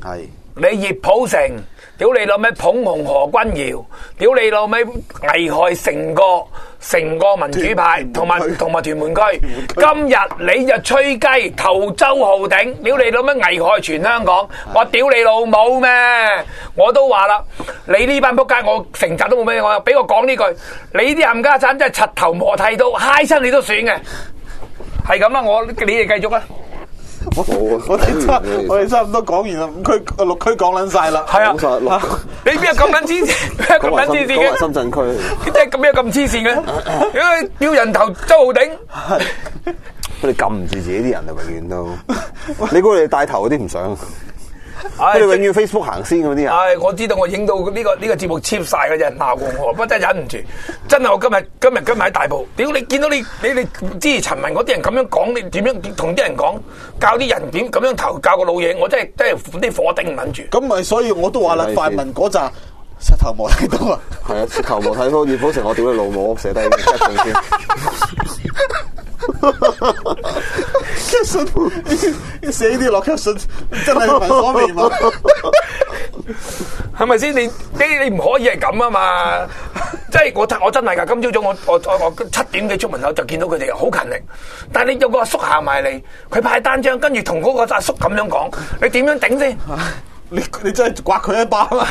你葉普成，屌你老味捧紅何君堯，屌你老味危害成個成個民主派同埋同埋屯門區。今日你就吹雞投周浩鼎，屌你老味危害全香港。我屌你老母咩？我都話啦，你呢班仆街，我成集都冇咩，我俾我講呢句，你啲冚家鏟真係柒頭磨剃到嗨親你都算嘅，係咁啦。我你哋繼續啦。 我我哋差我哋差唔多講完啦，五區六區講撚晒啦。 係啊，你邊有咁撚黐線？邊有咁撚黐線嘅？ 深圳區， 即係咁有咁黐線嘅？因為要人頭周浩鼎， 佢哋撳唔住自己啲人啊，永遠都。你估你帶頭嗰啲唔想？佢哋永遠 Facebook 行先嗰啲人。 唉，我知道我影到呢個呢個節目 cheap 晒嘅人鬧過我，不過真係忍唔住。真係我今日今日今日喺大埔，屌你見到你你你支持陳文嗰啲人咁樣講，你點樣同啲人講？教啲人點咁樣投教個老嘢，我真係真係啲火頂唔撚住。 咁咪所以我都話啦，泛民嗰扎石頭磨睇到啊。 係啊，石頭磨睇到葉普成，我屌你老母，寫低一定先。 caption 寫啲落 caption 真係聞所未聞， 係咪先？你你你唔可以係咁啊嘛！即係我我真係噶，今朝早我我我我七點幾出門口就見到佢哋好勤力，但係你有個阿叔行埋嚟，佢派單張，跟住同嗰個阿叔咁樣講，你點樣頂先？ 你你真係刮佢一巴啊！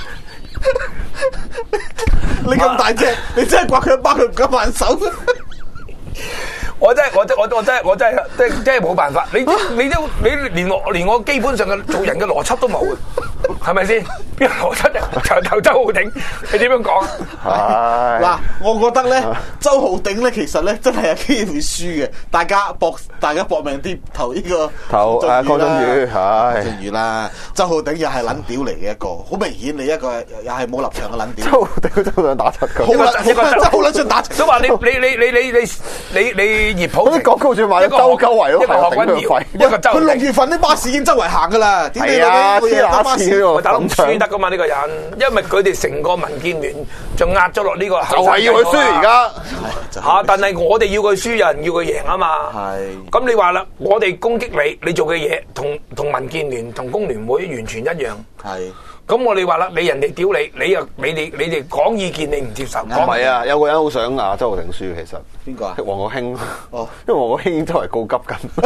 你咁大隻，你真係刮佢一巴，佢唔敢還手。 我真係我真我我真係我真係真真係冇辦法，你你都你連我連我基本上嘅做人嘅邏輯都冇嘅，係咪先？邊個邏輯啊？長頭周浩鼎，你點樣講啊？ 嗱，我覺得咧，周浩鼎咧其實咧真係有機會輸嘅，大家搏大家搏命啲投呢個投誒郭俊宇，係俊宇啦。周浩鼎又係撚屌嚟嘅一個，好明顯你一個又係冇立場嘅撚屌。 周浩鼎都想打柒佢， 好撚一個真係好撚想打柒。 都話你你你你你你你你葉普成， 啲廣告仲賣咗周鳩圍咯， 一個何君堯，一個周浩鼎。 佢六月份啲巴士已經周圍行噶啦，點解啊？ 你黐巴士線， 大佬唔輸得噶嘛呢個人，因為佢哋成個民建聯就壓咗落呢個， 就係要佢輸而家嚇。但係我哋要佢輸，有人要佢贏啊嘛。 係。 咁你話啦，我哋攻擊你，你做嘅嘢同同民建聯同工聯會完全一樣。 係。 咁我哋話啦，你人哋屌你，你又你哋你哋講意見你唔接受。 唔係啊，有個人好想啊周浩鼎輸，其實邊個啊？ 黃國興。 哦， 因為黃國興周圍告急緊。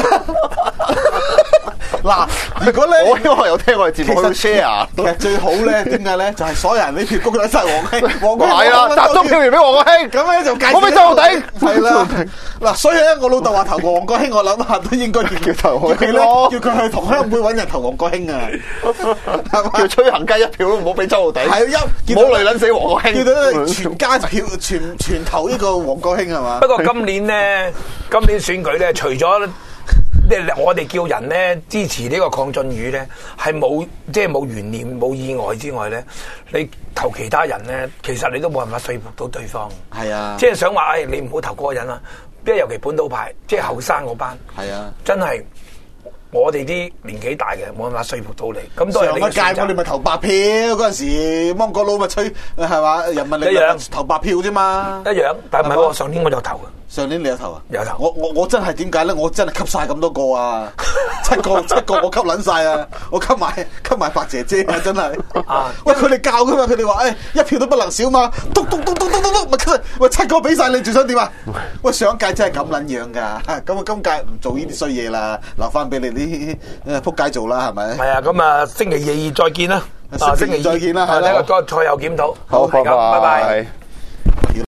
嗱，如果咧， 我因為有聽我哋節目去 share， 其實最好咧，點解咧？就係所有人呢票公咗晒黃興，黃興係啦，集中票源俾黃國興， 咁咧就介我俾周浩鼎， 係啦。嗱，所以咧，我老豆話投黃國興，我諗下都應該叫叫投黃興咯，叫佢去同鄉會揾人投黃國興啊， 叫崔恒佳一票都唔好俾周浩鼎， 係一唔好累撚死黃國興， 叫到全家票全全投呢個黃國興係嘛？ 不過今年咧，今年選舉咧，除咗即係我哋叫人咧支持呢個鄺俊宇咧，係冇即係冇懸念冇意外之外咧，你投其他人咧，其實你都冇辦法說服到對方。 係啊， 即係想話，誒你唔好投嗰個人啦，即係尤其本土派，即係後生嗰班。 係啊， 真係我哋啲年紀大嘅冇辦法說服到你。咁都係你嘅選擇。 上一屆我哋咪投白票嗰陣時，芒果佬咪吹係嘛？人民力量投白票啫嘛， 一樣。但係唔係喎，上年我就投嘅。 上年你有投啊？ 有投。 我我我真係點解咧？我真係吸晒咁多個啊！七個七個我吸撚晒啊！我吸埋吸埋白姐姐啊！真係。啊！喂，佢哋教噶嘛？佢哋話誒一票都不能少嘛！篤篤篤篤篤篤篤，咪喂七個俾晒你，仲想點啊？喂，上一屆真係咁撚樣噶，咁啊今屆唔做呢啲衰嘢啦，留翻俾你啲誒仆街做啦，係咪？ 係啊，咁啊星期二再見啦！ 星期二再見啦，係啦， 個賽後檢討。 好，拜拜。